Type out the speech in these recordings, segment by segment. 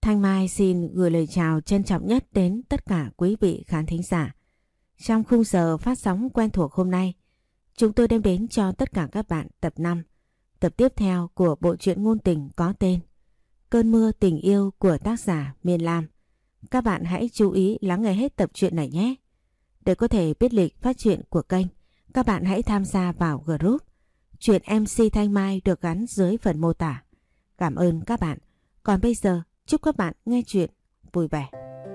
Thanh Mai xin gửi lời chào trân trọng nhất đến tất cả quý vị khán thính giả. Trong khung giờ phát sóng quen thuộc hôm nay, chúng tôi đem đến cho tất cả các bạn tập 5, tập tiếp theo của bộ truyện ngôn tình có tên Cơn mưa tình yêu của tác giả Miên Lam. Các bạn hãy chú ý lắng nghe hết tập truyện này nhé. Để có thể biết lịch phát truyện của kênh, các bạn hãy tham gia vào group Truyện MC Thanh Mai được gắn dưới phần mô tả. Cảm ơn các bạn. Còn bây giờ, chúc các bạn nghe truyện vui vẻ.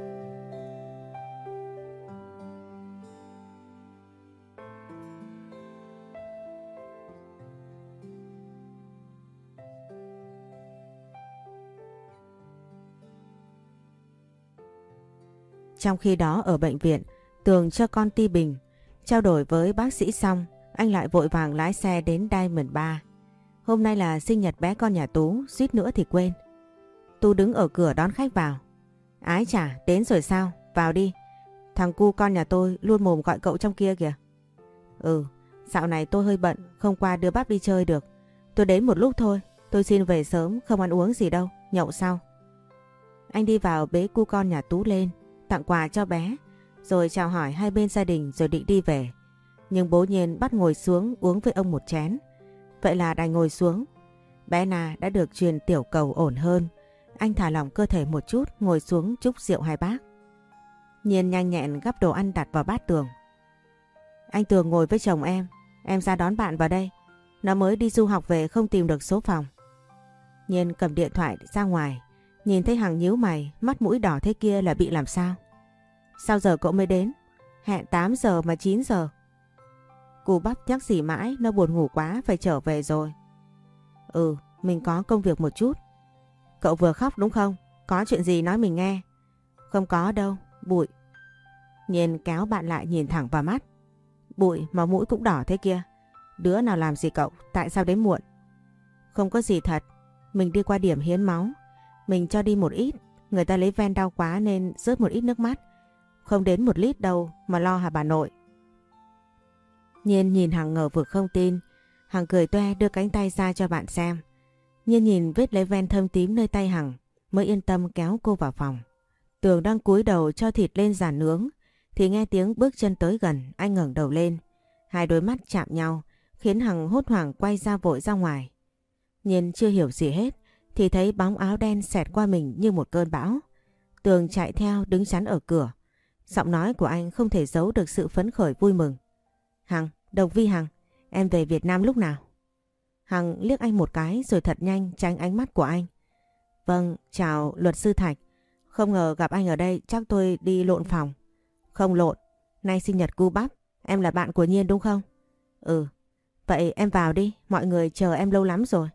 Trong khi đó ở bệnh viện, Tường cho con ti bình. Trao đổi với bác sĩ xong, anh lại vội vàng lái xe đến Diamond Bar. Hôm nay là sinh nhật bé con nhà Tú, suýt nữa thì quên. Tú đứng ở cửa đón khách vào. Ái chà, đến rồi sao? Vào đi. Thằng cu con nhà tôi luôn mồm gọi cậu trong kia kìa. Ừ, dạo này tôi hơi bận, không qua đưa bắp đi chơi được. Tôi đến một lúc thôi, tôi xin về sớm, không ăn uống gì đâu, nhậu sau. Anh đi vào bế cu con nhà Tú lên, tặng quà cho bé, rồi chào hỏi hai bên gia đình rồi định đi về. Nhưng bố Nhiên bắt ngồi xuống uống với ông một chén. Vậy là đành ngồi xuống. Bé Na đã được truyền tiểu cầu ổn hơn. Anh thả lỏng cơ thể một chút, ngồi xuống chúc rượu hai bác. Nhiên nhanh nhẹn gắp đồ ăn đặt vào bát Tường. Anh Tường ngồi với chồng em ra đón bạn vào đây. Nó mới đi du học về không tìm được số phòng. Nhiên cầm điện thoại ra ngoài, nhìn thấy Hằng nhíu mày, mắt mũi đỏ thế kia là bị làm sao? Sao giờ cậu mới đến? Hẹn 8 giờ mà 9 giờ. Cú bắp nhắc gì mãi, nó buồn ngủ quá phải trở về rồi. Ừ, mình có công việc một chút. Cậu vừa khóc đúng không? Có chuyện gì nói mình nghe. Không có đâu, bụi. Nhiên kéo bạn lại nhìn thẳng vào mắt. Bụi mà mũi cũng đỏ thế kia. Đứa nào làm gì cậu? Tại sao đến muộn? Không có gì thật. Mình đi qua điểm hiến máu. Mình cho đi một ít. Người ta lấy ven đau quá nên rớt một ít nước mắt. Không đến 1 lít đâu mà lo hả bà nội? Nhiên nhìn Hằng ngờ vực không tin. Hằng cười toe đưa cánh tay ra cho bạn xem. Nhiên nhìn vết lấy ven thâm tím nơi tay Hằng mới yên tâm kéo cô vào phòng. Tường đang cúi đầu cho thịt lên giàn nướng thì nghe tiếng bước chân tới gần. Anh ngẩng đầu lên, hai đôi mắt chạm nhau khiến Hằng hốt hoảng quay ra vội ra ngoài. Nhiên chưa hiểu gì hết thì thấy bóng áo đen xẹt qua mình như một cơn bão. Tường chạy theo đứng chắn ở cửa. Giọng nói của anh không thể giấu được sự phấn khởi vui mừng. Hằng, Độc Vi Hằng, em về Việt Nam lúc nào? Hằng liếc anh một cái rồi thật nhanh tránh ánh mắt của anh. Vâng, chào luật sư Thạch. Không ngờ gặp anh ở đây, chắc tôi đi lộn phòng. Không lộn, nay sinh nhật cu bắp. Em là bạn của Nhiên đúng không? Ừ, vậy em vào đi, mọi người chờ em lâu lắm rồi.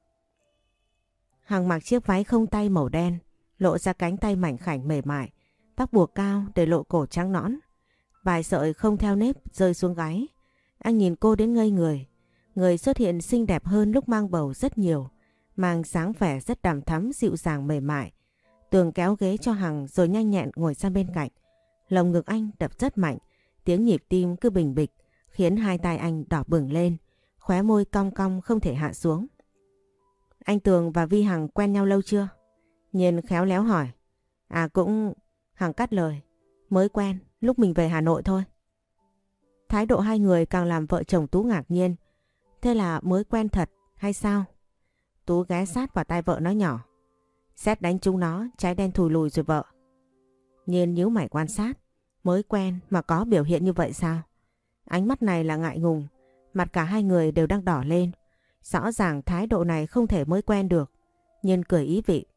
Hằng mặc chiếc váy không tay màu đen, lộ ra cánh tay mảnh khảnh mềm mại, tóc buộc cao để lộ cổ trắng nõn. Vài sợi không theo nếp rơi xuống gáy. Anh nhìn cô đến ngây người. Người xuất hiện xinh đẹp hơn lúc mang bầu rất nhiều, mang dáng vẻ rất đằm thắm dịu dàng mềm mại. Tường kéo ghế cho Hằng rồi nhanh nhẹn ngồi sang bên cạnh. Lồng ngực anh đập rất mạnh, tiếng nhịp tim cứ bình bịch khiến hai tay anh đỏ bừng lên, khóe môi cong cong không thể hạ xuống. Anh Tường và Vi Hằng quen nhau lâu chưa? Nhiên khéo léo hỏi. À cũng... Hằng cắt lời. Mới quen, lúc mình về Hà Nội thôi. Thái độ hai người càng làm vợ chồng Tú ngạc nhiên. Thế là mới quen thật hay sao? Tú ghé sát vào tai vợ nói nhỏ. Sét đánh chúng nó, trái đen thùi lùi rồi vợ. Nhiên nhíu mày quan sát. Mới quen mà có biểu hiện như vậy sao? Ánh mắt này là ngại ngùng. Mặt cả hai người đều đang đỏ lên. Rõ ràng thái độ này không thể mới quen được. Nhiên cười ý vị.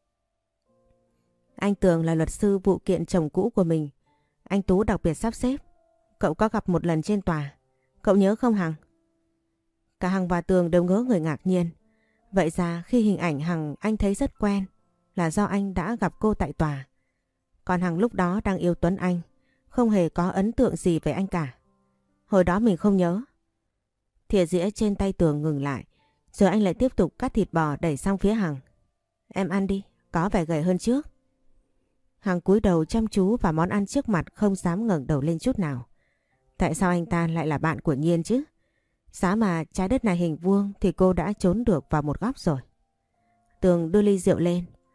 Anh Tường là luật sư vụ kiện chồng cũ của mình. Anh Tú đặc biệt sắp xếp. Cậu có gặp một lần trên tòa. Cậu nhớ không Hằng? Cả Hằng và Tường đều ngớ người ngạc nhiên. Vậy ra khi hình ảnh Hằng anh thấy rất quen là do anh đã gặp cô tại tòa. Còn Hằng lúc đó đang yêu Tuấn Anh, không hề có ấn tượng gì về anh cả. Hồi đó mình không nhớ. Thìa dĩa trên tay Tường ngừng lại, rồi anh lại tiếp tục cắt thịt bò đẩy sang phía Hằng. Em ăn đi, có vẻ gầy hơn trước. Hằng cúi đầu chăm chú vào món ăn trước mặt không dám ngẩng đầu lên chút nào. Tại sao anh ta lại là bạn của Nhiên chứ? Giá mà trái đất này hình vuông thì cô đã trốn được vào một góc rồi. Tường đưa ly rượu lên.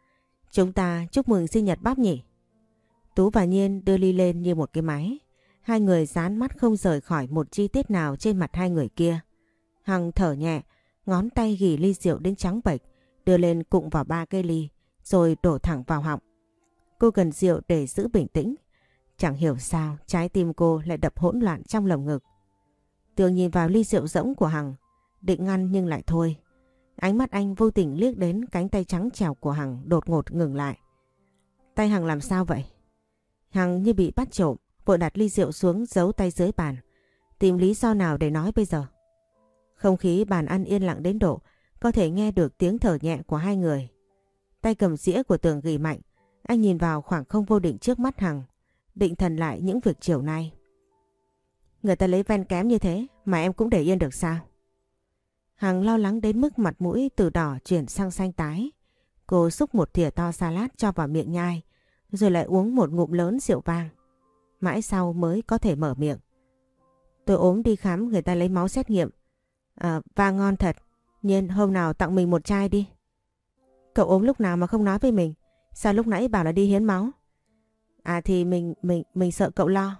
Chúng ta chúc mừng sinh nhật bắp nhỉ? Tú và Nhiên đưa ly lên như một cái máy. Hai người dán mắt không rời khỏi một chi tiết nào trên mặt hai người kia. Hằng thở nhẹ, ngón tay ghì ly rượu đến trắng bệch, đưa lên cụng vào 3 cây ly, rồi đổ thẳng vào họng. Cô cần rượu để giữ bình tĩnh. Chẳng hiểu sao trái tim cô lại đập hỗn loạn trong lồng ngực. Tường nhìn vào ly rượu rỗng của Hằng, định ngăn nhưng lại thôi. Ánh mắt anh vô tình liếc đến cánh tay trắng trẻo của Hằng đột ngột ngừng lại. Tay Hằng làm sao vậy? Hằng như bị bắt trộm, vội đặt ly rượu xuống giấu tay dưới bàn. Tìm lý do nào để nói bây giờ? Không khí bàn ăn yên lặng đến độ có thể nghe được tiếng thở nhẹ của hai người. Tay cầm dĩa của Tường gỉ mạnh, anh nhìn vào khoảng không vô định trước mắt Hằng, định thần lại những việc chiều nay. Người ta lấy ven kém như thế mà em cũng để yên được sao? Hằng lo lắng đến mức mặt mũi từ đỏ chuyển sang xanh tái. Cô xúc một thìa to salad cho vào miệng nhai, rồi lại uống một ngụm lớn rượu vang. Mãi sau mới có thể mở miệng. Tôi ốm đi khám người ta lấy máu xét nghiệm. Vang ngon thật. Nhiên hôm nào tặng mình một chai đi. Cậu ốm lúc nào mà không nói với mình? Sao lúc nãy bảo là đi hiến máu? Thì mình sợ cậu lo.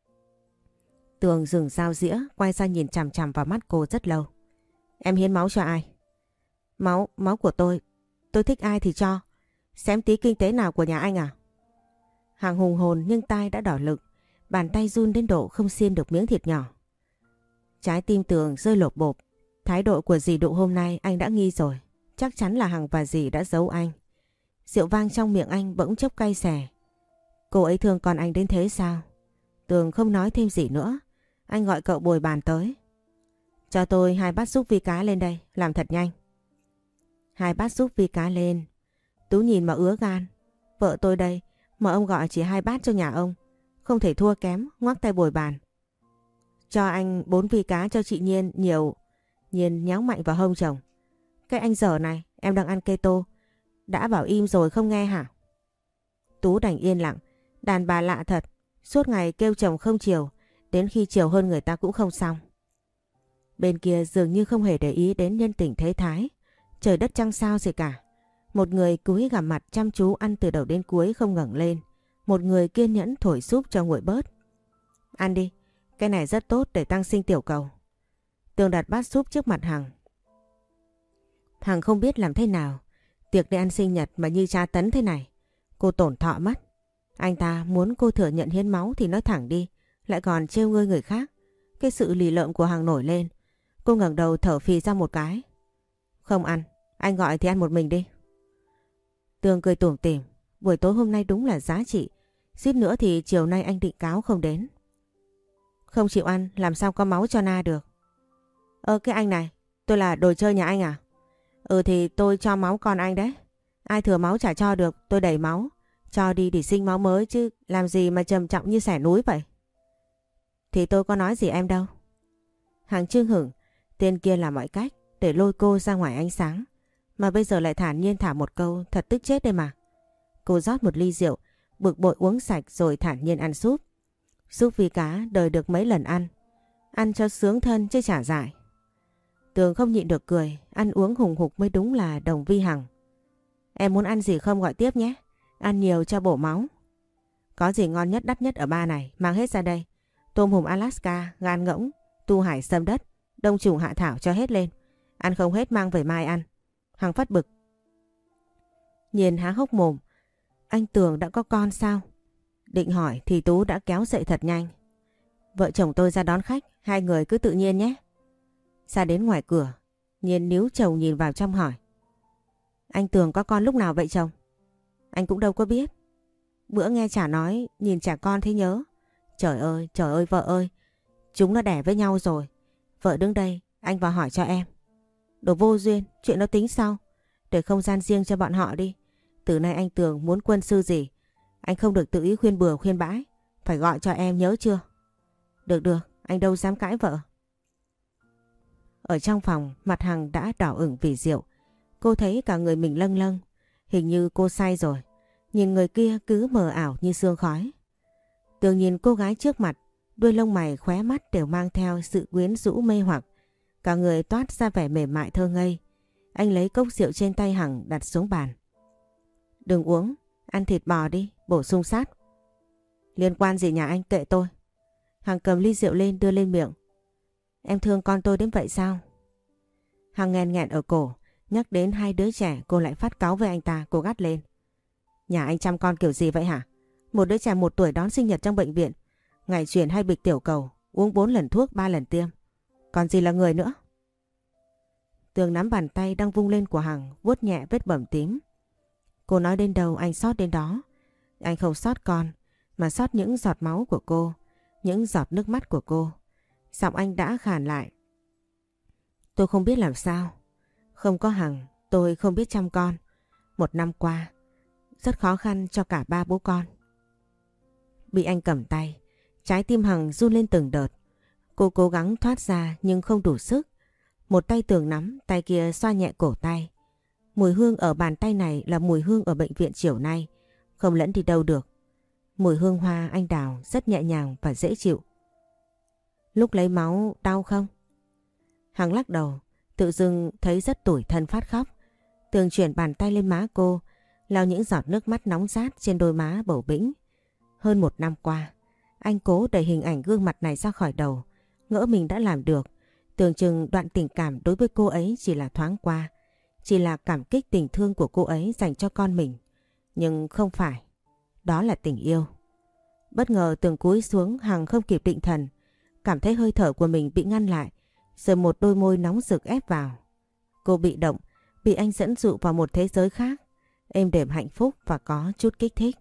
Tường dừng dao dĩa, quay ra nhìn chằm chằm vào mắt cô rất lâu. Em hiến máu cho ai? Máu của tôi. Tôi thích ai thì cho. Xém tí kinh tế nào của nhà anh à? Hằng hùng hồn nhưng tai đã đỏ lực. Bàn tay run đến độ không xiên được miếng thịt nhỏ. Trái tim Tường rơi lột bột. Thái độ của dì Đụ hôm nay anh đã nghi rồi. Chắc chắn là Hằng và dì đã giấu anh. Rượu vang trong miệng anh bỗng chốc cay xè. Cô ấy thương con anh đến thế sao? Tường không nói thêm gì nữa. Anh gọi cậu bồi bàn tới. Cho tôi 2 bát súp vi cá lên đây, làm thật nhanh. 2 bát súp vi cá lên. Tú nhìn mà ứa gan. Vợ tôi đây, mà ông gọi chỉ 2 bát cho nhà ông. Không thể thua kém, ngoắc tay bồi bàn. Cho anh 4 vi cá cho chị Nhiên nhiều. Nhiên nhéo mạnh vào hông chồng. Cái anh dở này, em đang ăn keto. Đã bảo im rồi không nghe hả? Tú đành yên lặng. Đàn bà lạ thật, suốt ngày kêu chồng không chiều, đến khi chiều hơn người ta cũng không xong. Bên kia dường như không hề để ý đến nhân tình thế thái. Trời đất trăng sao gì cả. Một người cúi gằm mặt chăm chú ăn từ đầu đến cuối không ngẩng lên. Một người kiên nhẫn thổi súp cho nguội bớt. Ăn đi, cái này rất tốt để tăng sinh tiểu cầu. Tường đặt bát súp trước mặt Hằng. Hằng không biết làm thế nào. Tiệc đi ăn sinh nhật mà như tra tấn thế này. Cô tổn thọ mất. Anh ta muốn cô thừa nhận hiến máu thì nói thẳng đi. Lại còn trêu ngươi người khác. Cái sự lì lợm của Hằng nổi lên. Cô ngẩng đầu thở phì ra một cái. Không ăn, anh gọi thì ăn một mình đi. Tường cười tủm tỉm. Buổi tối hôm nay đúng là giá trị. Suýt nữa thì chiều nay anh định cáo không đến. Không chịu ăn làm sao có máu cho Na được. Cái anh này, tôi là đồ chơi nhà anh à? Thì tôi cho máu con anh đấy. Ai thừa máu chả cho được, tôi đẩy máu. Cho đi để sinh máu mới chứ làm gì mà trầm trọng như xẻ núi vậy. Thì tôi có nói gì em đâu. Hằng chưng hửng, tên kia làm mọi cách để lôi cô ra ngoài ánh sáng. Mà bây giờ lại thản nhiên thả một câu, thật tức chết đây mà. Cô rót một ly rượu, bực bội uống sạch rồi thản nhiên ăn súp. Súp vi cá đời được mấy lần ăn. Ăn cho sướng thân chứ chả dại. Tường không nhịn được cười, ăn uống hùng hục mới đúng là đồng vi Hằng. Em muốn ăn gì không gọi tiếp nhé. Ăn nhiều cho bổ máu. Có gì ngon nhất đắt nhất ở ba này, mang hết ra đây. Tôm hùm Alaska, gan ngỗng, tu hải sâm đất, đông trùng hạ thảo cho hết lên. Ăn không hết mang về mai ăn. Hằng phát bực. Nhiên há hốc mồm. Anh Tường đã có con sao? Định hỏi thì Tú đã kéo dậy thật nhanh. Vợ chồng tôi ra đón khách, hai người cứ tự nhiên nhé. Ra đến ngoài cửa, Nhiên níu chồng nhìn vào trong hỏi. Anh Tường có con lúc nào vậy chồng? Anh cũng đâu có biết. Bữa nghe chả nói, nhìn chả con thấy nhớ. Trời ơi vợ ơi. Chúng nó đẻ với nhau rồi. Vợ đứng đây, anh vào hỏi cho em. Đồ vô duyên, chuyện nó tính sau. Để không gian riêng cho bọn họ đi. Từ nay anh Tường muốn quân sư gì, anh không được tự ý khuyên bừa khuyên bãi. Phải gọi cho em nhớ chưa? Được, anh đâu dám cãi vợ. Ở trong phòng, mặt Hằng đã đỏ ửng vì rượu. Cô thấy cả người mình lâng lâng. Hình như cô say rồi. Nhìn người kia cứ mờ ảo như sương khói. Tường nhìn cô gái trước mặt, đuôi lông mày khóe mắt đều mang theo sự quyến rũ mê hoặc. Cả người toát ra vẻ mềm mại thơ ngây. Anh lấy cốc rượu trên tay Hằng đặt xuống bàn. Đừng uống, ăn thịt bò đi, bổ sung sắt. Liên quan gì nhà anh, kệ tôi. Hằng cầm ly rượu lên đưa lên miệng. Em thương con tôi đến vậy sao? Hằng nghẹn nghẹn ở cổ, nhắc đến hai đứa trẻ cô lại phát cáu với anh ta, cô gắt lên. Nhà anh chăm con kiểu gì vậy hả? Một đứa trẻ 1 tuổi đón sinh nhật trong bệnh viện, ngày chuyển 2 bịch tiểu cầu, uống 4 lần thuốc 3 lần tiêm. Còn gì là người nữa? Tường nắm bàn tay đang vung lên của Hằng, vuốt nhẹ vết bầm tím. Cô nói đến đâu anh sót đến đó. Anh không sót con, mà sót những giọt máu của cô, những giọt nước mắt của cô. Giọng anh đã khàn lại. Tôi không biết làm sao. Không có Hằng, tôi không biết chăm con. 1 năm qua, rất khó khăn cho cả 3 bố con. Bị anh cầm tay, trái tim Hằng run lên từng đợt. Cô cố gắng thoát ra nhưng không đủ sức. Một tay Tường nắm, tay kia xoa nhẹ cổ tay. Mùi hương ở bàn tay này là mùi hương ở bệnh viện chiều nay, không lẫn đi đâu được. Mùi hương hoa anh đào rất nhẹ nhàng và dễ chịu. Lúc lấy máu đau không? Hằng lắc đầu, tự dưng thấy rất tủi thân phát khóc. Tường chuyển bàn tay lên má cô, lau những giọt nước mắt nóng rát trên đôi má bầu bĩnh. Hơn 1 năm qua, anh cố đẩy hình ảnh gương mặt này ra khỏi đầu, ngỡ mình đã làm được. Tưởng chừng đoạn tình cảm đối với cô ấy chỉ là thoáng qua, chỉ là cảm kích tình thương của cô ấy dành cho con mình. Nhưng không phải, đó là tình yêu. Bất ngờ Tường cúi xuống, Hằng không kịp định thần, cảm thấy hơi thở của mình bị ngăn lại, rồi một đôi môi nóng rực ép vào. Cô bị động, bị anh dẫn dụ vào một thế giới khác, êm đềm hạnh phúc và có chút kích thích.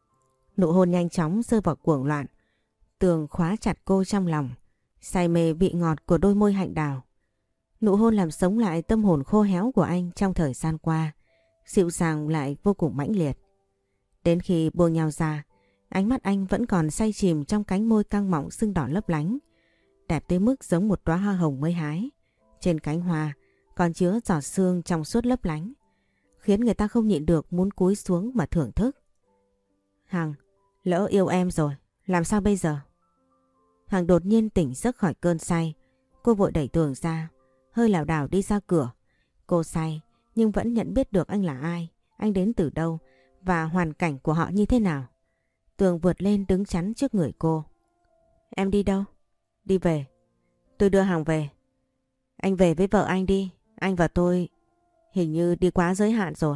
Nụ hôn nhanh chóng rơi vào cuồng loạn. Tường khóa chặt cô trong lòng, say mê vị ngọt của đôi môi hạnh đào. Nụ hôn làm sống lại tâm hồn khô héo của anh trong thời gian qua, dịu dàng lại vô cùng mãnh liệt. Đến khi buông nhau ra, ánh mắt anh vẫn còn say chìm trong cánh môi căng mọng sưng đỏ lấp lánh, đẹp tới mức giống một đóa hoa hồng mới hái. Trên cánh hoa còn chứa giọt sương trong suốt lấp lánh, khiến người ta không nhịn được muốn cúi xuống mà thưởng thức. Hằng, lỡ yêu em rồi, làm sao bây giờ? Hằng đột nhiên tỉnh giấc khỏi cơn say. Cô vội đẩy Tường ra, hơi lảo đảo đi ra cửa. Cô say nhưng vẫn nhận biết được anh là ai, anh đến từ đâu và hoàn cảnh của họ như thế nào. Tường vượt lên đứng chắn trước người cô. Em đi đâu? Đi về. Tôi đưa Hằng về. Anh về với vợ anh đi, anh và tôi hình như đi quá giới hạn rồi.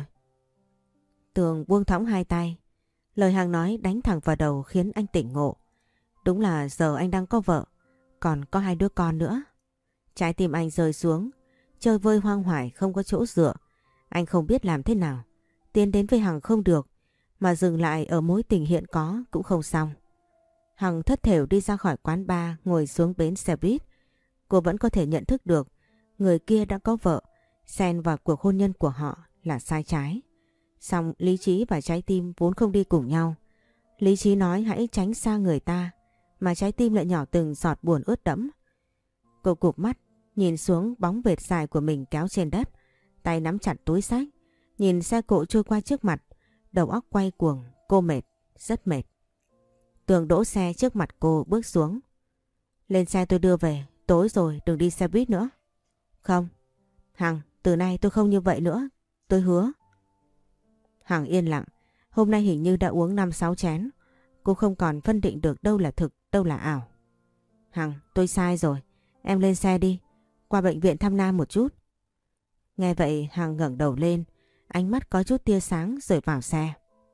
Tường buông thõng hai tay. Lời Hằng nói đánh thẳng vào đầu khiến anh tỉnh ngộ. Đúng là giờ anh đang có vợ, còn có 2 đứa con nữa. Trái tim anh rơi xuống, chơi vơi hoang hoài không có chỗ dựa. Anh không biết làm thế nào. Tiến đến với Hằng không được, mà dừng lại ở mối tình hiện có cũng không xong. Hằng thất thểu đi ra khỏi quán bar, ngồi xuống bến xe buýt. Cô vẫn có thể nhận thức được người kia đã có vợ, xen vào cuộc hôn nhân của họ là sai trái. Song lý trí và trái tim vốn không đi cùng nhau. Lý trí nói hãy tránh xa người ta, mà trái tim lại nhỏ từng giọt buồn ướt đẫm. Cô cụp mắt, nhìn xuống bóng vệt dài của mình kéo trên đất, tay nắm chặt túi xách, nhìn xe cộ trôi qua trước mặt, đầu óc quay cuồng, cô mệt, rất mệt. Tường đỗ xe trước mặt cô bước xuống. Lên xe tôi đưa về, tối rồi đừng đi xe buýt nữa. Không, Hằng, từ nay tôi không như vậy nữa, tôi hứa. Hằng yên lặng, hôm nay hình như đã uống 5-6 chén. Cô không còn phân định được đâu là thực, đâu là ảo. Hằng, tôi sai rồi, em lên xe đi, qua bệnh viện thăm Nam một chút. Nghe vậy Hằng ngẩng đầu lên, ánh mắt có chút tia sáng rồi vào xe.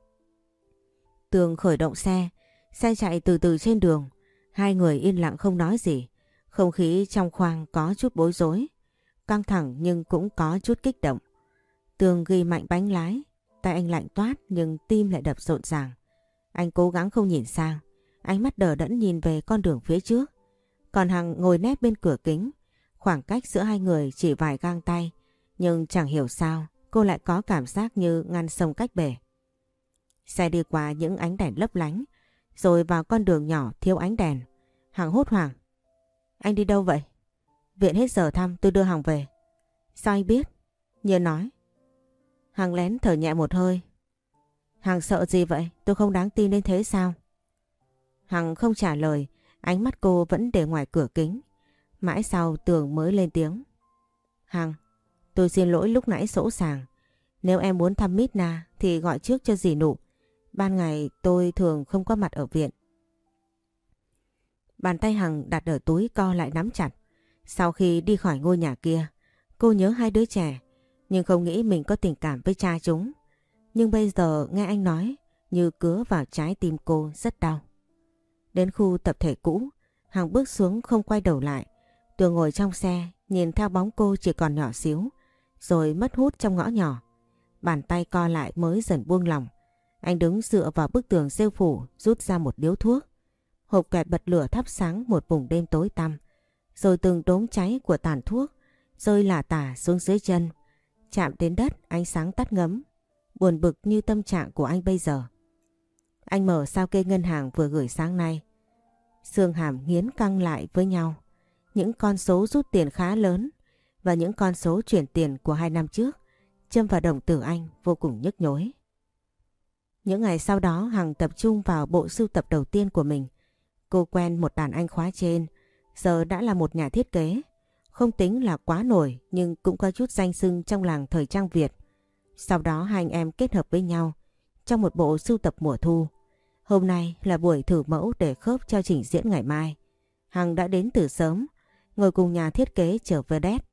Tường khởi động xe, xe chạy từ từ trên đường. Hai người yên lặng không nói gì. Không khí trong khoang có chút bối rối, căng thẳng nhưng cũng có chút kích động. Tường ghi mạnh bánh lái, tay anh lạnh toát nhưng tim lại đập rộn ràng. Anh cố gắng không nhìn sang, ánh mắt đờ đẫn nhìn về con đường phía trước. Còn Hằng ngồi nép bên cửa kính, khoảng cách giữa hai người chỉ vài gang tay, nhưng chẳng hiểu sao cô lại có cảm giác như ngăn sông cách bể. Xe đi qua những ánh đèn lấp lánh, rồi vào con đường nhỏ thiếu ánh đèn. Hằng hốt hoảng. Anh đi đâu vậy? Viện hết giờ thăm, tôi đưa Hằng về. Sao anh biết? Nhiên nói. Hằng lén thở nhẹ một hơi. Hằng sợ gì vậy? Tôi không đáng tin đến thế sao? Hằng không trả lời, ánh mắt cô vẫn để ngoài cửa kính. Mãi sau Tường mới lên tiếng. Hằng, tôi xin lỗi lúc nãy sỗ sàng. Nếu em muốn thăm Midna thì gọi trước cho dì Nụ. Ban ngày tôi thường không có mặt ở viện. Bàn tay Hằng đặt ở túi co lại nắm chặt. Sau khi đi khỏi ngôi nhà kia, cô nhớ hai đứa trẻ, nhưng không nghĩ mình có tình cảm với cha chúng. Nhưng bây giờ nghe anh nói như cứa vào trái tim cô rất đau. Đến khu tập thể cũ, Hằng bước xuống không quay đầu lại. Tường ngồi trong xe, nhìn theo bóng cô chỉ còn nhỏ xíu, rồi mất hút trong ngõ nhỏ. Bàn tay co lại mới dần buông lỏng. Anh đứng dựa vào bức tường rêu phủ, rút ra một điếu thuốc. Hộp kẹt bật lửa thắp sáng một vùng đêm tối tăm. Rồi từng đốm cháy của tàn thuốc rơi lả tả xuống dưới chân. Chạm đến đất, ánh sáng tắt ngấm. Buồn bực như tâm trạng của anh bây giờ. Anh mở sao kê ngân hàng vừa gửi sáng nay. Xương hàm nghiến căng lại với nhau. Những con số rút tiền khá lớn và những con số chuyển tiền của 2 năm trước châm vào đồng tử anh vô cùng nhức nhối. Những ngày sau đó Hằng tập trung vào bộ sưu tập đầu tiên của mình. Cô quen một đàn anh khóa trên, giờ đã là một nhà thiết kế. Không tính là quá nổi nhưng cũng có chút danh xưng trong làng thời trang Việt. Sau đó hai anh em kết hợp với nhau trong một bộ sưu tập mùa thu. Hôm nay là buổi thử mẫu để khớp cho trình diễn ngày mai. Hằng đã đến từ sớm, ngồi cùng nhà thiết kế chờ vedette.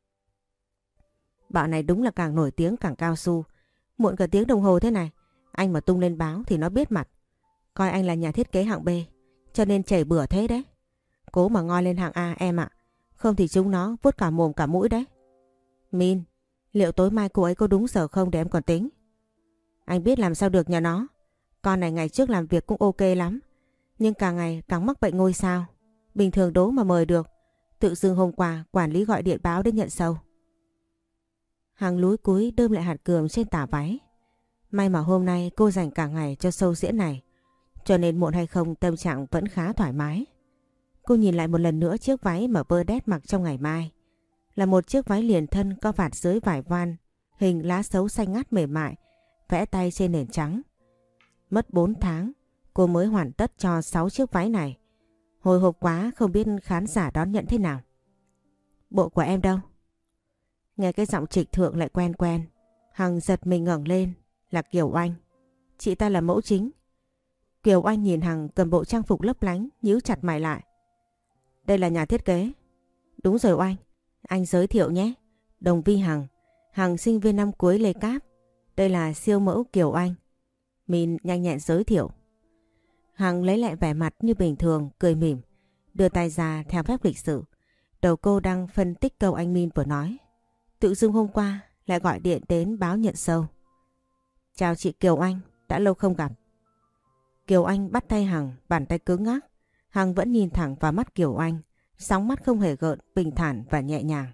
Bảo này đúng là càng nổi tiếng càng cao su. Muộn cả tiếng đồng hồ thế này, anh mà tung lên báo thì nó biết mặt. Coi anh là nhà thiết kế hạng B, cho nên chảy bừa thế đấy. Cố mà ngoi lên hạng A em ạ, không thì chúng nó vuốt cả mồm cả mũi đấy. Min, liệu tối mai cô ấy có đúng giờ không để em còn tính? Anh biết làm sao được nhà nó. Con này ngày trước làm việc cũng ok lắm, nhưng càng ngày càng mắc bệnh ngôi sao. Bình thường đố mà mời được, tự dưng hôm qua quản lý gọi điện báo đến nhận sâu. Hằng lúi cúi đơm lại hạt cườm trên tà váy. May mà hôm nay cô dành cả ngày cho show diễn này, cho nên muộn hay không tâm trạng vẫn khá thoải mái. Cô nhìn lại một lần nữa chiếc váy mà vedette mặc trong ngày mai. Là một chiếc váy liền thân có vạt dưới vải voan, hình lá sấu xanh ngắt mềm mại, vẽ tay trên nền trắng. Mất 4 tháng, cô mới hoàn tất cho 6 chiếc váy này. Hồi hộp quá không biết khán giả đón nhận thế nào. Bộ của em đâu? Nghe cái giọng trịch thượng lại quen quen. Hằng giật mình ngẩng lên, là Kiều Oanh. Chị ta là mẫu chính. Kiều Oanh nhìn Hằng cầm bộ trang phục lấp lánh, nhíu chặt mày lại. Đây là nhà thiết kế. Đúng rồi Oanh, anh giới thiệu nhé. Đồng Vi Hằng, Hằng sinh viên năm cuối Lê Cáp. Đây là siêu mẫu Kiều Oanh. Min nhanh nhẹn giới thiệu. Hằng lấy lại vẻ mặt như bình thường, cười mỉm, đưa tay ra theo phép lịch sự. Đầu cô đang phân tích câu anh Min vừa nói. Tự dưng hôm qua lại gọi điện đến báo nhận sâu. Chào chị Kiều Oanh, đã lâu không gặp. Kiều Oanh bắt tay Hằng, bàn tay cứng ngắc. Hằng vẫn nhìn thẳng vào mắt Kiều Oanh, sóng mắt không hề gợn, bình thản và nhẹ nhàng.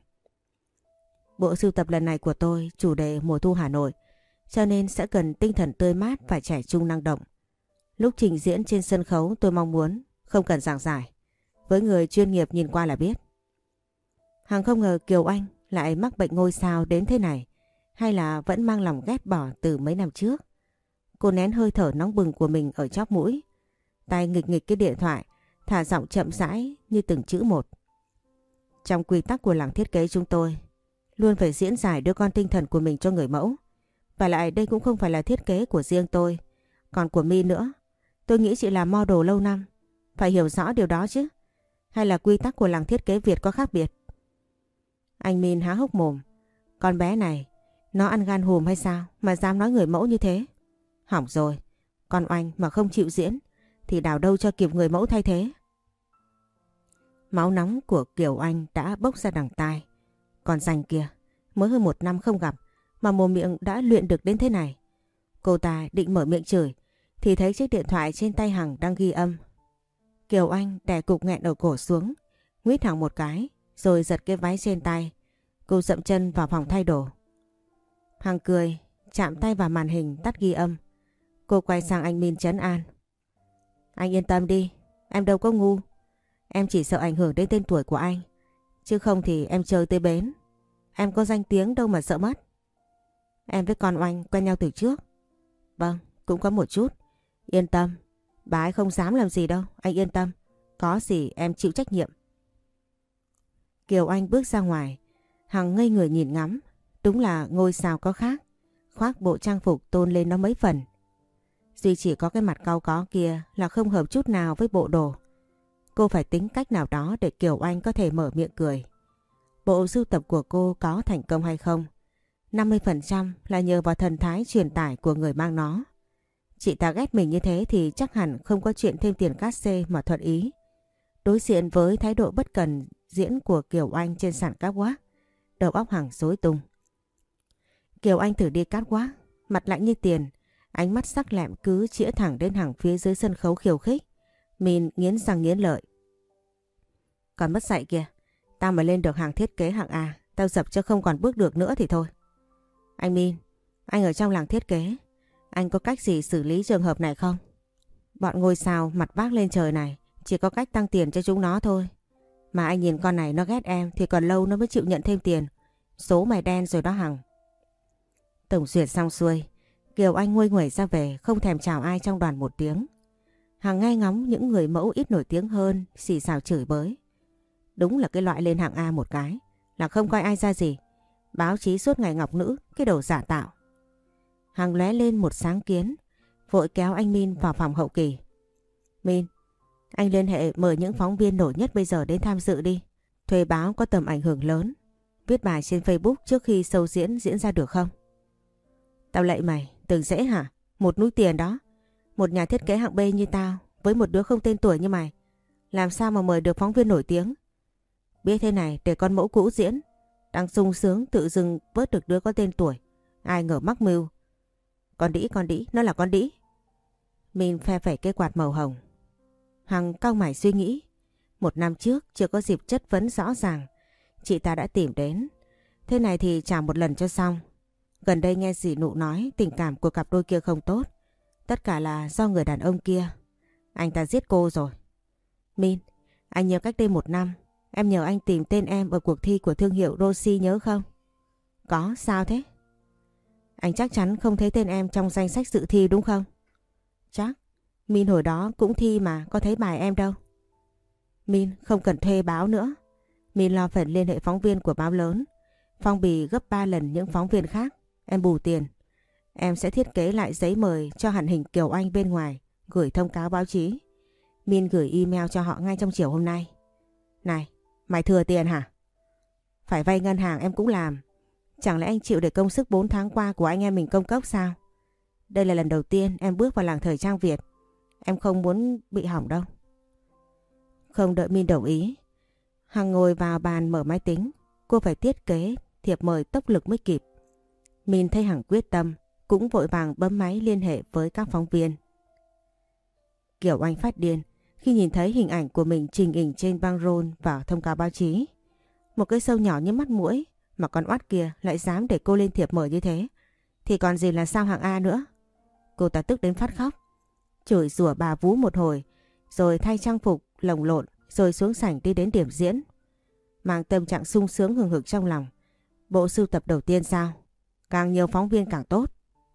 Bộ sưu tập lần này của tôi chủ đề mùa thu Hà Nội, cho nên sẽ cần tinh thần tươi mát và trẻ trung năng động. Lúc trình diễn trên sân khấu tôi mong muốn không cần giảng giải, với người chuyên nghiệp nhìn qua là biết. Hằng không ngờ Kiều Oanh lại mắc bệnh ngôi sao đến thế này, hay là vẫn mang lòng ghét bỏ từ mấy năm trước. Cô nén hơi thở nóng bừng của mình ở chóp mũi, tay nghịch nghịch cái điện thoại, thả giọng chậm rãi như từng chữ một. Trong quy tắc của làng thiết kế chúng tôi, luôn phải diễn giải đưa con tinh thần của mình cho người mẫu. Và lại đây cũng không phải là thiết kế của riêng tôi, còn của My nữa. Tôi nghĩ chị là model lâu năm, phải hiểu rõ điều đó chứ. Hay là quy tắc của làng thiết kế Việt có khác biệt? Anh Min há hốc mồm. Con bé này, nó ăn gan hùm hay sao mà dám nói người mẫu như thế? Hỏng rồi, con Oanh mà không chịu diễn thì đào đâu cho kịp người mẫu thay thế. Máu nóng của Kiều Oanh đã bốc ra đằng tai. Còn Dành kia, mới hơn 1 năm không gặp mà mồm miệng đã luyện được đến thế này. Cô ta định mở miệng chửi thì thấy chiếc điện thoại trên tay Hằng đang ghi âm. Kiều Oanh đè cục nghẹn ở cổ xuống, nguýt Hằng một cái rồi giật cái váy trên tay. Cô dậm chân vào phòng thay đồ. Hằng cười, chạm tay vào màn hình tắt ghi âm. Cô quay sang anh Min trấn an. Anh yên tâm đi, em đâu có ngu. Em chỉ sợ ảnh hưởng đến tên tuổi của anh, chứ không thì em chơi tới bến. Em có danh tiếng đâu mà sợ mất. Em với con Oanh quen nhau từ trước. Vâng, cũng có một chút. Yên tâm, bà ấy không dám làm gì đâu, anh yên tâm. Có gì em chịu trách nhiệm. Kiều Oanh bước ra ngoài. Hằng ngây người nhìn ngắm. Đúng là ngôi sao có khác. khoác bộ trang phục tôn lên nó mấy phần. Duy chỉ có cái mặt cau có kia là không hợp chút nào với bộ đồ. Cô phải tính cách nào đó để Kiều Anh có thể mở miệng cười. Bộ sưu tập của cô có thành công hay không? 50% là nhờ vào thần thái truyền tải của người mang nó. Chị ta ghét mình như thế thì chắc hẳn không có chuyện thêm tiền cát xê mà thuận ý. Đối diện với thái độ bất cần diễn của Kiều Anh trên sàn catwalk, đầu óc Hằng rối tung. Kiều Anh thử đi catwalk, mặt lạnh như tiền, ánh mắt sắc lẹm cứ chĩa thẳng đến Hằng phía dưới sân khấu khiêu khích. Min nghiến răng nghiến lợi. Còn mất dạy kìa, tao mà lên được hàng thiết kế hạng A, tao dập cho không còn bước được nữa thì thôi. Anh Min, anh ở trong làng thiết kế, anh có cách gì xử lý trường hợp này không? Bọn ngôi sao mặt vác lên trời này chỉ có cách tăng tiền cho chúng nó thôi. Mà anh nhìn con này nó ghét em thì còn lâu nó mới chịu nhận thêm tiền. Số mày đen rồi đó Hằng. Tổng duyệt xong xuôi, Kiều Anh nguôi nguẩy ra về, không thèm chào ai trong đoàn một tiếng. Hằng nghe ngóng những người mẫu ít nổi tiếng hơn xì xào chửi bới. Đúng là cái loại lên hạng A một cái là không coi ai ra gì. Báo chí suốt ngày ngọc nữ, cái đồ giả tạo. Hằng lóe lên một sáng kiến, vội kéo anh Min vào phòng hậu kỳ. Min, anh liên hệ mời những phóng viên nổi nhất bây giờ đến tham dự đi. Thuê báo có tầm ảnh hưởng lớn. Viết bài trên Facebook trước khi show diễn ra được không? Tao lạy mày, tưởng dễ hả? Một núi tiền đó. Một nhà thiết kế hạng B như tao với một đứa không tên tuổi như mày, làm sao mà mời được phóng viên nổi tiếng? Biết thế này để con mẫu cũ diễn, đang sung sướng tự dưng vớt được đứa có tên tuổi. Ai ngờ mắc mưu. Con đĩ, nó là con đĩ. Min phe phẩy cái quạt màu hồng. Hằng cau mày suy nghĩ. Một năm trước chưa có dịp chất vấn rõ ràng, chị ta đã tìm đến. Thế này thì trả một lần cho xong. Gần đây nghe dì Nụ nói tình cảm của cặp đôi kia không tốt. Tất cả là do người đàn ông kia. Anh ta giết cô rồi. Min, anh nhớ cách đây một năm em nhờ anh tìm tên em ở cuộc thi của thương hiệu Rossi nhớ không? Có, sao thế? Anh chắc chắn không thấy tên em trong danh sách dự thi đúng không? Chắc, Min hồi đó cũng thi mà có thấy bài em đâu. Min không cần thuê báo nữa. Min lo phần liên hệ phóng viên của báo lớn. Phong bì gấp 3 lần những phóng viên khác. Em bù tiền. Em sẽ thiết kế lại giấy mời cho hẳn hình Kiều Anh bên ngoài, gửi thông cáo báo chí. Min gửi email cho họ ngay trong chiều hôm nay. Này, mày thừa tiền hả? Phải vay ngân hàng em cũng làm. Chẳng lẽ anh chịu để công sức 4 tháng qua của anh em mình công cốc sao? Đây là lần đầu tiên em bước vào làng thời trang Việt. Em không muốn bị hỏng đâu. Không đợi Min đồng ý, Hằng ngồi vào bàn mở máy tính. Cô phải thiết kế thiệp mời tốc lực mới kịp. Min thấy Hằng quyết tâm, cũng vội vàng bấm máy liên hệ với các phóng viên. Kiều Anh phát điên khi nhìn thấy hình ảnh của mình trình ảnh trên băng rôn vào thông cáo báo chí. Một cái show nhỏ như mắt muỗi mà con oát kia lại dám để cô lên thiệp mời như thế, thì còn gì là sao hạng A nữa. Cô ta tức đến phát khóc, chửi rủa bà vú một hồi, rồi thay trang phục lồng lộn, rồi xuống sảnh đi đến điểm diễn. Mang tâm trạng sung sướng hừng hực trong lòng. Bộ sưu tập đầu tiên sao? Càng nhiều phóng viên càng tốt.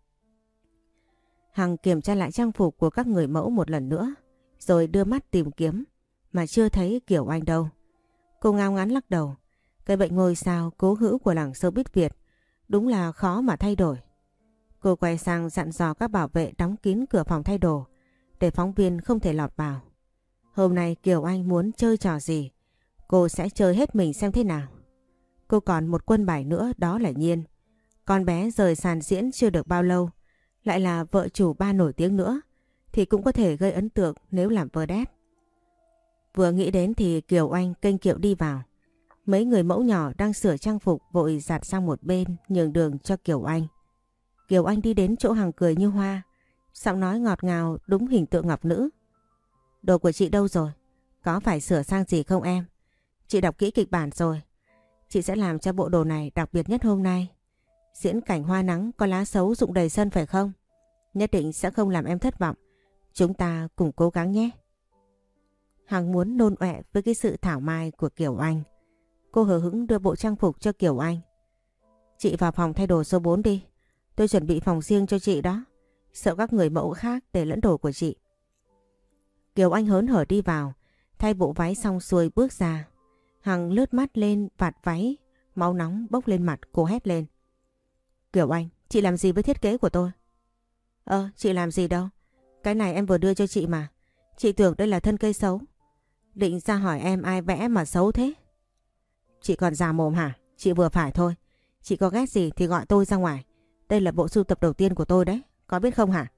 Hằng kiểm tra lại trang phục của các người mẫu một lần nữa, rồi đưa mắt tìm kiếm, mà chưa thấy Kiều Anh đâu. Cô ngao ngán lắc đầu. Cái bệnh ngôi sao cố hữu của làng showbiz Việt đúng là khó mà thay đổi. Cô quay sang dặn dò các bảo vệ đóng kín cửa phòng thay đồ, để phóng viên không thể lọt vào. Hôm nay Kiều Anh muốn chơi trò gì, cô sẽ chơi hết mình xem thế nào. Cô còn một quân bài nữa, đó là Nhiên. Con bé rời sàn diễn chưa được bao lâu, lại là vợ chủ ba nổi tiếng nữa, thì cũng có thể gây ấn tượng nếu làm vedette. Vừa nghĩ đến thì Kiều Anh kênh kiệu đi vào. Mấy người mẫu nhỏ đang sửa trang phục vội dạt sang một bên nhường đường cho Kiều Anh. Kiều Anh đi đến chỗ Hằng cười như hoa, giọng nói ngọt ngào đúng hình tượng ngọc nữ. Đồ của chị đâu rồi? Có phải sửa sang gì không em? Chị đọc kỹ kịch bản rồi. Chị sẽ làm cho bộ đồ này đặc biệt nhất hôm nay. Diễn cảnh hoa nắng có lá xấu rụng đầy sân phải không? Nhất định sẽ không làm em thất vọng. Chúng ta cùng cố gắng nhé. Hằng muốn nôn ọe với cái sự thảo mai của Kiều Anh. Cô hờ hững đưa bộ trang phục cho Kiều Anh. Chị vào phòng thay đồ số 4 đi. Tôi chuẩn bị phòng riêng cho chị đó. Sợ các người mẫu khác để lẫn đồ của chị. Kiều Anh hớn hở đi vào, thay bộ váy xong xuôi bước ra. Hằng lướt mắt lên vạt váy, máu nóng bốc lên mặt, cô hét lên. Kiều Anh, Chị làm gì với thiết kế của tôi? Chị làm gì đâu. Cái này em vừa đưa cho chị mà. Chị tưởng đây là thân cây xấu. Định ra hỏi em ai vẽ mà xấu thế? Chị còn già mồm hả? Chị vừa phải thôi. Chị có ghét gì thì gọi tôi ra ngoài. Đây là bộ sưu tập đầu tiên của tôi đấy. Có biết không hả?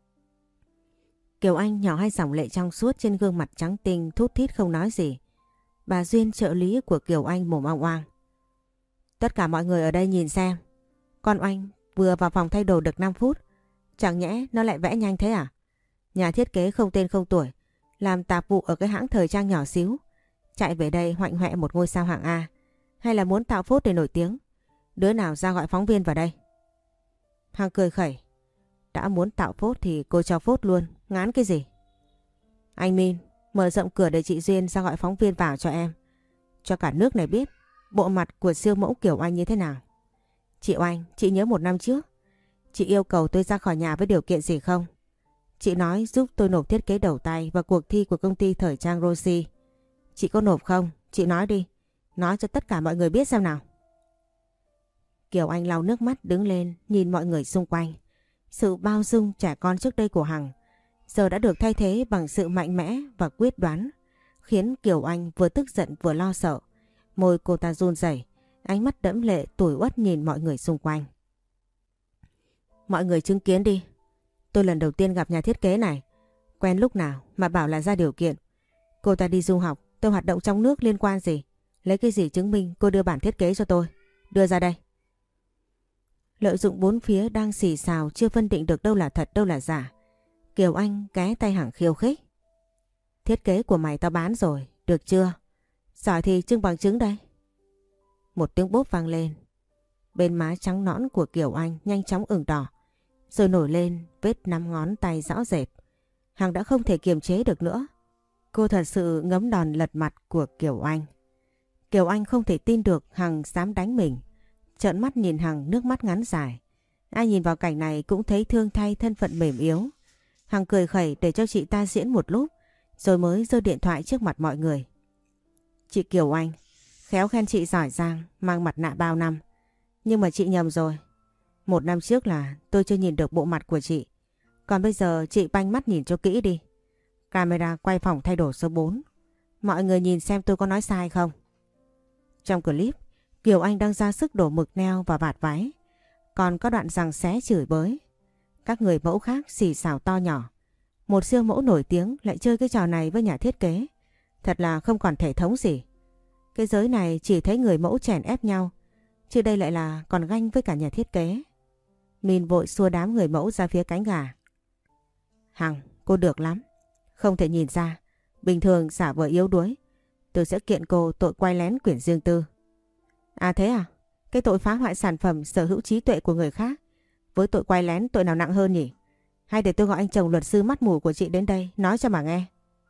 Kiều Anh nhỏ hai dòng lệ trong suốt trên gương mặt trắng tinh, thút thít không nói gì. Bà Duyên trợ lý của Kiều Anh mồm oang oang. Tất cả mọi người ở đây nhìn xem. Con Oanh vừa vào phòng thay đồ được 5 phút. Chẳng nhẽ nó lại vẽ nhanh thế à? Nhà thiết kế không tên không tuổi, làm tạp vụ ở cái hãng thời trang nhỏ xíu, chạy về đây hoạnh hoẹ một ngôi sao hạng A. Hay là muốn tạo phốt để nổi tiếng? Đứa nào ra gọi phóng viên vào đây? Hằng cười khẩy. Đã muốn tạo phốt thì cô cho phốt luôn, ngán cái gì? Anh Min, mở rộng cửa để chị Duyên ra gọi phóng viên vào cho em. Cho cả nước này biết bộ mặt của siêu mẫu Kiều Anh như thế nào. Chị Oanh, chị nhớ 1 năm trước chị yêu cầu tôi ra khỏi nhà với điều kiện gì không? Chị nói giúp tôi nộp thiết kế đầu tay vào cuộc thi của công ty thời trang Rosie. Chị có nộp không? Chị nói đi. Nói cho tất cả mọi người biết xem nào. Kiều Anh lau nước mắt đứng lên nhìn mọi người xung quanh. Sự bao dung trẻ con trước đây của Hằng giờ đã được thay thế bằng sự mạnh mẽ và quyết đoán, khiến Kiều Anh vừa tức giận vừa lo sợ. Môi cô ta run rẩy, ánh mắt đẫm lệ tủi uất nhìn mọi người xung quanh. Mọi người chứng kiến đi. Tôi lần đầu tiên gặp nhà thiết kế này. Quen lúc nào mà bảo là ra điều kiện. Cô ta đi du học, tôi hoạt động trong nước liên quan gì? Lấy cái gì chứng minh cô đưa bản thiết kế cho tôi? Đưa ra đây. Lợi dụng bốn phía đang xì xào chưa phân định được đâu là thật đâu là giả, Kiều Anh ké tay Hằng khiêu khích. Thiết kế của mày tao bán rồi, được chưa? Giỏi thì trưng bằng chứng đây. Một tiếng bốp vang lên. Bên má trắng nõn của Kiều Anh nhanh chóng ửng đỏ, rồi nổi lên vết 5 ngón tay rõ rệt. Hằng đã không thể kiềm chế được nữa. Cô thật sự ngấm đòn lật mặt của Kiều Anh. Kiều Anh không thể tin được Hằng dám đánh mình. Trợn mắt nhìn Hằng, nước mắt ngắn dài. Ai nhìn vào cảnh này cũng thấy thương thay thân phận mềm yếu. Hằng cười khẩy để cho chị ta diễn một lúc, rồi mới giơ điện thoại trước mặt mọi người. Chị Kiều Anh, khéo khen chị giỏi giang, mang mặt nạ bao năm. Nhưng mà chị nhầm rồi. 1 năm trước là tôi chưa nhìn được bộ mặt của chị. Còn bây giờ chị banh mắt nhìn cho kỹ đi. Camera quay phòng thay đồ số 4. Mọi người nhìn xem tôi có nói sai không. Trong clip, Kiều Anh đang ra sức đổ mực neo và vạt váy. Còn có đoạn giằng xé chửi bới. Các người mẫu khác xì xào to nhỏ. Một siêu mẫu nổi tiếng lại chơi cái trò này với nhà thiết kế. Thật là không còn thể thống gì. Cái giới này chỉ thấy người mẫu chèn ép nhau, chứ đây lại là còn ganh với cả nhà thiết kế. Min vội xua đám người mẫu ra phía cánh gà. Hằng, cô được lắm. Không thể nhìn ra. Bình thường giả vờ yếu đuối. Tôi sẽ kiện cô tội quay lén quyển riêng tư. À thế à? Cái tội phá hoại sản phẩm sở hữu trí tuệ của người khác với tội quay lén, tội nào nặng hơn nhỉ? Hay để tôi gọi anh chồng luật sư mắt mù của chị đến đây nói cho mà nghe.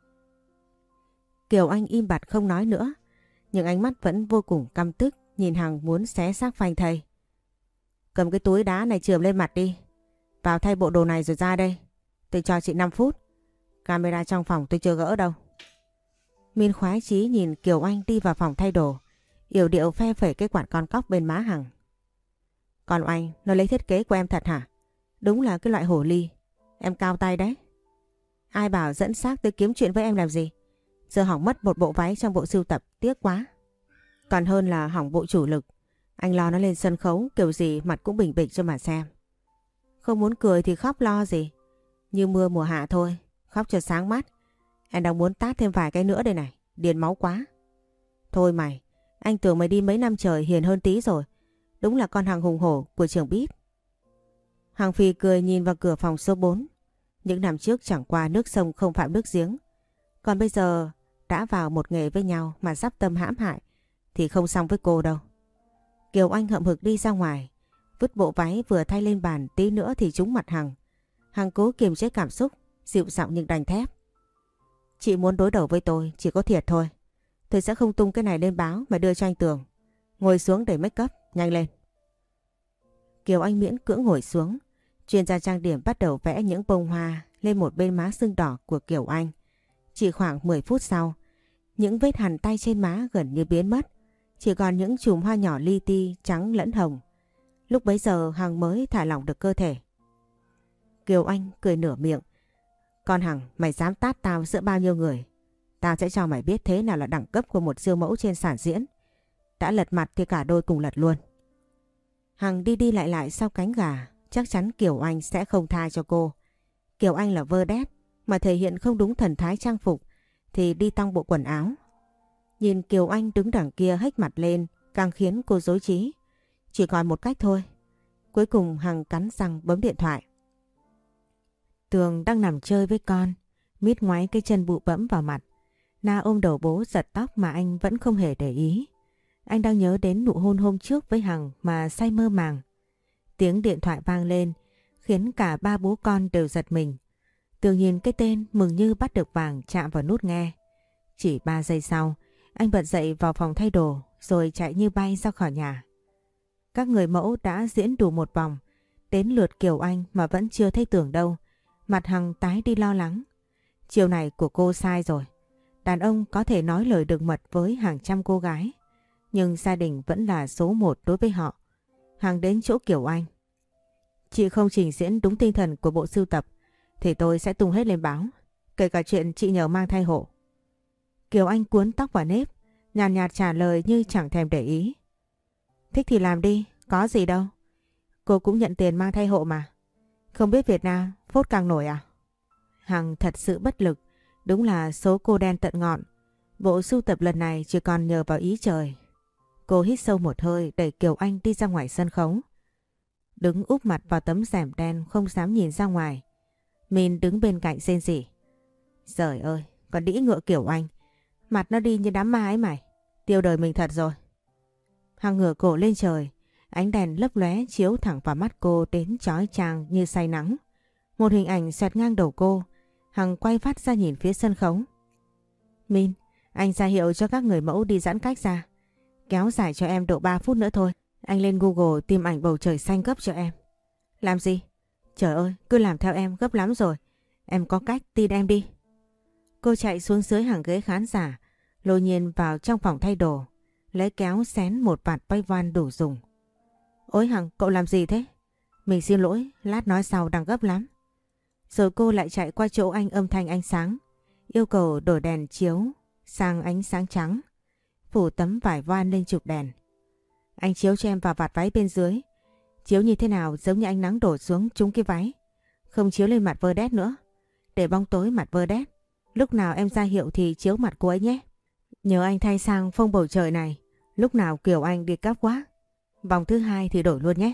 Kiều Anh im bặt không nói nữa, nhưng ánh mắt vẫn vô cùng căm tức, nhìn Hằng muốn xé xác phanh thây. Cầm cái túi đá này chườm lên mặt đi. Vào thay bộ đồ này rồi ra đây. Tôi cho chị 5 phút. Camera trong phòng tôi chưa gỡ đâu. Min khoái chí nhìn Kiều Anh đi vào phòng thay đồ, yểu điệu phe phẩy cái quạt con cóc bên má Hằng. Còn Oanh, nó lấy thiết kế của em thật hả? Đúng là cái loại hổ ly. Em cao tay đấy. Ai bảo dẫn xác tới kiếm chuyện với em làm gì? Giờ hỏng mất một bộ váy trong bộ sưu tập, tiếc quá. Còn hơn là hỏng bộ chủ lực. Anh lo nó lên sân khấu kiểu gì mặt cũng bình bịch cho mà xem. Không muốn cười thì khóc lo gì. Như mưa mùa hạ thôi, khóc cho sáng mắt. Em đang muốn tát thêm vài cái nữa đây này, điên máu quá. Thôi mày, anh tưởng mày đi mấy năm trời hiền hơn tí rồi. Đúng là con Hằng hùng hổ của trường Bíp. Hằng phì cười nhìn vào cửa phòng số 4. Những năm trước chẳng qua nước sông không phạm nước giếng. Còn bây giờ đã vào một nghề với nhau mà sắp tâm hãm hại thì không xong với cô đâu. Kiều Anh hậm hực đi ra ngoài, vứt bộ váy vừa thay lên bàn, tí nữa thì trúng mặt Hằng. Hằng cố kiềm chế cảm xúc, dịu giọng nhưng đanh thép. Chị muốn đối đầu với tôi, chỉ có thiệt thôi. Tôi sẽ không tung cái này lên báo mà đưa cho anh Tường. Ngồi xuống để make up, nhanh lên. Kiều Anh miễn cưỡng ngồi xuống. Chuyên gia trang điểm bắt đầu vẽ những bông hoa lên một bên má sưng đỏ của Kiều Anh. Chỉ khoảng 10 phút sau, những vết hằn tay trên má gần như biến mất. Chỉ còn những chùm hoa nhỏ li ti trắng lẫn hồng. Lúc bấy giờ Hằng mới thả lỏng được cơ thể. Kiều Anh cười nửa miệng. Con Hằng, mày dám tát tao giữa bao nhiêu người? Tao sẽ cho mày biết thế nào là đẳng cấp của một siêu mẫu trên sàn diễn. Đã lật mặt thì cả đôi cùng lật luôn. Hằng đi đi lại lại sau cánh gà. Chắc chắn Kiều Anh sẽ không tha cho cô. Kiều Anh là vedette mà thể hiện không đúng thần thái trang phục thì đi tăng bộ quần áo. Nhìn Kiều Anh đứng đằng kia hếch mặt lên càng khiến cô rối trí. Chỉ còn một cách thôi. Cuối cùng Hằng cắn răng bấm điện thoại. Tường đang nằm chơi với con. Mít ngoáy cái chân bụ bẫm vào mặt. Na ôm đầu bố giật tóc mà anh vẫn không hề để ý. Anh đang nhớ đến nụ hôn hôm trước với Hằng mà say mơ màng. Tiếng điện thoại vang lên khiến cả ba bố con đều giật mình. Tường nhìn cái tên mừng như bắt được vàng chạm vào nút nghe. Chỉ 3 giây sau, anh bật dậy vào phòng thay đồ rồi chạy như bay ra khỏi nhà. Các người mẫu đã diễn đủ một vòng. Đến lượt Kiều Anh mà vẫn chưa thấy Tường đâu. Mặt Hằng tái đi lo lắng. Chiều này của cô sai rồi. Đàn ông có thể nói lời được mật với hàng trăm cô gái. Nhưng gia đình vẫn là số một đối với họ. Hằng đến chỗ Kiều Anh. Chị không trình diễn đúng tinh thần của bộ sưu tập thì tôi sẽ tung hết lên báo. Kể cả chuyện chị nhờ mang thai hộ. Kiều Anh cuốn tóc vào nếp, nhàn nhạt trả lời như chẳng thèm để ý. Thích thì làm đi, có gì đâu. Cô cũng nhận tiền mang thai hộ mà. Không biết Việt Nam phốt càng nổi à? Hằng thật sự bất lực. Đúng là số cô đen tận ngọn. Bộ sưu tập lần này chỉ còn nhờ vào ý trời. Cô hít sâu một hơi đẩy Kiều Anh đi ra ngoài sân khấu. Đứng úp mặt vào tấm rèm đen không dám nhìn ra ngoài. Min đứng bên cạnh rên rỉ. Trời ơi, còn đĩ ngựa Kiều Anh. Mặt nó đi như đám ma ấy mày. Tiêu đời mình thật rồi. Hằng ngửa cổ lên trời. Ánh đèn lấp lóe chiếu thẳng vào mắt cô đến chói chang như say nắng. Một hình ảnh xoẹt ngang đầu cô. Hằng quay phát ra nhìn phía sân khấu. Min, anh ra hiệu cho các người mẫu đi giãn cách ra. Kéo dài cho em độ 3 phút nữa thôi. Anh lên Google tìm ảnh bầu trời xanh gấp cho em. Làm gì? Trời ơi, cứ làm theo em gấp lắm rồi. Em có cách, tin em đi. Cô chạy xuống dưới hàng ghế khán giả, lôi nhiên vào trong phòng thay đồ, lấy kéo xén một vạt bay voan đủ dùng. Ôi Hằng, cậu làm gì thế? Mình xin lỗi, lát nói sau đang gấp lắm. Rồi cô lại chạy qua chỗ anh âm thanh ánh sáng, yêu cầu đổi đèn chiếu sang ánh sáng trắng, phủ tấm vải voan lên chụp đèn. Anh chiếu cho em vào vạt váy bên dưới. Chiếu như thế nào giống như ánh nắng đổ xuống trúng cái váy. Không chiếu lên mặt vedette nữa. Để bóng tối mặt vedette. Lúc nào em ra hiệu thì chiếu mặt cô ấy nhé. Nhờ anh thay sang phông bầu trời này. Lúc nào Kiều Anh đi cắp quá. Vòng thứ 2 thì đổi luôn nhé.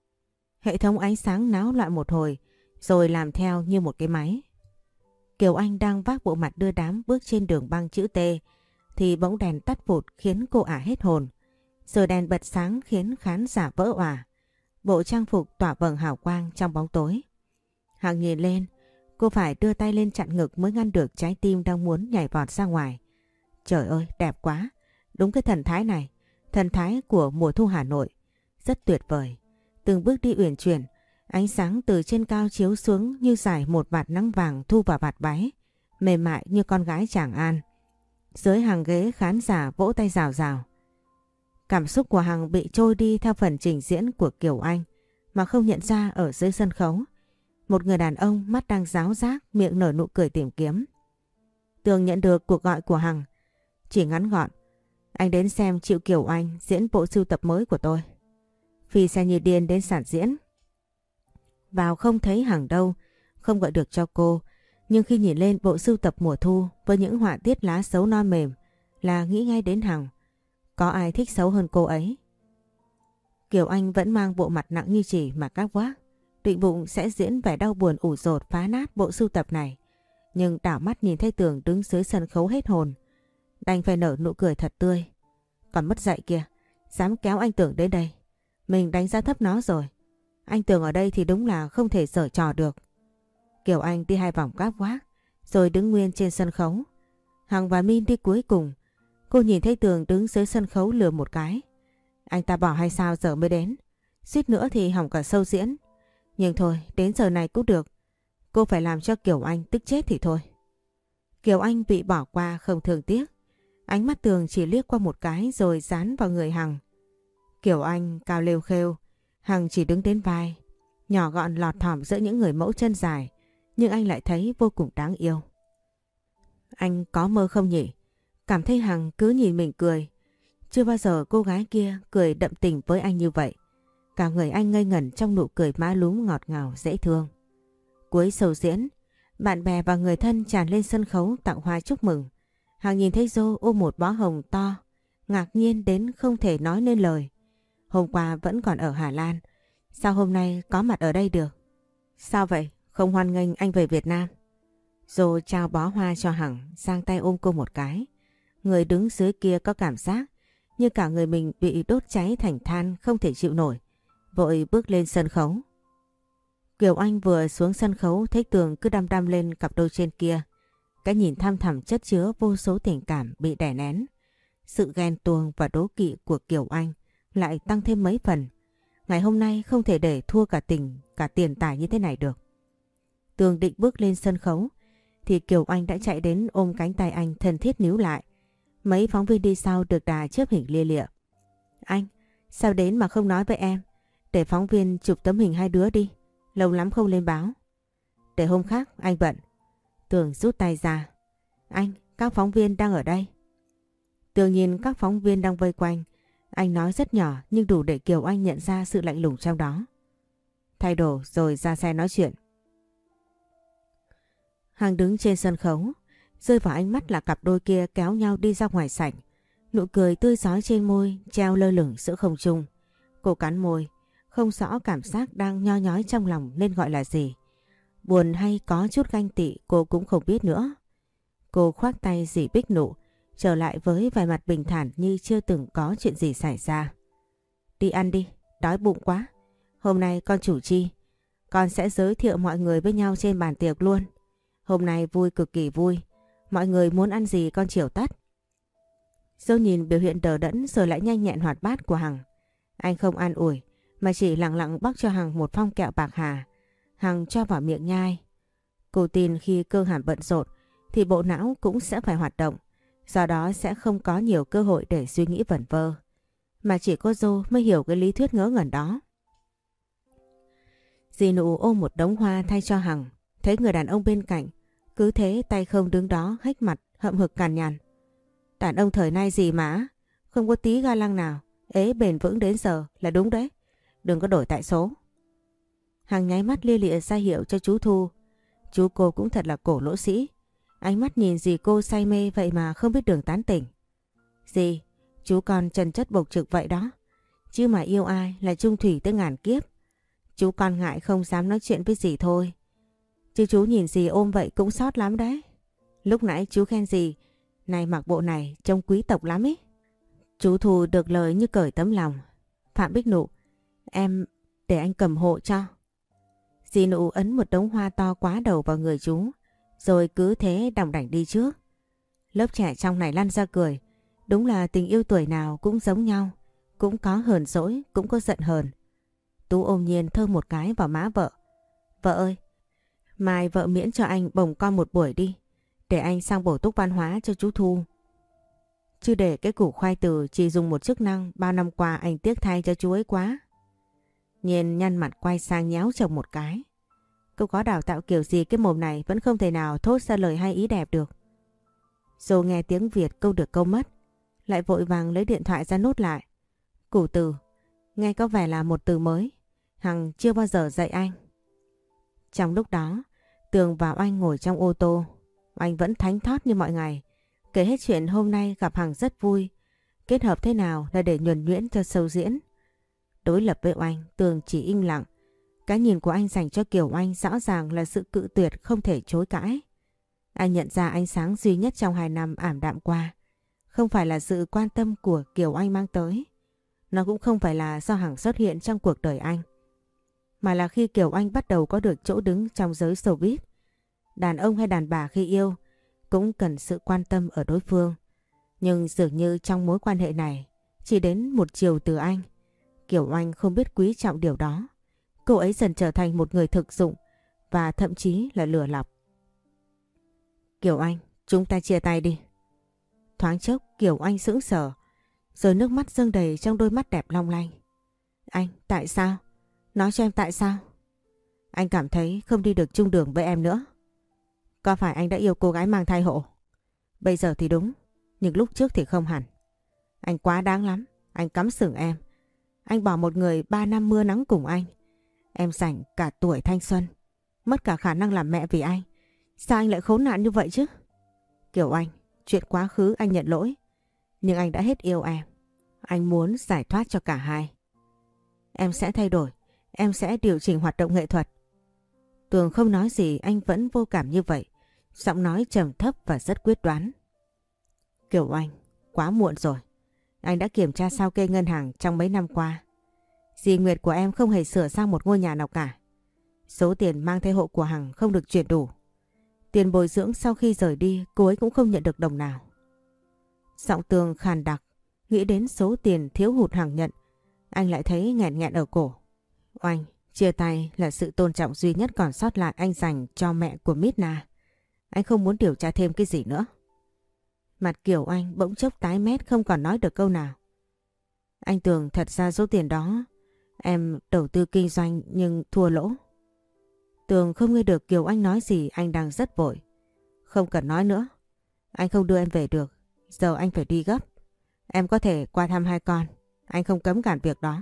Hệ thống ánh sáng náo loạn một hồi rồi làm theo như một cái máy. Kiều Anh đang vác bộ mặt đưa đám bước trên đường băng chữ T thì bỗng đèn tắt vụt khiến cô ả hết hồn. Rồi đèn bật sáng khiến khán giả vỡ òa. Bộ trang phục tỏa vầng hào quang trong bóng tối. Hằng nhìn lên, cô phải đưa tay lên chặn ngực mới ngăn được trái tim đang muốn nhảy vọt ra ngoài. Trời ơi, đẹp quá. Đúng cái thần thái này. Thần thái của mùa thu Hà Nội. Rất tuyệt vời. Từng bước đi uyển chuyển, ánh sáng từ trên cao chiếu xuống như rải một vạt nắng vàng thu vào vạt váy, mềm mại như con gái Tràng An. Dưới hàng ghế khán giả vỗ tay rào rào. Cảm xúc của Hằng bị trôi đi theo phần trình diễn của Kiều Anh mà không nhận ra ở dưới sân khấu. Một người đàn ông mắt đang ráo rác, miệng nở nụ cười tìm kiếm. Tường nhận được cuộc gọi của Hằng. Chỉ ngắn gọn. Anh đến xem chị Kiều Anh diễn bộ sưu tập mới của tôi. Phi xe như điên đến sàn diễn. Vào không thấy Hằng đâu, không gọi được cho cô. Nhưng khi nhìn lên bộ sưu tập mùa thu với những họa tiết lá sấu non mềm là nghĩ ngay đến Hằng. Có ai thích xấu hơn cô ấy? Kiều Anh vẫn mang bộ mặt nặng như chỉ mà các vác. Định bụng sẽ diễn vẻ đau buồn ủ dột phá nát bộ sưu tập này. Nhưng đảo mắt nhìn thấy Tường đứng dưới sân khấu hết hồn. Đành phải nở nụ cười thật tươi. Còn mất dạy kìa, dám kéo anh Tường đến đây. Mình đánh giá thấp nó rồi. Anh Tường ở đây thì đúng là không thể giở trò được. Kiều Anh đi 2 vòng các vác rồi đứng nguyên trên sân khấu. Hằng và Min đi cuối cùng. Cô nhìn thấy Tường đứng dưới sân khấu lừa một cái. Anh ta bỏ hay sao giờ mới đến. Suýt nữa thì hỏng cả show diễn. Nhưng thôi, đến giờ này cũng được. Cô phải làm cho Kiều Anh tức chết thì thôi. Kiều Anh bị bỏ qua không thương tiếc. Ánh mắt Tường chỉ liếc qua một cái rồi dán vào người Hằng. Kiều Anh cao lêu khêu. Hằng chỉ đứng đến vai, nhỏ gọn lọt thỏm giữa những người mẫu chân dài, nhưng anh lại thấy vô cùng đáng yêu. Anh có mơ không nhỉ? Cảm thấy Hằng cứ nhìn mình cười. Chưa bao giờ cô gái kia cười đậm tình với anh như vậy. Cả người anh ngây ngẩn trong nụ cười má lúm ngọt ngào dễ thương. Cuối show diễn, bạn bè và người thân tràn lên sân khấu tặng hoa chúc mừng. Hằng nhìn thấy Dô ôm một bó hồng to, ngạc nhiên đến không thể nói nên lời. Hôm qua vẫn còn ở Hà Lan, sao hôm nay có mặt ở đây được? Sao vậy? Không hoan nghênh anh về Việt Nam? Dô trao bó hoa cho Hằng, giang tay ôm cô một cái. Người đứng dưới kia có cảm giác như cả người mình bị đốt cháy thành than không thể chịu nổi. Vội bước lên sân khấu. Kiều Anh vừa xuống sân khấu thấy Tường cứ đăm đăm lên cặp đôi trên kia. Cái nhìn thăm thẳm chất chứa vô số tình cảm bị đè nén. Sự ghen tuông và đố kỵ của Kiều Anh lại tăng thêm mấy phần. Ngày hôm nay không thể để thua cả tình, cả tiền tài như thế này được. Tường định bước lên sân khấu thì Kiều Anh đã chạy đến ôm cánh tay anh thân thiết níu lại. Mấy phóng viên đi sau được đà chớp hình lia lịa. Anh, sao đến mà không nói với em? Để phóng viên chụp tấm hình hai đứa đi. Lâu lắm không lên báo. Để hôm khác, anh bận. Tường rút tay ra. Anh, các phóng viên đang ở đây. Tường nhìn các phóng viên đang vây quanh. Anh nói rất nhỏ nhưng đủ để Kiều Anh nhận ra sự lạnh lùng trong đó. Thay đồ rồi ra xe nói chuyện. Hằng đứng trên sân khấu, rơi vào ánh mắt là cặp đôi kia kéo nhau đi ra ngoài sảnh. Nụ cười tươi rói trên môi treo lơ lửng giữa không trung. Cô cắn môi, không rõ cảm giác đang nho nhói trong lòng nên gọi là gì. Buồn hay có chút ganh tị cô cũng không biết nữa. Cô khoác tay dì Bích nụ, trở lại với vẻ mặt bình thản như chưa từng có chuyện gì xảy ra. Đi ăn đi, đói bụng quá. Hôm nay con chủ chi, con sẽ giới thiệu mọi người với nhau trên bàn tiệc luôn. Hôm nay vui cực kỳ vui, mọi người muốn ăn gì con chiều tất. Dâu nhìn biểu hiện đờ đẫn rồi lại nhanh nhẹn hoạt bát của Hằng. Anh không an ủi mà chỉ lặng lặng bóc cho Hằng một phong kẹo bạc hà. Hằng cho vào miệng nhai. Cô tin khi cơ hàm bận rộn thì bộ não cũng sẽ phải hoạt động, do đó sẽ không có nhiều cơ hội để suy nghĩ vẩn vơ. Mà chỉ có Dô mới hiểu cái lý thuyết ngớ ngẩn đó. Dì Nụ ôm một đống hoa thay cho Hằng, thấy người đàn ông bên cạnh cứ thế tay không đứng đó hếch mặt hậm hực cằn nhằn. Đàn ông thời nay gì mà không có tí ga lăng nào, ế bền vững đến giờ là đúng đấy, đừng có đổi tại số. Hằng nháy mắt lia lịa ra hiệu cho chú Thu. Chú cô cũng thật là cổ lỗ sĩ, ánh mắt nhìn dì cô say mê vậy mà không biết đường tán tỉnh. Dì, chú con chân chất bộc trực vậy đó, chứ mà yêu ai là chung thủy tới ngàn kiếp. Chú con ngại không dám nói chuyện với dì thôi, chứ chú nhìn dì ôm vậy cũng sót lắm đấy. Lúc nãy chú khen dì này mặc bộ này trông quý tộc lắm ý. Chú Thu được lời như cởi tấm lòng. Phạm Bích Nụ, em để anh cầm hộ cho. Dì Nụ ấn một đống hoa to quá đầu vào người chú, rồi cứ thế đỏng đảnh đi trước. Lớp trẻ trong này lăn ra cười. Đúng là tình yêu tuổi nào cũng giống nhau, cũng có hờn dỗi, cũng có giận hờn. Tú ôm nhiên thơm một cái vào má vợ. Vợ ơi, mai vợ miễn cho anh bồng con một buổi đi, để anh sang bổ túc văn hóa cho chú Thu. Chứ để cái củ khoai từ chỉ dùng một chức năng bao năm qua anh tiếc thay cho chú ấy quá. Nhiên nhăn mặt quay sang nhéo chồng một cái. Cô có đào tạo kiểu gì cái mồm này vẫn không thể nào thốt ra lời hay ý đẹp được. Rồi nghe tiếng Việt câu được câu mất, lại vội vàng lấy điện thoại ra nốt lại. Củ từ, nghe có vẻ là một từ mới, Hằng chưa bao giờ dạy anh. Trong lúc đó, Tường và Oanh ngồi trong ô tô. Oanh vẫn thánh thót như mọi ngày, kể hết chuyện hôm nay gặp Hằng rất vui, kết hợp thế nào là để nhuần nhuyễn cho show diễn. Đối lập với Oanh, Tường chỉ im lặng. Cái nhìn của anh dành cho Kiều Anh rõ ràng là sự cự tuyệt không thể chối cãi. Anh nhận ra ánh sáng duy nhất trong 2 năm ảm đạm qua không phải là sự quan tâm của Kiều Anh mang tới. Nó cũng không phải là do Hằng xuất hiện trong cuộc đời anh, mà là khi Kiều Anh bắt đầu có được chỗ đứng trong giới showbiz. Đàn ông hay đàn bà khi yêu cũng cần sự quan tâm ở đối phương. Nhưng dường như trong mối quan hệ này chỉ đến một chiều từ anh, Kiều Anh không biết quý trọng điều đó. Cô ấy dần trở thành một người thực dụng và thậm chí là lừa lọc. Kiều Anh, chúng ta chia tay đi. Thoáng chốc Kiều Anh sững sờ, rồi nước mắt dâng đầy trong đôi mắt đẹp long lanh. Anh, tại sao? Nói cho em tại sao? Anh cảm thấy không đi được chung đường với em nữa. Có phải anh đã yêu cô gái mang thai hộ? Bây giờ thì đúng, nhưng lúc trước thì không hẳn. Anh quá đáng lắm, anh cắm sừng em. Anh bỏ một người 3 năm mưa nắng cùng anh. Em dành cả tuổi thanh xuân, mất cả khả năng làm mẹ vì anh. Sao anh lại khốn nạn như vậy chứ? Kiều Anh, chuyện quá khứ anh nhận lỗi. Nhưng anh đã hết yêu em. Anh muốn giải thoát cho cả hai. Em sẽ thay đổi, em sẽ điều chỉnh hoạt động nghệ thuật. Tường không nói gì, anh vẫn vô cảm như vậy. Giọng nói trầm thấp và rất quyết đoán. Kiều Anh, quá muộn rồi. Anh đã kiểm tra sao kê ngân hàng trong mấy năm qua. Dì Nguyệt của em không hề sửa sang một ngôi nhà nào cả. Số tiền mang thai hộ của Hằng không được chuyển đủ. Tiền bồi dưỡng sau khi rời đi cô ấy cũng không nhận được đồng nào. Giọng Tường khàn đặc, nghĩ đến số tiền thiếu hụt Hằng nhận. Anh lại thấy nghẹn nghẹn ở cổ. Oanh, chia tay là sự tôn trọng duy nhất còn sót lại anh dành cho mẹ của Midna. Anh không muốn điều tra thêm cái gì nữa. Mặt Kiều Anh bỗng chốc tái mét không còn nói được câu nào. Anh Tường, thật ra số tiền đó em đầu tư kinh doanh nhưng thua lỗ. Tường không nghe được Kiều Anh nói gì, anh đang rất vội. Không cần nói nữa. Anh không đưa em về được. Giờ anh phải đi gấp. Em có thể qua thăm hai con. Anh không cấm cản việc đó.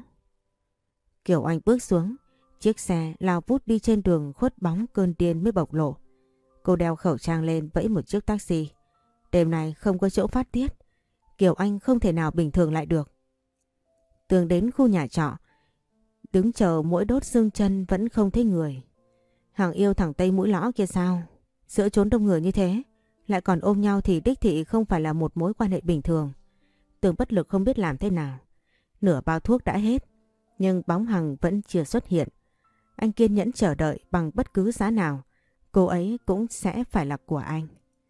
Kiều Anh bước xuống. Chiếc xe lao vút đi trên đường khuất bóng cơn điên mới bộc lộ. Cô đeo khẩu trang lên vẫy một chiếc taxi. Đêm này không có chỗ phát tiết. Kiều Anh không thể nào bình thường lại được. Tường đến khu nhà trọ. Đứng chờ mỗi đốt xương chân vẫn không thấy người. Hằng yêu thằng Tây mũi lõ kia sao? Giữa chốn đông người như thế lại còn ôm nhau thì đích thị không phải là một mối quan hệ bình thường. Tường bất lực không biết làm thế nào. Nửa bao thuốc đã hết, nhưng bóng Hằng vẫn chưa xuất hiện. Anh kiên nhẫn chờ đợi bằng bất cứ giá nào. Cô ấy cũng sẽ phải là của anh.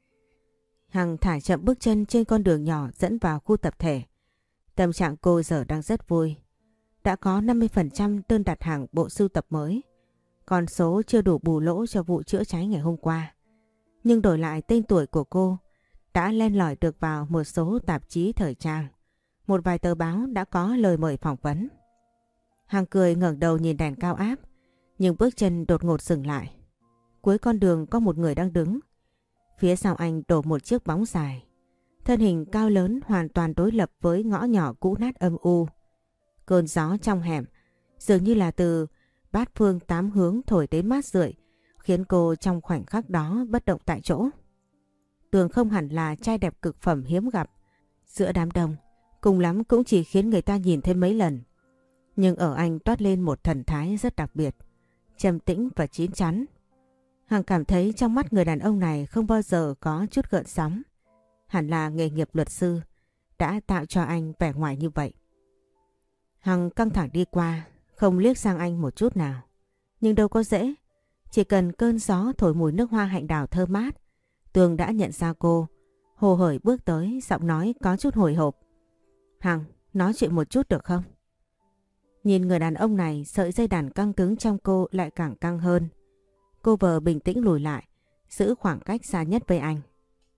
Hằng thả chậm bước chân trên con đường nhỏ dẫn vào khu tập thể. Tâm trạng cô giờ đang rất vui. Đã có 50% đơn đặt hàng bộ sưu tập mới. Con số chưa đủ bù lỗ cho vụ chữa cháy ngày hôm qua. Nhưng đổi lại tên tuổi của cô đã len lỏi được vào một số tạp chí thời trang. Một vài tờ báo đã có lời mời phỏng vấn. Hằng cười ngẩng đầu nhìn đèn cao áp, nhưng bước chân đột ngột dừng lại. Cuối con đường có một người đang đứng. Phía sau anh đổ một chiếc bóng dài. Thân hình cao lớn hoàn toàn đối lập với ngõ nhỏ cũ nát âm u. Cơn gió trong hẻm dường như là từ bát phương tám hướng thổi đến mát rượi, khiến cô trong khoảnh khắc đó bất động tại chỗ. Tường không hẳn là trai đẹp cực phẩm hiếm gặp. Giữa đám đông, cùng lắm cũng chỉ khiến người ta nhìn thêm mấy lần. Nhưng ở anh toát lên một thần thái rất đặc biệt, trầm tĩnh và chín chắn. Hằng cảm thấy trong mắt người đàn ông này không bao giờ có chút gợn sóng. Hẳn là nghề nghiệp luật sư đã tạo cho anh vẻ ngoài như vậy. Hằng căng thẳng đi qua, không liếc sang anh một chút nào. Nhưng đâu có dễ. Chỉ cần cơn gió thổi mùi nước hoa hạnh đào thơm mát, Tường đã nhận ra cô. Hồ hởi bước tới, giọng nói có chút hồi hộp. Hằng, nói chuyện một chút được không? Nhìn người đàn ông này, sợi dây đàn căng cứng trong cô lại càng căng hơn. Cô vờ bình tĩnh lùi lại, giữ khoảng cách xa nhất với anh.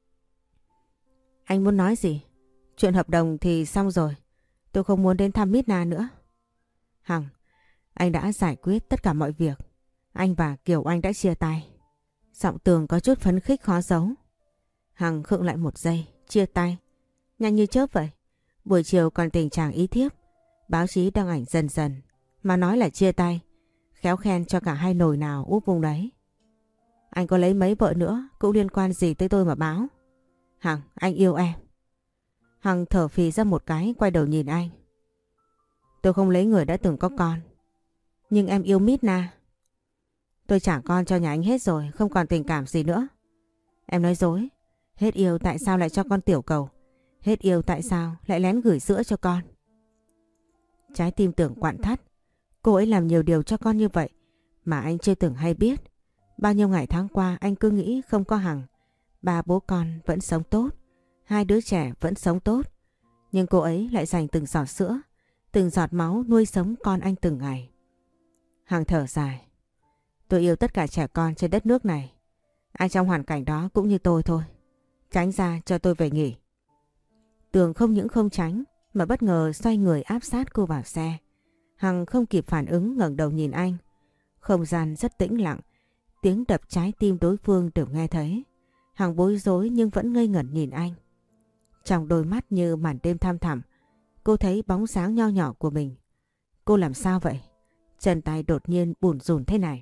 Anh muốn nói gì? Chuyện hợp đồng thì xong rồi. Tôi không muốn đến thăm Midna nữa. Hằng, anh đã giải quyết tất cả mọi việc. Anh và Kiều Anh đã chia tay. Giọng Tường có chút phấn khích khó giấu. Hằng khựng lại một giây. Chia tay? Nhanh như chớp vậy. Buổi chiều còn tình trạng ý thiếp. Báo chí đăng ảnh dần dần. Mà nói là chia tay. Khéo khen cho cả hai nồi nào úp vùng đấy. Anh có lấy mấy vợ nữa cũng liên quan gì tới tôi mà báo. Hằng, anh yêu em. Hằng thở phì ra một cái, quay đầu nhìn anh. Tôi không lấy người đã từng có con. Nhưng em yêu Midna. Tôi trả con cho nhà anh hết rồi, không còn tình cảm gì nữa. Em nói dối. Hết yêu tại sao lại cho con tiểu cầu? Hết yêu tại sao lại lén gửi sữa cho con? Trái tim Tưởng quặn thắt. Cô ấy làm nhiều điều cho con như vậy mà anh chưa từng hay biết. Bao nhiêu ngày tháng qua anh cứ nghĩ không có Hằng, ba bố con vẫn sống tốt, hai đứa trẻ vẫn sống tốt. Nhưng cô ấy lại dành từng giọt sữa, từng giọt máu nuôi sống con anh từng ngày. Hằng thở dài. Tôi yêu tất cả trẻ con trên đất nước này. Ai trong hoàn cảnh đó cũng như tôi thôi. Tránh ra cho tôi về nghỉ. Tường không những không tránh mà bất ngờ xoay người áp sát cô vào xe. Hằng không kịp phản ứng ngẩng đầu nhìn anh. Không gian rất tĩnh lặng, tiếng đập trái tim đối phương đều nghe thấy. Hằng bối rối nhưng vẫn ngây ngẩn nhìn anh. Trong đôi mắt như màn đêm thăm thẳm, cô thấy bóng sáng nho nhỏ của mình. Cô làm sao vậy? Chân tay đột nhiên bủn rủn thế này.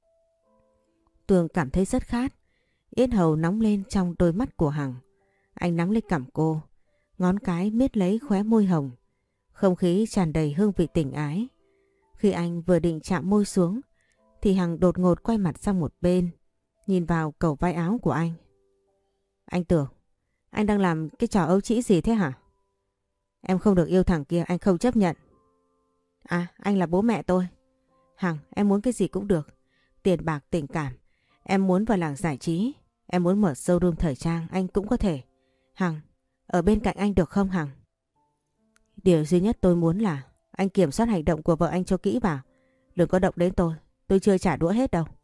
Tường cảm thấy rất khát. Yết hầu nóng lên trong đôi mắt của Hằng. Anh nắm lấy cằm cô, ngón cái miết lấy khóe môi hồng. Không khí tràn đầy hương vị tình ái. Khi anh vừa định chạm môi xuống thì Hằng đột ngột quay mặt sang một bên, nhìn vào cầu vai áo của anh. Anh Tường, anh đang làm cái trò ấu trĩ gì thế hả? Em không được yêu thằng kia, anh không chấp nhận. À, anh là bố mẹ tôi. Hằng, em muốn cái gì cũng được. Tiền bạc, tình cảm. Em muốn vào làng giải trí. Em muốn mở showroom thời trang, anh cũng có thể. Hằng, ở bên cạnh anh được không Hằng? Điều duy nhất tôi muốn là anh kiểm soát hành động của vợ anh cho kỹ vào. Đừng có động đến tôi chưa trả đũa hết đâu.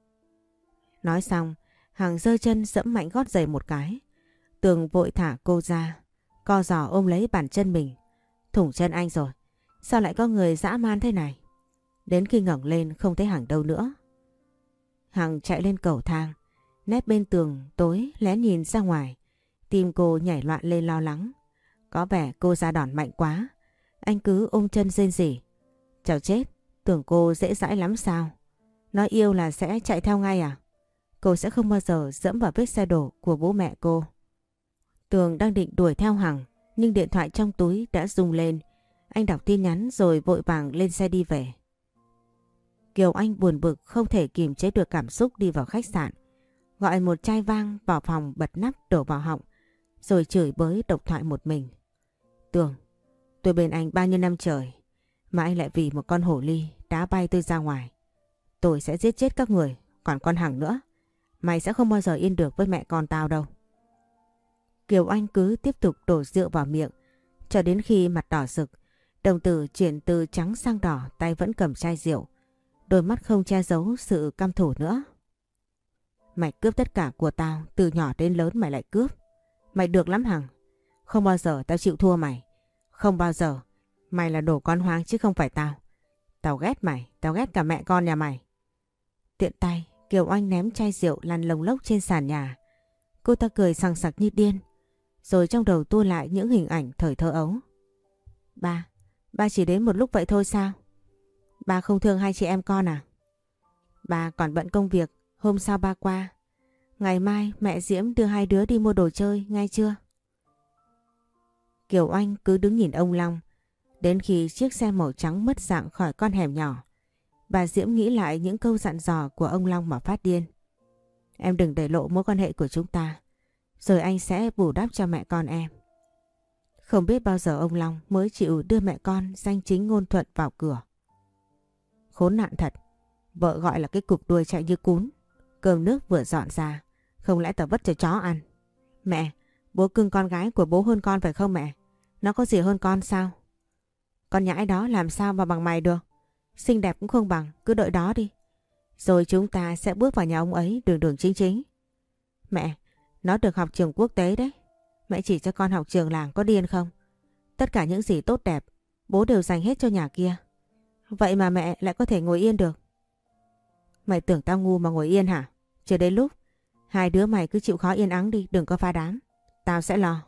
Nói xong, Hằng giơ chân giẫm mạnh gót giày một cái. Tường vội thả cô ra, co giò ôm lấy bàn chân mình. Thủng chân anh rồi, sao lại có người dã man thế này? Đến khi ngẩng lên không thấy Hằng đâu nữa. Hằng chạy lên cầu thang, nép bên tường tối lén nhìn ra ngoài. Tim cô nhảy loạn lên lo lắng. Có vẻ cô ra đòn mạnh quá. Anh cứ ôm chân rên rỉ. Chào chết, tưởng cô dễ dãi lắm sao? Nói yêu là sẽ chạy theo ngay à? Cô sẽ không bao giờ dẫm vào vết xe đổ của bố mẹ cô. Tường đang định đuổi theo Hằng, nhưng điện thoại trong túi đã rung lên. Anh đọc tin nhắn rồi vội vàng lên xe đi về. Kiều Anh buồn bực không thể kìm chế được cảm xúc đi vào khách sạn. Gọi một chai vang vào phòng, bật nắp đổ vào họng, rồi chửi bới độc thoại một mình. Tường, tôi bên anh bao nhiêu năm trời, mà anh lại vì một con hổ ly đá bay tôi ra ngoài. Tôi sẽ giết chết các người, còn con Hằng nữa. Mày sẽ không bao giờ yên được với mẹ con tao đâu. Kiều Anh cứ tiếp tục đổ rượu vào miệng, cho đến khi mặt đỏ rực, đồng tử chuyển từ trắng sang đỏ, tay vẫn cầm chai rượu. Đôi mắt không che giấu sự căm thù nữa. Mày cướp tất cả của tao, từ nhỏ đến lớn mày lại cướp. Mày được lắm Hằng. Không bao giờ tao chịu thua mày. Không bao giờ. Mày là đồ con hoang chứ không phải tao. Tao ghét mày, tao ghét cả mẹ con nhà mày. Tiện tay, Kiều Anh ném chai rượu lăn lông lốc trên sàn nhà. Cô ta cười sằng sặc như điên. Rồi trong đầu tua lại những hình ảnh thời thơ ấu. Ba chỉ đến một lúc vậy thôi sao? Ba không thương hai chị em con à? Ba còn bận công việc, hôm sau ba qua. Ngày mai mẹ Diễm đưa hai đứa đi mua đồ chơi, nghe chưa? Kiều Anh cứ đứng nhìn ông Long. Đến khi chiếc xe màu trắng mất dạng khỏi con hẻm nhỏ, bà Diễm nghĩ lại những câu dặn dò của ông Long mà phát điên. Em đừng để lộ mối quan hệ của chúng ta, rồi anh sẽ bù đắp cho mẹ con em. Không biết bao giờ ông Long mới chịu đưa mẹ con danh chính ngôn thuận vào cửa. Khốn nạn thật, vợ gọi là cái cục đuôi chạy như cún. Cơm nước vừa dọn ra, không lẽ tao vất cho chó ăn? Mẹ, bố cưng con gái của bố hơn con phải không mẹ? Nó có gì hơn con sao? Con nhãi đó làm sao mà bằng mày được? Xinh đẹp cũng không bằng, cứ đợi đó đi. Rồi chúng ta sẽ bước vào nhà ông ấy đường đường chính chính. Mẹ, nó được học trường quốc tế đấy. Mẹ chỉ cho con học trường làng, có điên không? Tất cả những gì tốt đẹp, bố đều dành hết cho nhà kia. Vậy mà mẹ lại có thể ngồi yên được. Mày tưởng tao ngu mà ngồi yên hả? Chưa đến lúc. Hai đứa mày cứ chịu khó yên ắng đi, đừng có phá đám. Tao sẽ lo.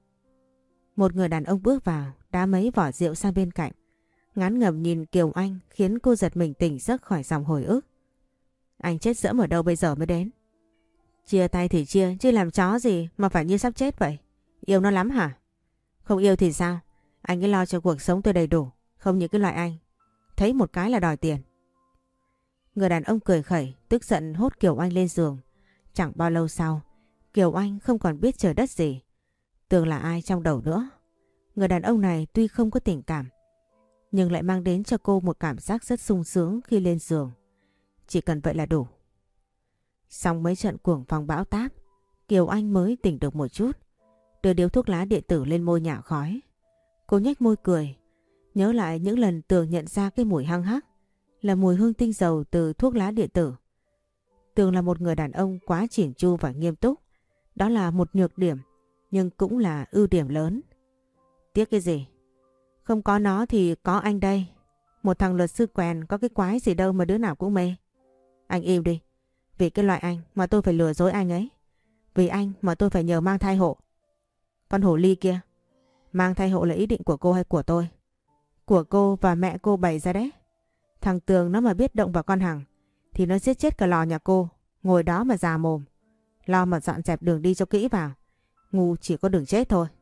Một người đàn ông bước vào, đá mấy vỏ rượu sang bên cạnh. Ngán ngẩm nhìn Kiều Anh khiến cô giật mình tỉnh giấc khỏi dòng hồi ức. Anh chết dẫm ở đâu bây giờ mới đến? Chia tay thì chia, chứ làm chó gì mà phải như sắp chết vậy? Yêu nó lắm hả? Không yêu thì sao? Anh cứ lo cho cuộc sống tôi đầy đủ, không như cái loại anh. Thấy một cái là đòi tiền. Người đàn ông cười khẩy, tức giận hốt Kiều Anh lên giường. Chẳng bao lâu sau, Kiều Anh không còn biết trời đất gì. Tường là ai trong đầu nữa. Người đàn ông này tuy không có tình cảm, nhưng lại mang đến cho cô một cảm giác rất sung sướng khi lên giường. Chỉ cần vậy là đủ. Xong mấy trận cuồng phong bão táp, Kiều Anh mới tỉnh được một chút. Đưa điếu thuốc lá điện tử lên môi nhả khói. Cô nhếch môi cười, nhớ lại những lần Tường nhận ra cái mùi hăng hắc là mùi hương tinh dầu từ thuốc lá điện tử. Tường là một người đàn ông quá chỉn chu và nghiêm túc. Đó là một nhược điểm, nhưng cũng là ưu điểm lớn. Tiếc cái gì? Không có nó thì có anh đây. Một thằng luật sư quèn có cái quái gì đâu mà đứa nào cũng mê. Anh im đi. Vì cái loại anh mà tôi phải lừa dối anh ấy. Vì anh mà tôi phải nhờ mang thai hộ. Con hồ ly kia. Mang thai hộ là ý định của cô hay của tôi? Của cô và mẹ cô bày ra đấy. Thằng Tường nó mà biết động vào con Hằng thì nó giết chết cả lò nhà cô. Ngồi đó mà già mồm. Lo mà dọn dẹp đường đi cho kỹ vào. Ngu chỉ có đường chết thôi.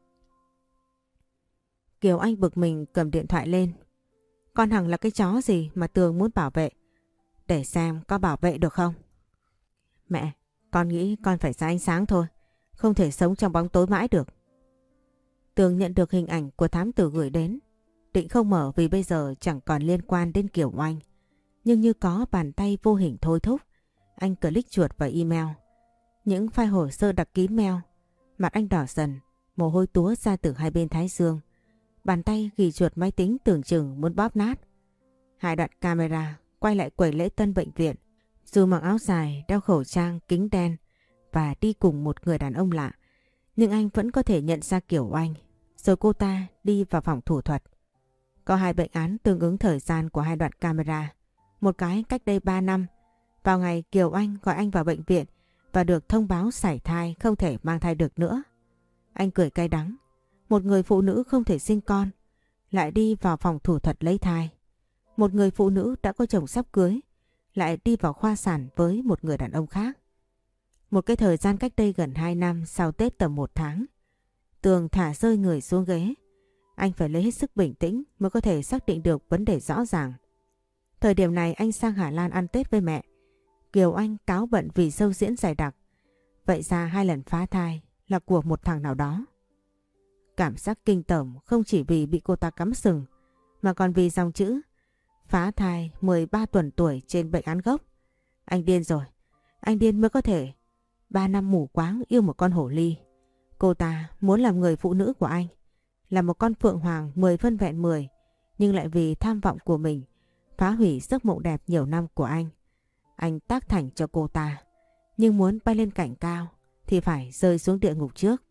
Kiều Anh bực mình cầm điện thoại lên. Con Hằng là cái chó gì mà Tường muốn bảo vệ? Để xem có bảo vệ được không? Mẹ, con nghĩ con phải ra ánh sáng thôi. Không thể sống trong bóng tối mãi được. Tường nhận được hình ảnh của thám tử gửi đến. Định không mở vì bây giờ chẳng còn liên quan đến Kiều Anh. Nhưng như có bàn tay vô hình thôi thúc, anh click chuột vào email. Những file hồ sơ đặc kín mail. Mặt anh đỏ dần, mồ hôi túa ra từ hai bên thái dương. Bàn tay ghi chuột máy tính tưởng chừng muốn bóp nát. Hai đoạn camera quay lại quầy lễ tân bệnh viện. Dù mặc áo dài, đeo khẩu trang, kính đen và đi cùng một người đàn ông lạ, nhưng anh vẫn có thể nhận ra Kiều Anh. Rồi cô ta đi vào phòng thủ thuật. Có hai bệnh án tương ứng thời gian của hai đoạn camera. Một cái cách đây 3 năm, vào ngày Kiều Anh gọi anh vào bệnh viện và được thông báo sảy thai không thể mang thai được nữa. Anh cười cay đắng. Một người phụ nữ không thể sinh con lại đi vào phòng thủ thuật lấy thai. Một người phụ nữ đã có chồng sắp cưới lại đi vào khoa sản với một người đàn ông khác. Một cái thời gian cách đây gần 2 năm, sau Tết tầm 1 tháng. Tường thả rơi người xuống ghế. Anh phải lấy hết sức bình tĩnh mới có thể xác định được vấn đề rõ ràng. Thời điểm này anh sang Hà Lan ăn Tết với mẹ. Kiều Anh cáo bận vì show diễn dày đặc. Vậy ra 2 lần phá thai là của một thằng nào đó. Cảm giác kinh tởm không chỉ vì bị cô ta cắm sừng, mà còn vì dòng chữ phá thai 13 tuần tuổi trên bệnh án gốc. Anh điên rồi. Anh điên mới có thể 3 năm mù quáng yêu một con hổ ly. Cô ta muốn làm người phụ nữ của anh, là một con phượng hoàng 10 phân vẹn 10, nhưng lại vì tham vọng của mình phá hủy giấc mộng đẹp nhiều năm của anh. Anh tác thành cho cô ta, nhưng muốn bay lên cảnh cao thì phải rơi xuống địa ngục trước.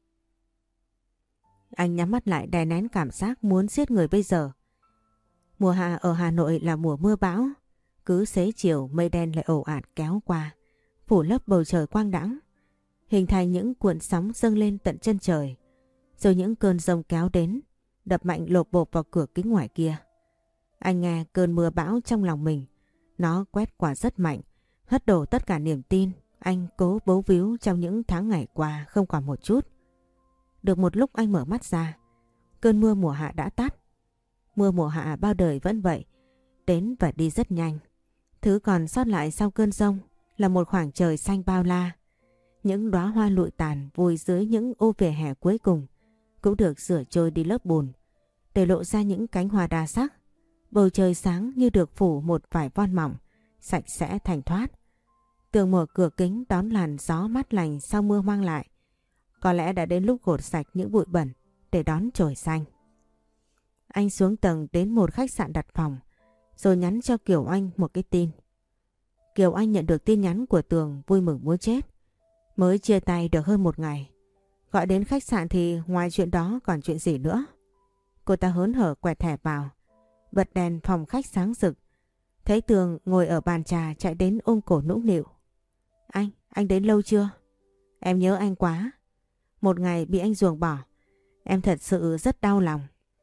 Anh nhắm mắt lại đè nén cảm giác muốn giết người bây giờ. Mùa hạ ở Hà Nội là mùa mưa bão. Cứ xế chiều mây đen lại ồ ạt kéo qua, phủ lấp bầu trời quang đãng, hình thành những cuộn sóng dâng lên tận chân trời. Rồi những cơn giông kéo đến, đập mạnh lộp bộp vào cửa kính ngoài kia. Anh nghe cơn mưa bão trong lòng mình. Nó quét qua rất mạnh, hất đổ tất cả niềm tin anh cố bấu víu trong những tháng ngày qua không còn một chút. Được một lúc anh mở mắt ra. Cơn mưa mùa hạ đã tắt. Mưa mùa hạ bao đời vẫn vậy, đến và đi rất nhanh. Thứ còn sót lại sau cơn giông là một khoảng trời xanh bao la. Những đóa hoa lụi tàn vùi dưới những ô vỉa hè cuối cùng cũng được rửa trôi đi lớp bùn, để lộ ra những cánh hoa đa sắc. Bầu trời sáng như được phủ một vải voan mỏng, sạch sẽ thanh thoát. Tường mở cửa kính đón làn gió mát lành sau mưa mang lại. Có lẽ đã đến lúc gột sạch những bụi bẩn để đón trời xanh. Anh xuống tầng đến một khách sạn đặt phòng, rồi nhắn cho Kiều Anh một cái tin. Kiều Anh nhận được tin nhắn của Tường vui mừng muốn chết. Mới chia tay được hơn 1 ngày. Gọi đến khách sạn thì ngoài chuyện đó còn chuyện gì nữa. Cô ta hớn hở quẹt thẻ vào, bật đèn phòng khách sáng rực. Thấy Tường ngồi ở bàn trà chạy đến ôm cổ nũng nịu. Anh đến lâu chưa? Em nhớ anh quá. 1 ngày bị anh ruồng bỏ. Em thật sự rất đau lòng.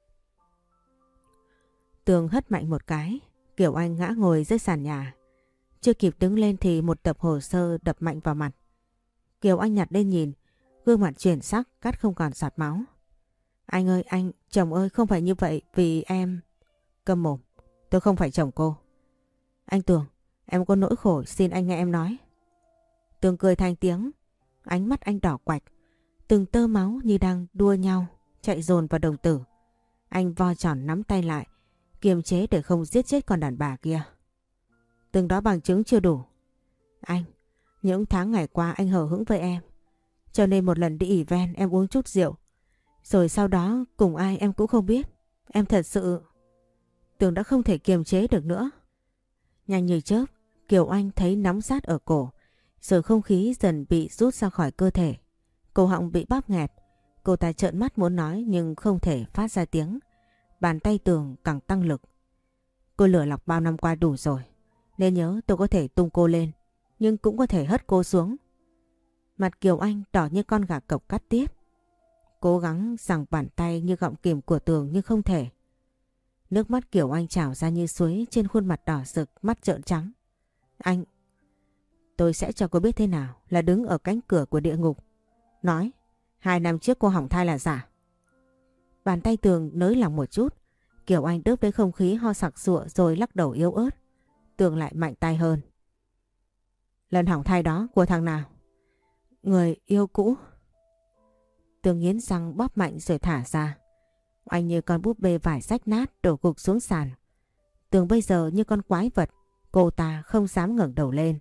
Tường hất mạnh một cái. Kiều Anh ngã ngồi dưới sàn nhà. Chưa kịp đứng lên thì một tập hồ sơ đập mạnh vào mặt. Kiều Anh nhặt lên nhìn. Gương mặt chuyển sắc, cắt không còn giọt máu. Anh ơi anh, chồng ơi, không phải như vậy vì em... Câm mồm, tôi không phải chồng cô. Anh Tường, em có nỗi khổ xin anh nghe em nói. Tường cười thành tiếng. Ánh mắt anh đỏ quạch. Từng tơ máu như đang đua nhau chạy dồn vào đồng tử. Anh vo tròn nắm tay lại, kiềm chế để không giết chết con đàn bà kia. Từng đó bằng chứng chưa đủ. Anh, những tháng ngày qua anh hờ hững với em. Cho nên một lần đi event em uống chút rượu. Rồi sau đó cùng ai em cũng không biết. Em thật sự... Tường đã không thể kiềm chế được nữa. Nhanh như chớp, Kiều Anh thấy nóng rát ở cổ. Rồi không khí dần bị rút ra khỏi cơ thể. Cổ họng bị bóp nghẹt. Cô ta trợn mắt muốn nói nhưng không thể phát ra tiếng. Bàn tay Tường càng tăng lực. Cô lừa lọc bao năm qua đủ rồi. Nên nhớ tôi có thể tung cô lên, nhưng cũng có thể hất cô xuống. Mặt Kiều Anh đỏ như con gà cộc cắt tiếp. Cố gắng giằng bàn tay như gọng kìm của Tường nhưng không thể. Nước mắt Kiều Anh trào ra như suối trên khuôn mặt đỏ rực, mắt trợn trắng. Anh... Tôi sẽ cho cô biết thế nào là đứng ở cánh cửa của địa ngục. Nói, 2 năm trước cô hỏng thai là giả. Bàn tay Tường nới lỏng một chút. Kiều Anh đớp lấy không khí ho sặc sụa rồi lắc đầu yếu ớt. Tường lại mạnh tay hơn. Lần hỏng thai đó của thằng nào? Người yêu cũ. Tường nghiến răng bóp mạnh rồi thả ra. Anh như con búp bê vải rách nát đổ gục xuống sàn. Tường bây giờ như con quái vật. Cô ta không dám ngẩng đầu lên.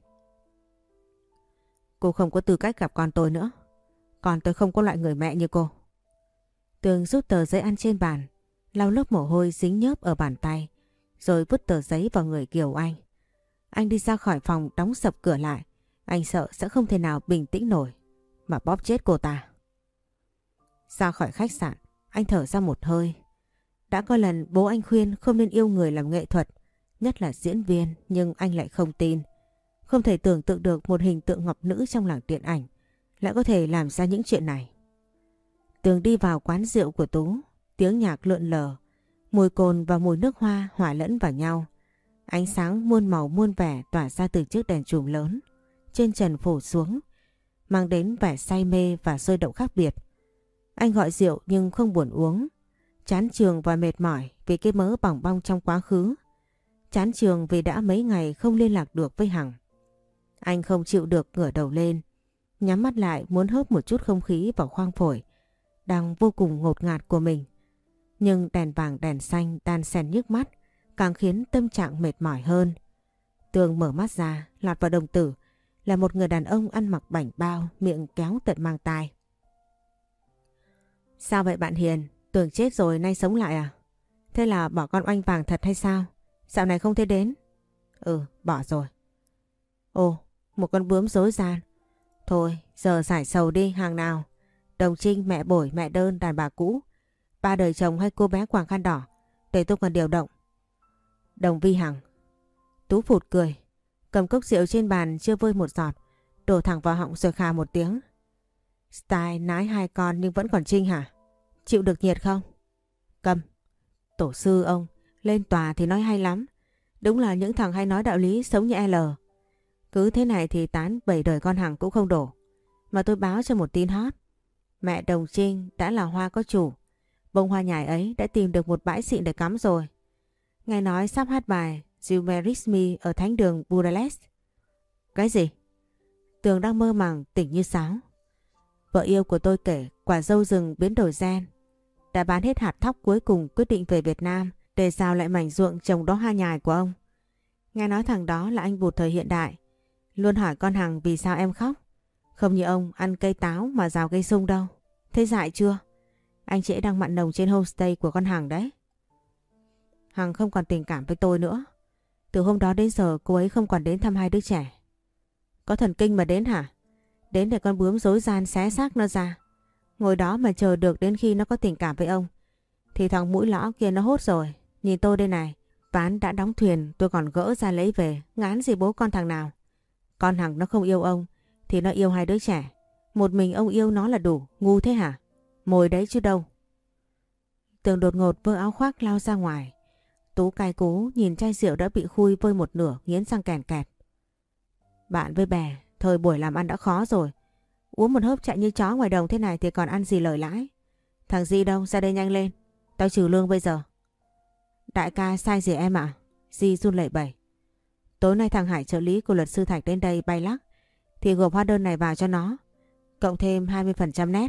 Cô không có tư cách gặp con tôi nữa. Còn tôi không có loại người mẹ như cô. Tường rút tờ giấy ăn trên bàn, lau lớp mồ hôi dính nhớp ở bàn tay, rồi vứt tờ giấy vào người Kiều Anh. Anh đi ra khỏi phòng đóng sập cửa lại. Anh sợ sẽ không thể nào bình tĩnh nổi mà bóp chết cô ta. Ra khỏi khách sạn, anh thở ra một hơi. Đã có lần bố anh khuyên không nên yêu người làm nghệ thuật, nhất là diễn viên, nhưng anh lại không tin. Không thể tưởng tượng được một hình tượng ngọc nữ trong làng điện ảnh lại có thể làm ra những chuyện này. Tường đi vào quán rượu của Tú, tiếng nhạc lượn lờ, mùi cồn và mùi nước hoa hòa lẫn vào nhau. Ánh sáng muôn màu muôn vẻ tỏa ra từ chiếc đèn chùm lớn trên trần phủ xuống, mang đến vẻ say mê và sôi động khác biệt. Anh gọi rượu nhưng không buồn uống, chán chường và mệt mỏi vì cái mớ bỏng bong trong quá khứ. Chán chường vì đã mấy ngày không liên lạc được với Hằng. Anh không chịu được ngửa đầu lên, nhắm mắt lại muốn hớp một chút không khí vào khoang phổi đang vô cùng ngột ngạt của mình. Nhưng đèn vàng đèn xanh đan xen nhức mắt càng khiến tâm trạng mệt mỏi hơn. Tường mở mắt ra, lọt vào đồng tử là một người đàn ông ăn mặc bảnh bao, miệng kéo tận mang tai. Sao vậy bạn Hiền? Tưởng chết rồi nay sống lại à? Thế là bỏ con oanh vàng thật hay sao? Dạo này không thấy đến. Ừ, bỏ rồi. Ồ, một con bướm rối ran. Thôi, giờ giải sầu đi hàng nào. Đồng Trinh, mẹ Bổi, mẹ Đơn, đàn bà cũ, 3 đời chồng hay cô bé quàng khăn đỏ, để tôi còn điều động. Đồng Vi Hằng. Tú phụt cười, cầm cốc rượu trên bàn chưa vơi một giọt, đổ thẳng vào họng rồi khà một tiếng. Style nái 2 con nhưng vẫn còn Trinh hả? Chịu được nhiệt không? Câm. Tổ sư ông, lên tòa thì nói hay lắm. Đúng là những thằng hay nói đạo lý sống như L. Cứ thế này thì tán 7 đời con Hằng cũng không đổ. Mà tôi báo cho một tin hot. Mẹ Đồng Trinh đã là hoa có chủ. Bông hoa nhài ấy đã tìm được một bãi xịn để cắm rồi. Nghe nói sắp hát bài You Marry Me ở thánh đường Budapest. Cái gì? Tường đang mơ màng tỉnh như sáo. Vợ yêu của tôi kể quả dâu rừng biến đổi gen. Đã bán hết hạt thóc cuối cùng quyết định về Việt Nam để rào lại mảnh ruộng trồng đó hoa nhài của ông. Nghe nói thằng đó là anh bụt thời hiện đại. Luôn hỏi con Hằng vì sao em khóc. Không như ông ăn cây táo mà rào cây sung đâu. Thế dại chưa? Anh chị đang mặn nồng trên homestay của con Hằng đấy. Hằng không còn tình cảm với tôi nữa. Từ hôm đó đến giờ cô ấy không còn đến thăm 2 đứa trẻ. Có thần kinh mà đến hả? Đến để con bướm rối ran xé xác nó ra. Ngồi đó mà chờ được đến khi nó có tình cảm với ông. Thì thằng mũi lõ kia nó hốt rồi. Nhìn tôi đây này. Ván đã đóng thuyền tôi còn gỡ ra lấy về. Ngán gì bố con thằng nào. Con Hằng nó không yêu ông thì nó yêu 2 đứa trẻ. Một mình ông yêu nó là đủ. Ngu thế hả? Mồi đấy chứ đâu. Tường đột ngột vơ áo khoác lao ra ngoài. Tú cay cú nhìn chai rượu đã bị khui vơi một nửa, nghiến răng kèn kẹt. Bạn với bè, thời buổi làm ăn đã khó rồi. Uống một hớp chạy như chó ngoài đồng thế này thì còn ăn gì lời lãi. Thằng Di đâu, ra đây nhanh lên. Tao trừ lương bây giờ. Đại ca sai gì em ạ? Di run lẩy bẩy. Tối nay thằng Hải trợ lý của luật sư Thạch đến đây bay lắc thì gộp hóa đơn này vào cho nó. Cộng thêm 20% net.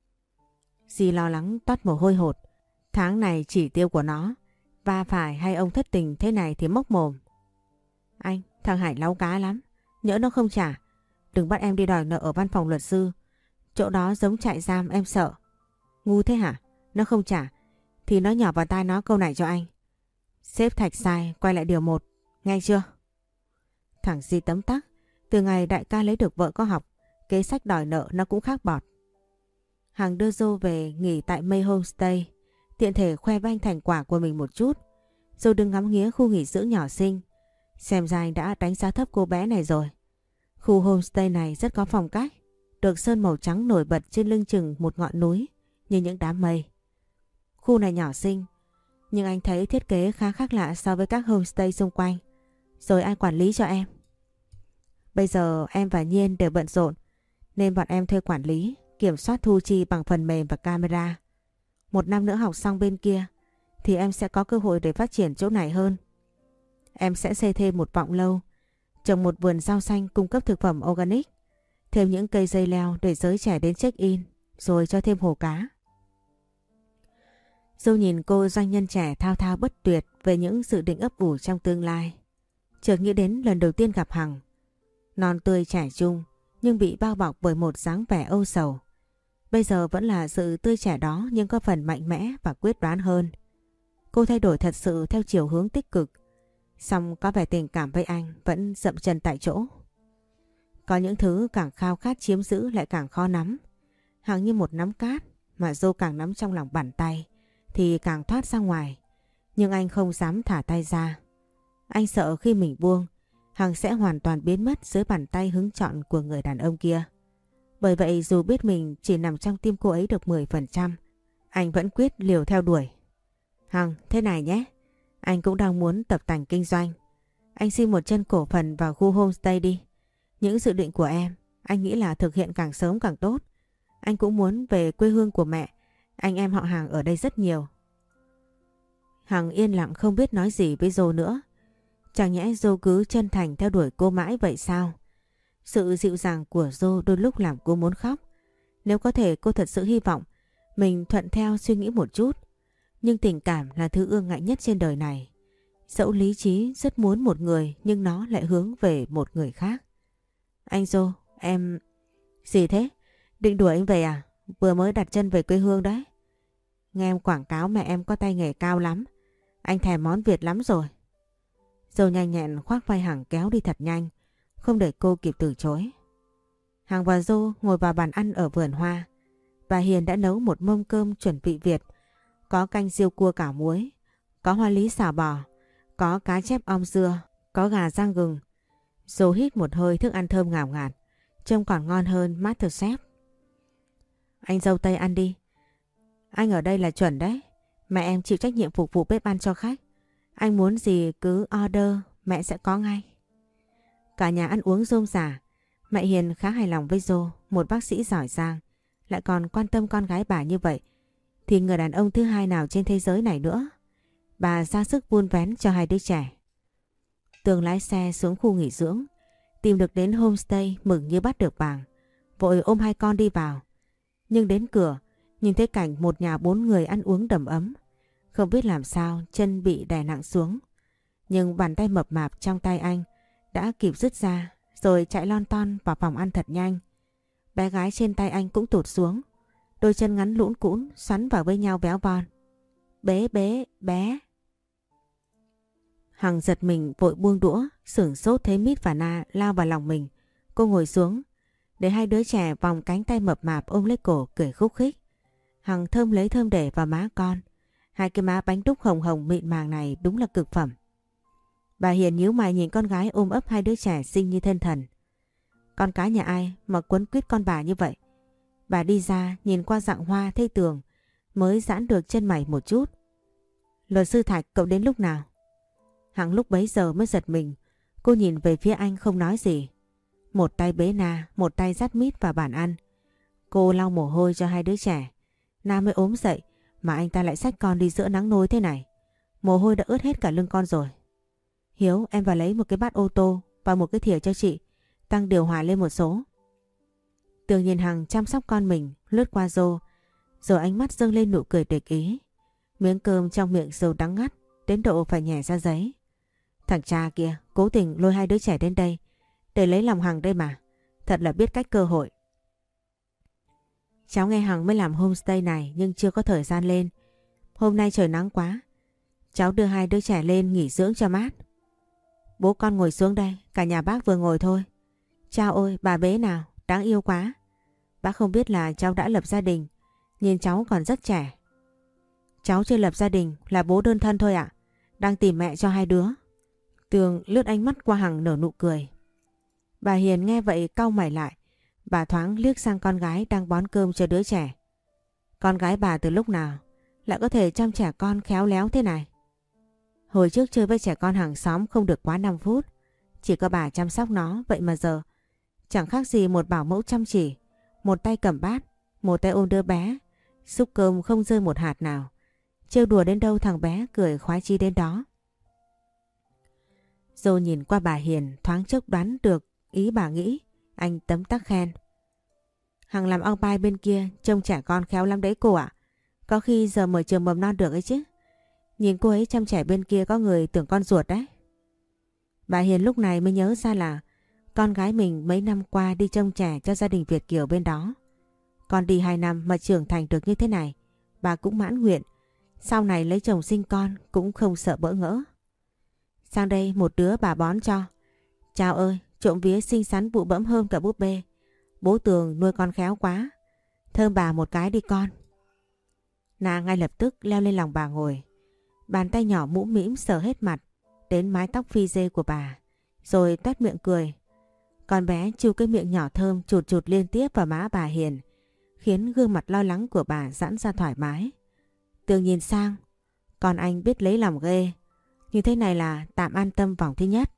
Di lo lắng toát mồ hôi hột. Tháng này chỉ tiêu của nó va phải hay ông thất tình thế này thì mốc mồm. Anh, thằng Hải láu cá lắm. Nhỡ nó không trả, đừng bắt em đi đòi nợ ở văn phòng luật sư. Chỗ đó giống trại giam em sợ. Ngu thế hả? Nó không trả thì nó nhỏ vào tai nó câu này cho anh. Sếp Thạch sai, quay lại điều 1. Nghe chưa? Thằng Di tấm tắc. Từ ngày đại ca lấy được vợ có học, kế sách đòi nợ nó cũng khác bọt. Hằng đưa Dô về nghỉ tại May Homestay, tiện thể khoe với anh thành quả của mình một chút. Dô đứng ngắm nghía khu nghỉ dưỡng nhỏ xinh. Xem ra anh đã đánh giá thấp cô bé này rồi. Khu homestay này rất có phong cách, được sơn màu trắng nổi bật trên lưng chừng một ngọn núi như những đám mây. Khu này nhỏ xinh, nhưng anh thấy thiết kế khá khác lạ so với các homestay xung quanh. Rồi ai quản lý cho em? Bây giờ em và Nhiên đều bận rộn, nên bọn em thuê quản lý, kiểm soát thu chi bằng phần mềm và camera. Một năm nữa học xong bên kia, thì em sẽ có cơ hội để phát triển chỗ này hơn. Em sẽ xây thêm một vọng lâu, trồng một vườn rau xanh cung cấp thực phẩm organic, thêm những cây dây leo để giới trẻ đến check-in, rồi cho thêm hồ cá. Dâu nhìn cô doanh nhân trẻ thao thao bất tuyệt về những dự định ấp ủ trong tương lai. Chợt nghĩ đến lần đầu tiên gặp Hằng. Non tươi trẻ trung nhưng bị bao bọc bởi một dáng vẻ âu sầu. Bây giờ vẫn là sự tươi trẻ đó nhưng có phần mạnh mẽ và quyết đoán hơn. Cô thay đổi thật sự theo chiều hướng tích cực. Song có vẻ tình cảm với anh vẫn dậm chân tại chỗ. Có những thứ càng khao khát chiếm giữ lại càng khó nắm. Hằng như một nắm cát mà Dô càng nắm trong lòng bàn tay thì càng thoát ra ngoài. Nhưng anh không dám thả tay ra. Anh sợ khi mình buông, Hằng sẽ hoàn toàn biến mất dưới bàn tay hứng chọn của người đàn ông kia. Bởi vậy dù biết mình chỉ nằm trong tim cô ấy được 10%, anh vẫn quyết liều theo đuổi. Hằng, thế này nhé, anh cũng đang muốn tập tành kinh doanh. Anh xin một chân cổ phần vào khu homestay đi. Những dự định của em, anh nghĩ là thực hiện càng sớm càng tốt. Anh cũng muốn về quê hương của mẹ, anh em họ Hàng ở đây rất nhiều. Hằng yên lặng không biết nói gì với Dô nữa. Chẳng nhẽ Dô cứ chân thành theo đuổi cô mãi vậy sao? Sự dịu dàng của Dô đôi lúc làm cô muốn khóc. Nếu có thể cô thật sự hy vọng mình thuận theo suy nghĩ một chút. Nhưng tình cảm là thứ ương ngạnh nhất trên đời này. Dẫu lý trí rất muốn một người nhưng nó lại hướng về một người khác. Anh Dô, em... Gì thế? Định đuổi anh về à? Vừa mới đặt chân về quê hương đấy. Nghe em quảng cáo mẹ em có tay nghề cao lắm. Anh thèm món Việt lắm rồi. Dô nhanh nhẹn khoác vai Hằng kéo đi thật nhanh, không để cô kịp từ chối. Hằng và Dô ngồi vào bàn ăn ở vườn hoa. Bà Hiền đã nấu một mâm cơm chuẩn vị Việt. Có canh riêu cua cảo muối, có hoa lý xào bò, có cá chép om dưa, có gà rang gừng. Dô hít một hơi thức ăn thơm ngào ngạt, trông còn ngon hơn MasterChef. Anh dâu Tây ăn đi. Anh ở đây là chuẩn đấy. Mẹ em chịu trách nhiệm phục vụ bếp ăn cho khách. Anh muốn gì cứ order, mẹ sẽ có ngay. Cả nhà ăn uống rôm rả. Mẹ Hiền khá hài lòng với Dô, một bác sĩ giỏi giang, lại còn quan tâm con gái bà như vậy. Thì người đàn ông thứ hai nào trên thế giới này nữa. Bà ra sức vun vén cho hai đứa trẻ. Tường lái xe xuống khu nghỉ dưỡng, tìm được đến homestay mừng như bắt được vàng. Vội ôm hai con đi vào. Nhưng đến cửa, nhìn thấy cảnh một nhà 4 người ăn uống đầm ấm. Không biết làm sao chân bị đè nặng xuống. Nhưng bàn tay mập mạp trong tay anh đã kịp dứt ra rồi chạy lon ton vào phòng ăn thật nhanh. Bé gái trên tay anh cũng tụt xuống. Đôi chân ngắn lũn cũn xoắn vào với nhau véo von. Bé. Hằng giật mình vội buông đũa, sửng sốt thấy Mít và Na lao vào lòng mình. Cô ngồi xuống, để hai đứa trẻ vòng cánh tay mập mạp ôm lấy cổ cười khúc khích. Hằng thơm lấy thơm để vào má con. Hai cái má bánh đúc hồng hồng mịn màng này đúng là cực phẩm. Bà Hiền nhíu mày nhìn con gái ôm ấp hai đứa trẻ xinh như thiên thần. Con cái nhà ai mà quấn quýt con bà như vậy? Bà đi ra nhìn qua dặng hoa thấy Tường mới giãn được chân mày một chút. Luật sư Thạch, cậu đến lúc nào? Hằng lúc bấy giờ mới giật mình. Cô nhìn về phía anh không nói gì. Một tay bế Na, một tay dắt Mít vào bàn ăn. Cô lau mồ hôi cho hai đứa trẻ. Na mới ốm dậy mà anh ta lại xách con đi giữa nắng nôi thế này. Mồ hôi đã ướt hết cả lưng con rồi. Hiếu, em vào lấy một cái bát ô tô và một cái thìa cho chị. Tăng điều hòa lên một số. Tường nhìn Hằng chăm sóc con mình lướt qua Dô, rồi ánh mắt dâng lên nụ cười địch ý. Miếng cơm trong miệng Dô đắng ngắt đến độ phải nhè ra giấy. Thằng cha kia cố tình lôi hai đứa trẻ đến đây để lấy lòng Hằng đây mà. Thật là biết cách cơ hội. Cháu nghe Hằng mới làm homestay này nhưng chưa có thời gian lên. Hôm nay trời nắng quá, cháu đưa hai đứa trẻ lên nghỉ dưỡng cho mát. Bố con ngồi xuống đây, cả nhà bác vừa ngồi thôi. Chao ôi, bà bé nào, đáng yêu quá. Bác không biết là cháu đã lập gia đình, nhìn cháu còn rất trẻ. Cháu chưa lập gia đình, là bố đơn thân thôi ạ. Đang tìm mẹ cho hai đứa. Tường lướt ánh mắt qua Hằng nở nụ cười. Bà Hiền nghe vậy cau mày lại. Bà thoáng liếc sang con gái đang bón cơm cho đứa trẻ. Con gái bà từ lúc nào lại có thể chăm trẻ con khéo léo thế này? Hồi trước chơi với trẻ con hàng xóm không được quá 5 phút. Chỉ có bà chăm sóc nó, vậy mà giờ chẳng khác gì một bảo mẫu chăm chỉ. Một tay cầm bát, một tay ôm đứa bé, xúc cơm không rơi một hạt nào. Trêu đùa đến đâu thằng bé cười khoái chí đến đó. Dô nhìn qua bà Hiền thoáng chốc đoán được ý bà nghĩ. Anh tấm tắc khen. Hằng làm ông bai bên kia trông trẻ con khéo lắm đấy cô ạ. Có khi giờ mở trường mầm non được ấy chứ. Nhìn cô ấy chăm trẻ bên kia có người tưởng con ruột đấy. Bà Hiền lúc này mới nhớ ra là con gái mình mấy năm qua đi trông trẻ cho gia đình Việt kiều bên đó. Con đi 2 năm mà trưởng thành được như thế này, bà cũng mãn nguyện. Sau này lấy chồng sinh con cũng không sợ bỡ ngỡ. Sang đây một đứa bà bón cho. Chào ơi, trộm vía xinh xắn bụ bẫm hơn cả búp bê. Bố Tường nuôi con khéo quá. Thơm bà một cái đi con. Na ngay lập tức leo lên lòng bà ngồi. Bàn tay nhỏ mũm mĩm sờ hết mặt đến mái tóc phi dê của bà, rồi toét miệng cười. Con bé chu cái miệng nhỏ thơm chụt chụt liên tiếp vào má bà Hiền, khiến gương mặt lo lắng của bà giãn ra thoải mái. Tường nhìn sang, con anh biết lấy lòng ghê. Như thế này là tạm an tâm vòng thứ nhất.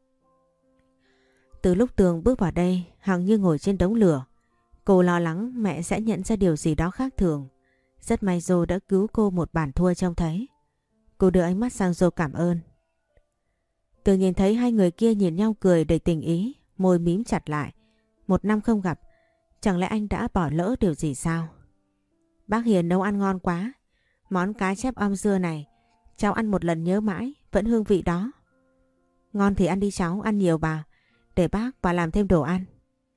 Từ lúc Tường bước vào đây, Hằng như ngồi trên đống lửa. Cô lo lắng mẹ sẽ nhận ra điều gì đó khác thường. Rất may Dô đã cứu cô một bản thua trông thấy. Cô đưa ánh mắt sang Dô cảm ơn. Tường nhìn thấy hai người kia nhìn nhau cười đầy tình ý, môi mím chặt lại. 1 năm không gặp, chẳng lẽ anh đã bỏ lỡ điều gì sao? Bác Hiền nấu ăn ngon quá. Món cá chép om dưa này, cháu ăn một lần nhớ mãi, vẫn hương vị đó. Ngon thì ăn đi cháu, ăn nhiều vào. Để bác và làm thêm đồ ăn.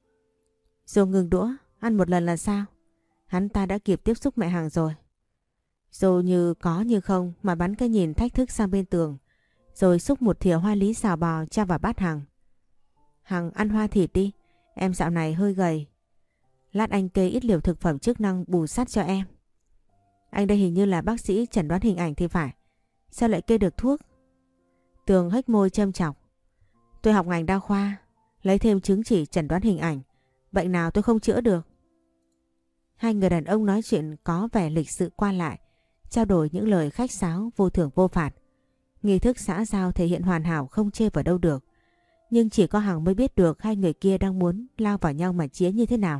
Dô ngừng đũa, ăn một lần là sao? Hắn ta đã kịp tiếp xúc mẹ Hằng rồi. Dô như có như không mà bắn cái nhìn thách thức sang bên Tường, rồi xúc một thìa hoa lý xào bò cho vào bát Hằng. Hằng ăn hoa thịt đi, em dạo này hơi gầy. Lát anh kê ít liều thực phẩm chức năng bù sắt cho em. Anh đây hình như là bác sĩ chẩn đoán hình ảnh thì phải. Sao lại kê được thuốc? Tường hếch môi châm chọc. Tôi học ngành đa khoa, lấy thêm chứng chỉ chẩn đoán hình ảnh. Bệnh nào tôi không chữa được. Hai người đàn ông nói chuyện có vẻ lịch sự qua lại, trao đổi những lời khách sáo vô thưởng vô phạt. Nghi thức xã giao thể hiện hoàn hảo không chê vào đâu được. Nhưng chỉ có Hằng mới biết được hai người kia đang muốn lao vào nhau mà chiến như thế nào.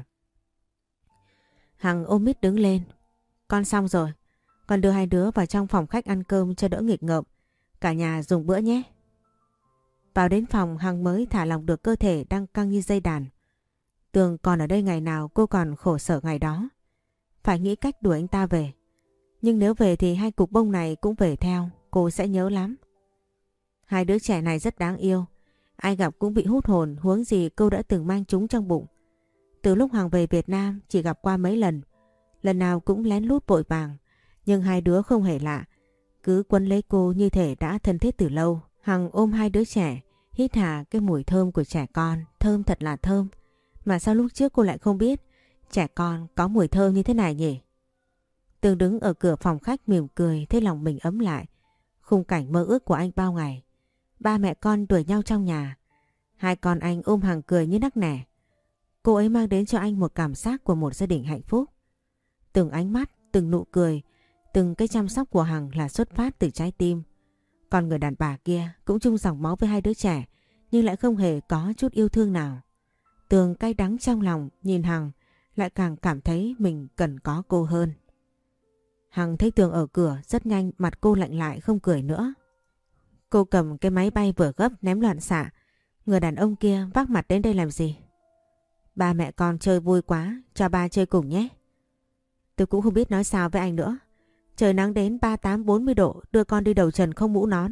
Hằng ôm mít đứng lên. Con xong rồi, con đưa hai đứa vào trong phòng khách ăn cơm cho đỡ nghịch ngợm. Cả nhà dùng bữa nhé. Vào đến phòng Hằng mới thả lỏng được cơ thể đang căng như dây đàn. Tường còn ở đây ngày nào cô còn khổ sở ngày đó. Phải nghĩ cách đuổi anh ta về. Nhưng nếu về thì hai cục bông này cũng về theo, cô sẽ nhớ lắm. Hai đứa trẻ này rất đáng yêu. Ai gặp cũng bị hút hồn, huống gì cô đã từng mang chúng trong bụng. Từ lúc Hằng về Việt Nam chỉ gặp qua mấy lần. Lần nào cũng lén lút vội vàng. Nhưng hai đứa không hề lạ. Cứ quấn lấy cô như thể đã thân thiết từ lâu. Hằng ôm hai đứa trẻ, hít hà cái mùi thơm của trẻ con. Thơm thật là thơm. Mà sao lúc trước cô lại không biết trẻ con có mùi thơm như thế này nhỉ? Tường đứng ở cửa phòng khách mỉm cười, thấy lòng mình ấm lại. Khung cảnh mơ ước của anh bao ngày. Ba mẹ con đuổi nhau trong nhà. Hai con anh ôm Hằng cười như nắc nẻ. Cô ấy mang đến cho anh một cảm giác của một gia đình hạnh phúc. Từng ánh mắt, từng nụ cười, từng cái chăm sóc của Hằng là xuất phát từ trái tim. Còn người đàn bà kia cũng chung dòng máu với hai đứa trẻ, nhưng lại không hề có chút yêu thương nào. Tường cay đắng trong lòng, nhìn Hằng lại càng cảm thấy mình cần có cô hơn. Hằng thấy Tường ở cửa, rất nhanh mặt cô lạnh lại không cười nữa. Cô cầm cái máy bay vừa gấp ném loạn xạ. Người đàn ông kia vác mặt đến đây làm gì? Ba mẹ con chơi vui quá, cho ba chơi cùng nhé. Tôi cũng không biết nói sao với anh nữa. Trời nắng đến 38-40 độ, đưa con đi đầu trần không mũ nón.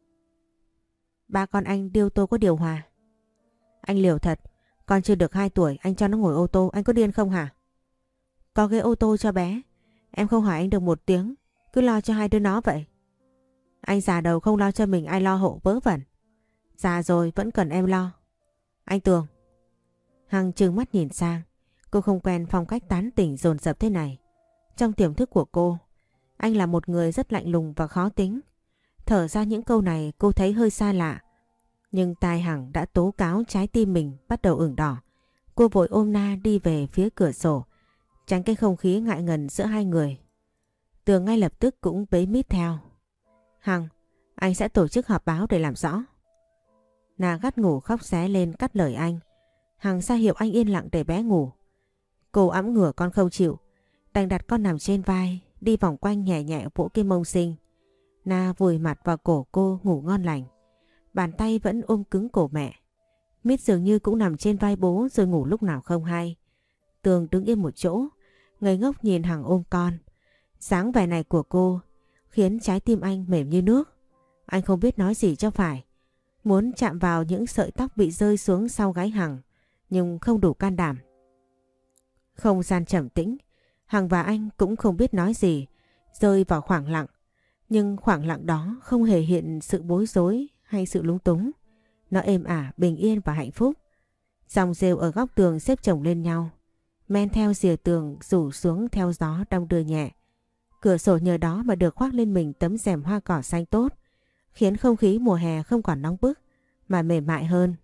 Ba con anh đi ô tô có điều hòa. Anh liều thật, con chưa được 2 tuổi, anh cho nó ngồi ô tô, anh có điên không hả? Có ghế ô tô cho bé, em không hỏi anh được 1 tiếng, cứ lo cho hai đứa nó vậy. Anh già đầu không lo cho mình ai lo hộ vớ vẩn. Già rồi vẫn cần em lo. Anh Tường. Hằng trừng mắt nhìn sang, cô không quen phong cách tán tỉnh dồn dập thế này. Trong tiềm thức của cô, anh là một người rất lạnh lùng và khó tính. Thở ra những câu này cô thấy hơi xa lạ. Nhưng tai Hằng đã tố cáo trái tim mình bắt đầu ửng đỏ. Cô vội ôm Na đi về phía cửa sổ, tránh cái không khí ngại ngần giữa hai người. Tường ngay lập tức cũng bế mít theo. Hằng, anh sẽ tổ chức họp báo để làm rõ. Na gắt ngủ khóc ré lên cắt lời anh. Hằng ra hiệu anh yên lặng để bé ngủ. Cô ẵm ngửa con không chịu, đành đặt con nằm trên vai, đi vòng quanh nhẹ nhẹ vỗ cái mông xinh. Na vùi mặt vào cổ cô ngủ ngon lành. Bàn tay vẫn ôm cứng cổ mẹ. Mít dường như cũng nằm trên vai bố rồi ngủ lúc nào không hay. Tường đứng yên một chỗ, ngây ngốc nhìn Hằng ôm con. Dáng vẻ này của cô khiến trái tim anh mềm như nước. Anh không biết nói gì cho phải. Muốn chạm vào những sợi tóc bị rơi xuống sau gáy Hằng, nhưng không đủ can đảm. Không gian trầm tĩnh, Hằng và anh cũng không biết nói gì, rơi vào khoảng lặng. Nhưng khoảng lặng đó không hề hiện sự bối rối hay sự lúng túng. Nó êm ả, bình yên và hạnh phúc. Dòng rêu ở góc tường xếp chồng lên nhau, men theo rìa tường rủ xuống theo gió đong đưa nhẹ. Cửa sổ nhờ đó mà được khoác lên mình tấm rèm hoa cỏ xanh tốt, khiến không khí mùa hè không còn nóng bức mà mềm mại hơn.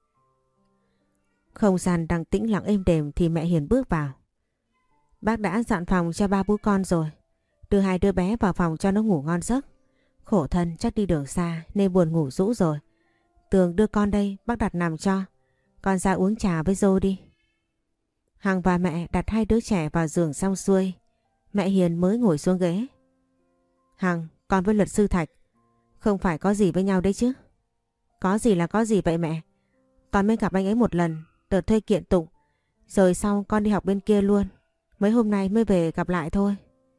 Không gian đang tĩnh lặng êm đềm thì mẹ Hiền bước vào. Bác đã dọn phòng cho ba bố con rồi. Đưa hai đứa bé vào phòng cho nó ngủ ngon giấc. Khổ thân chắc đi đường xa nên buồn ngủ rũ rồi. Tường đưa con đây, bác đặt nằm cho. Con ra uống trà với Dô đi. Hằng và mẹ đặt hai đứa trẻ vào giường xong xuôi, mẹ Hiền mới ngồi xuống ghế. Hằng, con với luật sư Thạch không phải có gì với nhau đấy chứ? Có gì là có gì vậy mẹ? Con mới gặp anh ấy một lần, đợt thuê kiện tụng. Rồi sau con đi học bên kia luôn. Mấy hôm nay mới về gặp lại thôi.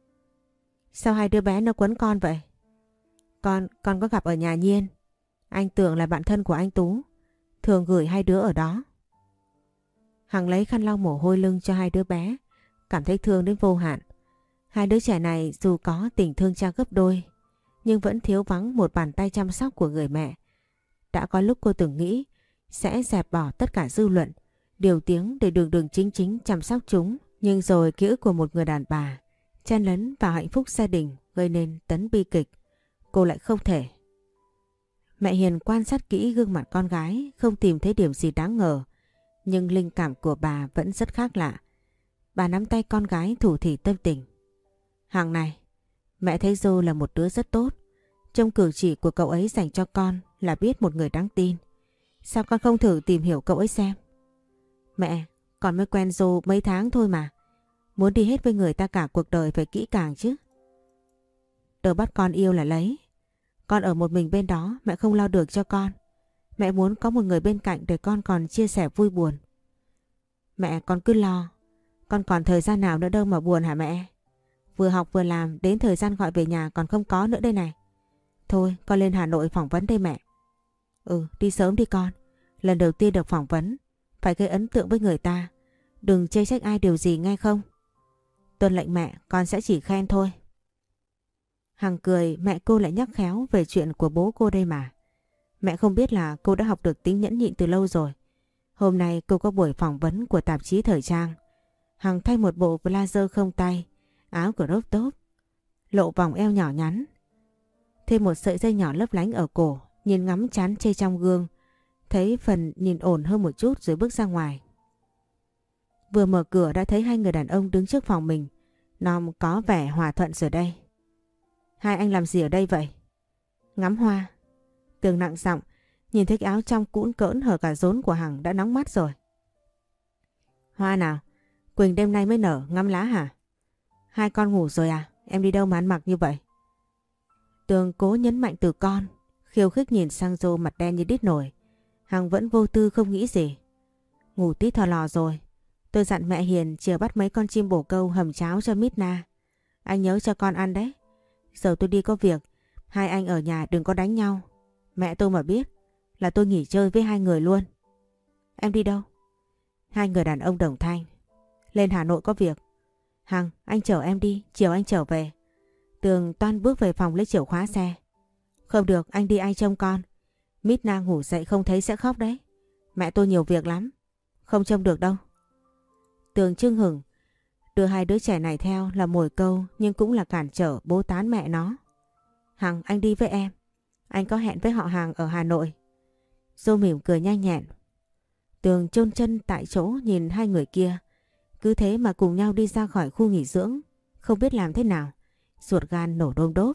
Sao hai đứa bé nó quấn con vậy? Con có gặp ở nhà Nhiên. Anh tưởng là bạn thân của anh Tú, thường gửi hai đứa ở đó. Hằng lấy khăn lau mồ hôi lưng cho hai đứa bé, cảm thấy thương đến vô hạn. Hai đứa trẻ này dù có tình thương cha gấp đôi, nhưng vẫn thiếu vắng một bàn tay chăm sóc của người mẹ. Đã có lúc cô từng nghĩ sẽ dẹp bỏ tất cả dư luận, điều tiếng để đường đường chính chính chăm sóc chúng. Nhưng rồi ký ức của một người đàn bà chen lấn vào hạnh phúc gia đình gây nên tấn bi kịch. Cô lại không thể. Mẹ Hiền quan sát kỹ gương mặt con gái, không tìm thấy điểm gì đáng ngờ. Nhưng linh cảm của bà vẫn rất khác lạ. Bà nắm tay con gái thủ thỉ tâm tình. Hằng này, mẹ thấy Dô là một đứa rất tốt. Trong cử chỉ của cậu ấy dành cho con là biết một người đáng tin. Sao con không thử tìm hiểu cậu ấy xem? Mẹ, con mới quen Dô mấy tháng thôi mà. Muốn đi hết với người ta cả cuộc đời phải kỹ càng chứ. Đâu bắt con yêu là lấy. Con ở một mình bên đó mẹ không lo được cho con. Mẹ muốn có một người bên cạnh để con còn chia sẻ vui buồn. Mẹ con cứ lo. Con còn thời gian nào nữa đâu mà buồn hả mẹ? Vừa học vừa làm, đến thời gian gọi về nhà còn không có nữa đây này. Thôi con lên Hà Nội phỏng vấn đây mẹ. Ừ, đi sớm đi con. Lần đầu tiên được phỏng vấn, phải gây ấn tượng với người ta. Đừng chê trách ai điều gì nghe không? Tuân lệnh mẹ, con sẽ chỉ khen thôi. Hằng cười, mẹ cô lại nhắc khéo về chuyện của bố cô đây mà. Mẹ không biết là cô đã học được tính nhẫn nhịn từ lâu rồi. Hôm nay cô có buổi phỏng vấn của tạp chí thời trang. Hằng thay một bộ blazer không tay, áo crop top, lộ vòng eo nhỏ nhắn. Thêm một sợi dây nhỏ lấp lánh ở cổ, nhìn ngắm chán chê trong gương. Thấy phần nhìn ổn hơn một chút rồi bước ra ngoài. Vừa mở cửa đã thấy hai người đàn ông đứng trước phòng mình. Nom có vẻ hòa thuận rồi đây. Hai anh làm gì ở đây vậy? Ngắm hoa. Tường nặng giọng, nhìn thấy cái áo trong cũn cỡn hở cả rốn của Hằng đã nóng mắt rồi. Hoa nào? Quỳnh đêm nay mới nở, ngắm lá hả? Hai con ngủ rồi à? Em đi đâu mà ăn mặc như vậy? Tường cố nhấn mạnh từ con, khiêu khích nhìn sang Dô mặt đen như đít nổi. Hằng vẫn vô tư không nghĩ gì. Ngủ tít thò lò rồi. Tôi dặn mẹ Hiền chiều bắt mấy con chim bồ câu hầm cháo cho Mít Na. Anh nhớ cho con ăn đấy. Giờ tôi đi có việc, hai anh ở nhà đừng có đánh nhau. Mẹ tôi mà biết là tôi nghỉ chơi với hai người luôn. Em đi đâu? Hai người đàn ông đồng thanh. Lên Hà Nội có việc. Hằng, anh chở em đi, chiều anh trở về. Tường toan bước về phòng lấy chìa khóa xe. Không được, anh đi ai trông con. Mít Na ngủ dậy không thấy sẽ khóc đấy. Mẹ tôi nhiều việc lắm. Không trông được đâu. Tường chưng hửng. Đưa hai đứa trẻ này theo là mồi câu nhưng cũng là cản trở bố tán mẹ nó. Hằng, anh đi với em. Anh có hẹn với họ hàng ở Hà Nội. Du mỉm cười nhanh nhẹn. Tường chôn chân tại chỗ nhìn hai người kia. Cứ thế mà cùng nhau đi ra khỏi khu nghỉ dưỡng. Không biết làm thế nào. Ruột gan nổ đôm đốp.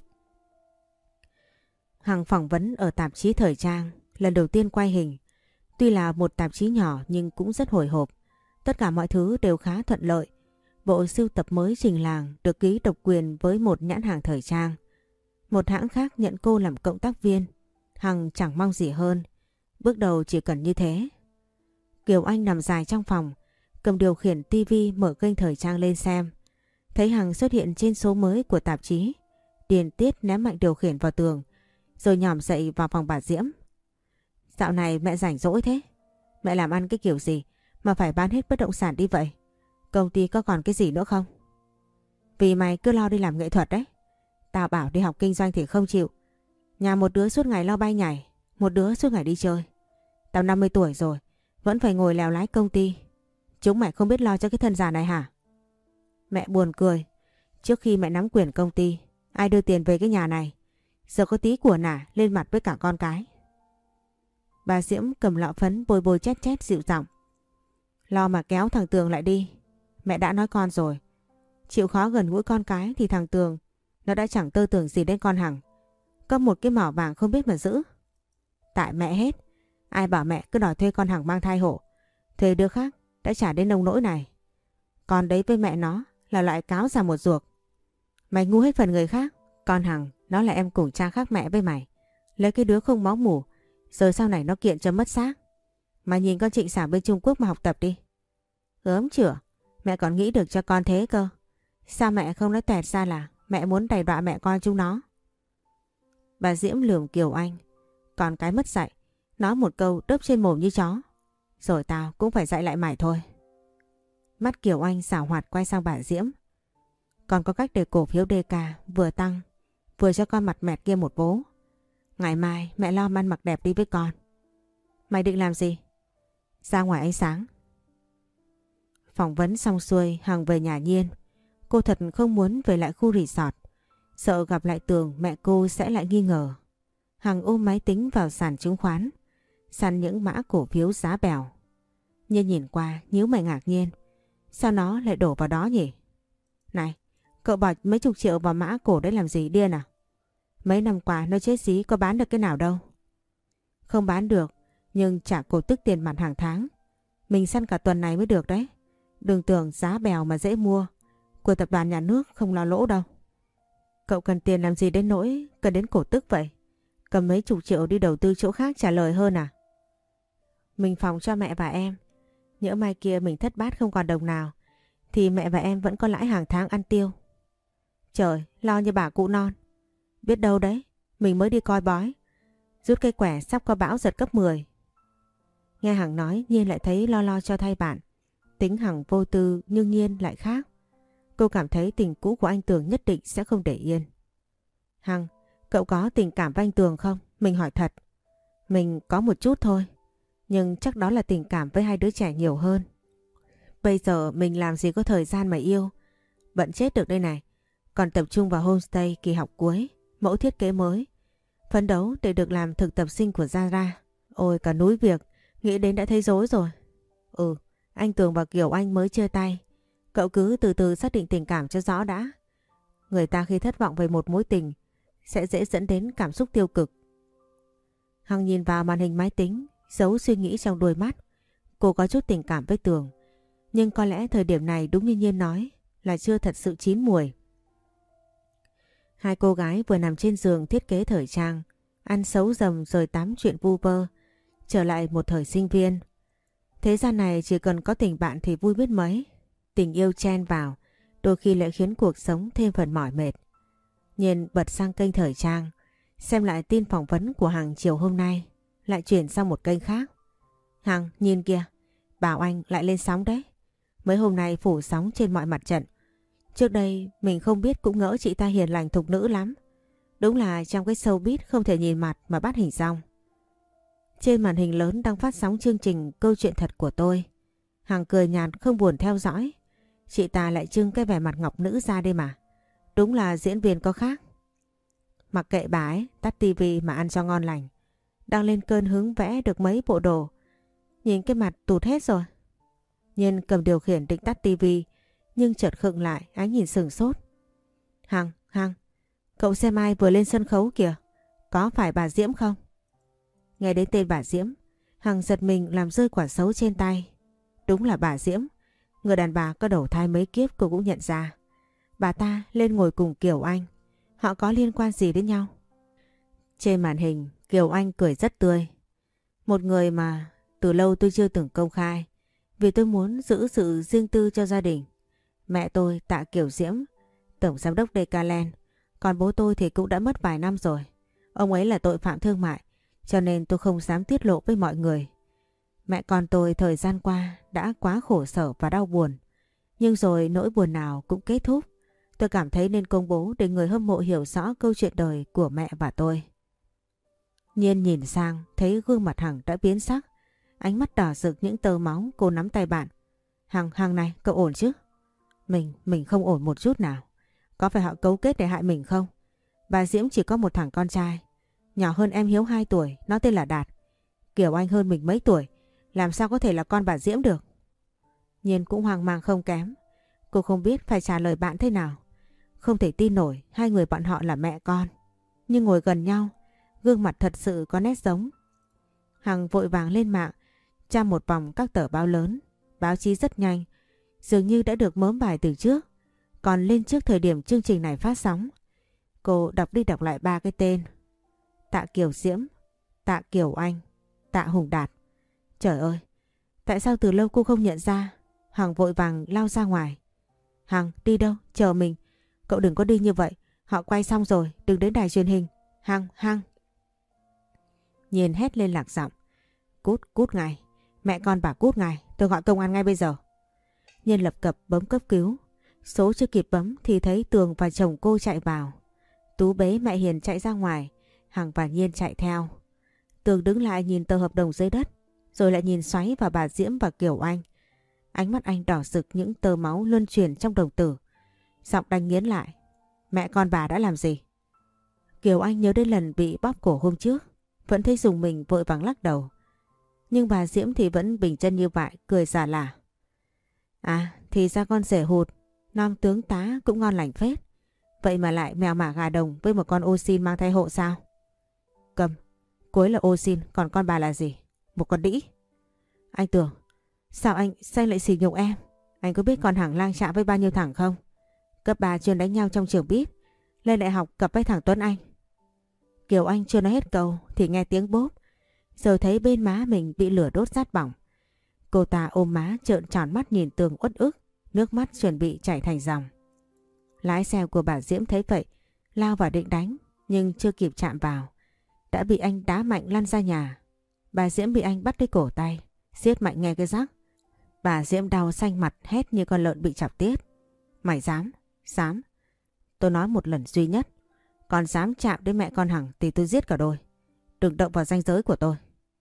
Hằng phỏng vấn ở tạp chí thời trang. Lần đầu tiên quay hình. Tuy là một tạp chí nhỏ nhưng cũng rất hồi hộp. Tất cả mọi thứ đều khá thuận lợi. Bộ sưu tập mới Trình Làng được ký độc quyền với một nhãn hàng thời trang. Một hãng khác nhận cô làm cộng tác viên. Hằng chẳng mong gì hơn. Bước đầu chỉ cần như thế. Kiều Anh nằm dài trong phòng, cầm điều khiển tivi mở kênh thời trang lên xem. Thấy Hằng xuất hiện trên số mới của tạp chí. Điền Tiết ném mạnh điều khiển vào tường, rồi nhòm dậy vào phòng bà Diễm. Dạo này mẹ rảnh rỗi thế. Mẹ làm ăn cái kiểu gì mà phải bán hết bất động sản đi vậy? Công ty có còn cái gì nữa không? Vì mày cứ lo đi làm nghệ thuật đấy. Tao bảo đi học kinh doanh thì không chịu. Nhà một đứa suốt ngày lo bay nhảy, một đứa suốt ngày đi chơi. Tao 50 tuổi rồi, vẫn phải ngồi lèo lái công ty. Chúng mày không biết lo cho cái thân già này hả? Mẹ buồn cười. Trước khi mẹ nắm quyền công ty, ai đưa tiền về cái nhà này? Giờ có tí của nả lên mặt với cả con cái. Bà Diễm cầm lọ phấn bôi bôi chét chét dịu giọng. Lo mà kéo thằng Tường lại đi. Mẹ đã nói con rồi. Chịu khó gần gũi con cái thì thằng Tường nó đã chẳng tơ tưởng gì đến con Hằng. Có một cái mỏ vàng không biết mà giữ. Tại mẹ hết. Ai bảo mẹ cứ đòi thuê con Hằng mang thai hộ. Thuê đứa khác đã trả đến nông nỗi này. Con đấy với mẹ nó là loại cáo già một ruột. Mày ngu hết phần người khác. Con Hằng nó là em cùng cha khác mẹ với mày. Lấy cái đứa không máu mủ, rồi sau này nó kiện cho mất xác. Mà nhìn con Trịnh Sảng bên Trung Quốc mà học tập đi. Gớm chửa. Mẹ còn nghĩ được cho con thế cơ. Sao mẹ không nói toẹt ra là mẹ muốn đày đọa mẹ con chúng nó? Bà Diễm lườm Kiều Anh. Còn cái mất dạy, nói một câu đớp trên mồm như chó. Rồi tao cũng phải dạy lại mày thôi. Mắt Kiều Anh xảo hoạt quay sang bà Diễm. Còn có cách để cổ phiếu DK vừa tăng, vừa cho con mặt mẹt kia một vố. Ngày mai mẹ lo ăn mặc đẹp đi với con. Mày định làm gì? Ra ngoài ánh sáng. Phỏng vấn xong xuôi, Hằng về nhà Nhiên. Cô thật không muốn về lại khu resort. Sợ gặp lại Tường mẹ cô sẽ lại nghi ngờ. Hằng ôm máy tính vào sàn chứng khoán, săn những mã cổ phiếu giá bèo. Nhiên nhìn qua nhíu mày ngạc nhiên. Sao nó lại đổ vào đó nhỉ? Này, cậu bỏ mấy chục triệu vào mã cổ đấy làm gì, điên à? Mấy năm qua nó chết dí có bán được cái nào đâu. Không bán được, nhưng trả cổ tức tiền mặt hàng tháng. Mình săn cả tuần này mới được đấy. Đừng tưởng giá bèo mà dễ mua. Của tập đoàn nhà nước không lo lỗ đâu. Cậu cần tiền làm gì đến nỗi cần đến cổ tức vậy? Cầm mấy chục triệu đi đầu tư chỗ khác trả lời hơn à? Mình phòng cho mẹ và em. Nhỡ mai kia mình thất bát không còn đồng nào thì mẹ và em vẫn có lãi hàng tháng ăn tiêu. Trời, lo như bà cụ non. Biết đâu đấy, mình mới đi coi bói. Rút cây quẻ sắp có bão giật cấp 10. Nghe Hằng nói Nhiên lại thấy lo lo cho thay bạn. Tính Hằng vô tư nhưng Nhiên lại khác. Cô cảm thấy tình cũ của anh Tường nhất định sẽ không để yên. Hằng, cậu có tình cảm với anh Tường không? Mình hỏi thật. Mình có một chút thôi. Nhưng chắc đó là tình cảm với hai đứa trẻ nhiều hơn. Bây giờ mình làm gì có thời gian mà yêu. Bận chết được đây này. Còn tập trung vào homestay kỳ học cuối. Mẫu thiết kế mới. Phấn đấu để được làm thực tập sinh của Zara. Ôi cả núi việc. Nghĩ đến đã thấy rối rồi. Anh Tường và Kiều Anh mới chia tay. Cậu cứ từ từ xác định tình cảm cho rõ đã. Người ta khi thất vọng về một mối tình sẽ dễ dẫn đến cảm xúc tiêu cực. Hằng nhìn vào màn hình máy tính, giấu suy nghĩ trong đôi mắt. Cô có chút tình cảm với Tường. Nhưng có lẽ thời điểm này đúng như Nhiên nói là chưa thật sự chín muồi. Hai cô gái vừa nằm trên giường thiết kế thời trang, ăn xấu dầm rồi tám chuyện vu vơ, trở lại một thời sinh viên. Thế gian này chỉ cần có tình bạn thì vui biết mấy. Tình yêu chen vào, đôi khi lại khiến cuộc sống thêm phần mỏi mệt. Nhiên bật sang kênh thời trang, xem lại tin phỏng vấn của Hằng chiều hôm nay, lại chuyển sang một kênh khác. Hằng, nhìn kìa, bảo anh lại lên sóng đấy. Mấy hôm nay phủ sóng trên mọi mặt trận. Trước đây mình không biết cũng ngỡ chị ta hiền lành thục nữ lắm. Đúng là trong cái showbiz không thể nhìn mặt mà bắt hình dong. Trên màn hình lớn đang phát sóng chương trình Câu chuyện thật của tôi. Hằng cười nhạt không buồn theo dõi. Chị ta lại trưng cái vẻ mặt ngọc nữ ra đây mà. Đúng là diễn viên có khác. Mặc kệ bà ấy, tắt tivi mà ăn cho ngon lành. Đang lên cơn hứng vẽ được mấy bộ đồ. Nhìn cái mặt tụt hết rồi. Nhiên cầm điều khiển định tắt tivi, nhưng chợt khựng lại, ánh nhìn sửng sốt. Hằng, cậu xem ai vừa lên sân khấu kìa. Có phải bà Diễm không? Nghe đến tên bà Diễm, Hằng giật mình làm rơi quả sấu trên tay. Đúng là bà Diễm. Người đàn bà có đầu thai mấy kiếp cô cũng nhận ra. Bà ta lên ngồi cùng Kiều Anh. Họ có liên quan gì đến nhau? Trên màn hình, Kiều Anh cười rất tươi. Một người mà từ lâu tôi chưa từng công khai, vì tôi muốn giữ sự riêng tư cho gia đình. Mẹ tôi Tạ Kiều Diễm, tổng giám đốc Decaland. Còn bố tôi thì cũng đã mất vài năm rồi. Ông ấy là tội phạm thương mại, cho nên tôi không dám tiết lộ với mọi người. Mẹ con tôi thời gian qua đã quá khổ sở và đau buồn. Nhưng rồi nỗi buồn nào cũng kết thúc. Tôi cảm thấy nên công bố để người hâm mộ hiểu rõ câu chuyện đời của mẹ và tôi. Nhiên nhìn sang thấy gương mặt Hằng đã biến sắc. Ánh mắt đỏ rực những tơ máu. Cô nắm tay bạn. Hằng này, cậu ổn chứ? Mình không ổn một chút nào. Có phải họ cấu kết để hại mình không? Bà Diễm chỉ có một thằng con trai, nhỏ hơn em Hiếu 2 tuổi, nó tên là Đạt. Kiều Anh hơn mình mấy tuổi, làm sao có thể là con bà Diễm được? Nhiên cũng hoang mang không kém. Cô không biết phải trả lời bạn thế nào. Không thể tin nổi hai người bọn họ là mẹ con. Nhưng ngồi gần nhau, gương mặt thật sự có nét giống. Hằng vội vàng lên mạng, tra một vòng các tờ báo lớn. Báo chí rất nhanh, dường như đã được mớm bài từ trước. Còn lên trước thời điểm chương trình này phát sóng. Cô đọc đi đọc lại 3 cái tên. Tạ Kiều Diễm, Tạ Kiều Anh, Tạ Hùng Đạt. Trời ơi, tại sao từ lâu cô không nhận ra? Hằng vội vàng lao ra ngoài. Hằng, đi đâu? Chờ mình. Cậu đừng có đi như vậy. Họ quay xong rồi, đừng đến đài truyền hình. Hằng. Nhiên hét lên lạc giọng. Cút ngay. Mẹ con bà cút ngay. Tôi gọi công an ngay bây giờ. Nhiên lập cập bấm cấp cứu. Số chưa kịp bấm thì thấy Tường và chồng cô chạy vào. Tú bế mẹ Hiền chạy ra ngoài. Hằng và Nhiên chạy theo. Tường đứng lại nhìn tờ hợp đồng dưới đất, rồi lại nhìn xoáy vào bà Diễm và Kiều Anh. Ánh mắt anh đỏ rực những tơ máu luân chuyển trong đồng tử. Giọng đanh nghiến lại. Mẹ con bà đã làm gì? Kiều Anh nhớ đến lần bị bóp cổ hôm trước, vẫn thấy dùng mình, vội vàng lắc đầu. Nhưng bà Diễm thì vẫn bình chân như vậy, cười giả lả. À, thì ra con rể hụt, non tướng tá cũng ngon lành phết. Vậy mà lại mèo mả gà đồng với một con ô xin mang thai hộ sao? Cầm, cô ấy là ô xin, còn con bà là gì? Một con đĩ. Anh Tường, sao anh lại xỉ nhục em? Anh có biết con Hằng lang chạ với bao nhiêu thằng không? Cấp 3 chuyên đánh nhau trong trường biết, lên đại học cặp với thằng Tuấn Anh. Kiều Anh chưa nói hết câu thì nghe tiếng bốp, rồi thấy bên má mình bị lửa đốt rát bỏng. Cô ta ôm má trợn tròn mắt nhìn Tường uất ức, nước mắt chuẩn bị chảy thành dòng. Lái xe của bà Diễm thấy vậy, lao vào định đánh, nhưng chưa kịp chạm vào, đã bị anh đá mạnh lăn ra nhà. Bà Diễm bị anh bắt lấy cổ tay, siết mạnh nghe cái rắc. Bà Diễm đau xanh mặt hét như con lợn bị chọc tiết. Mày dám? Dám. Tôi nói một lần duy nhất, còn dám chạm đến mẹ con Hằng thì tôi giết cả đôi. Đừng động vào ranh giới của tôi.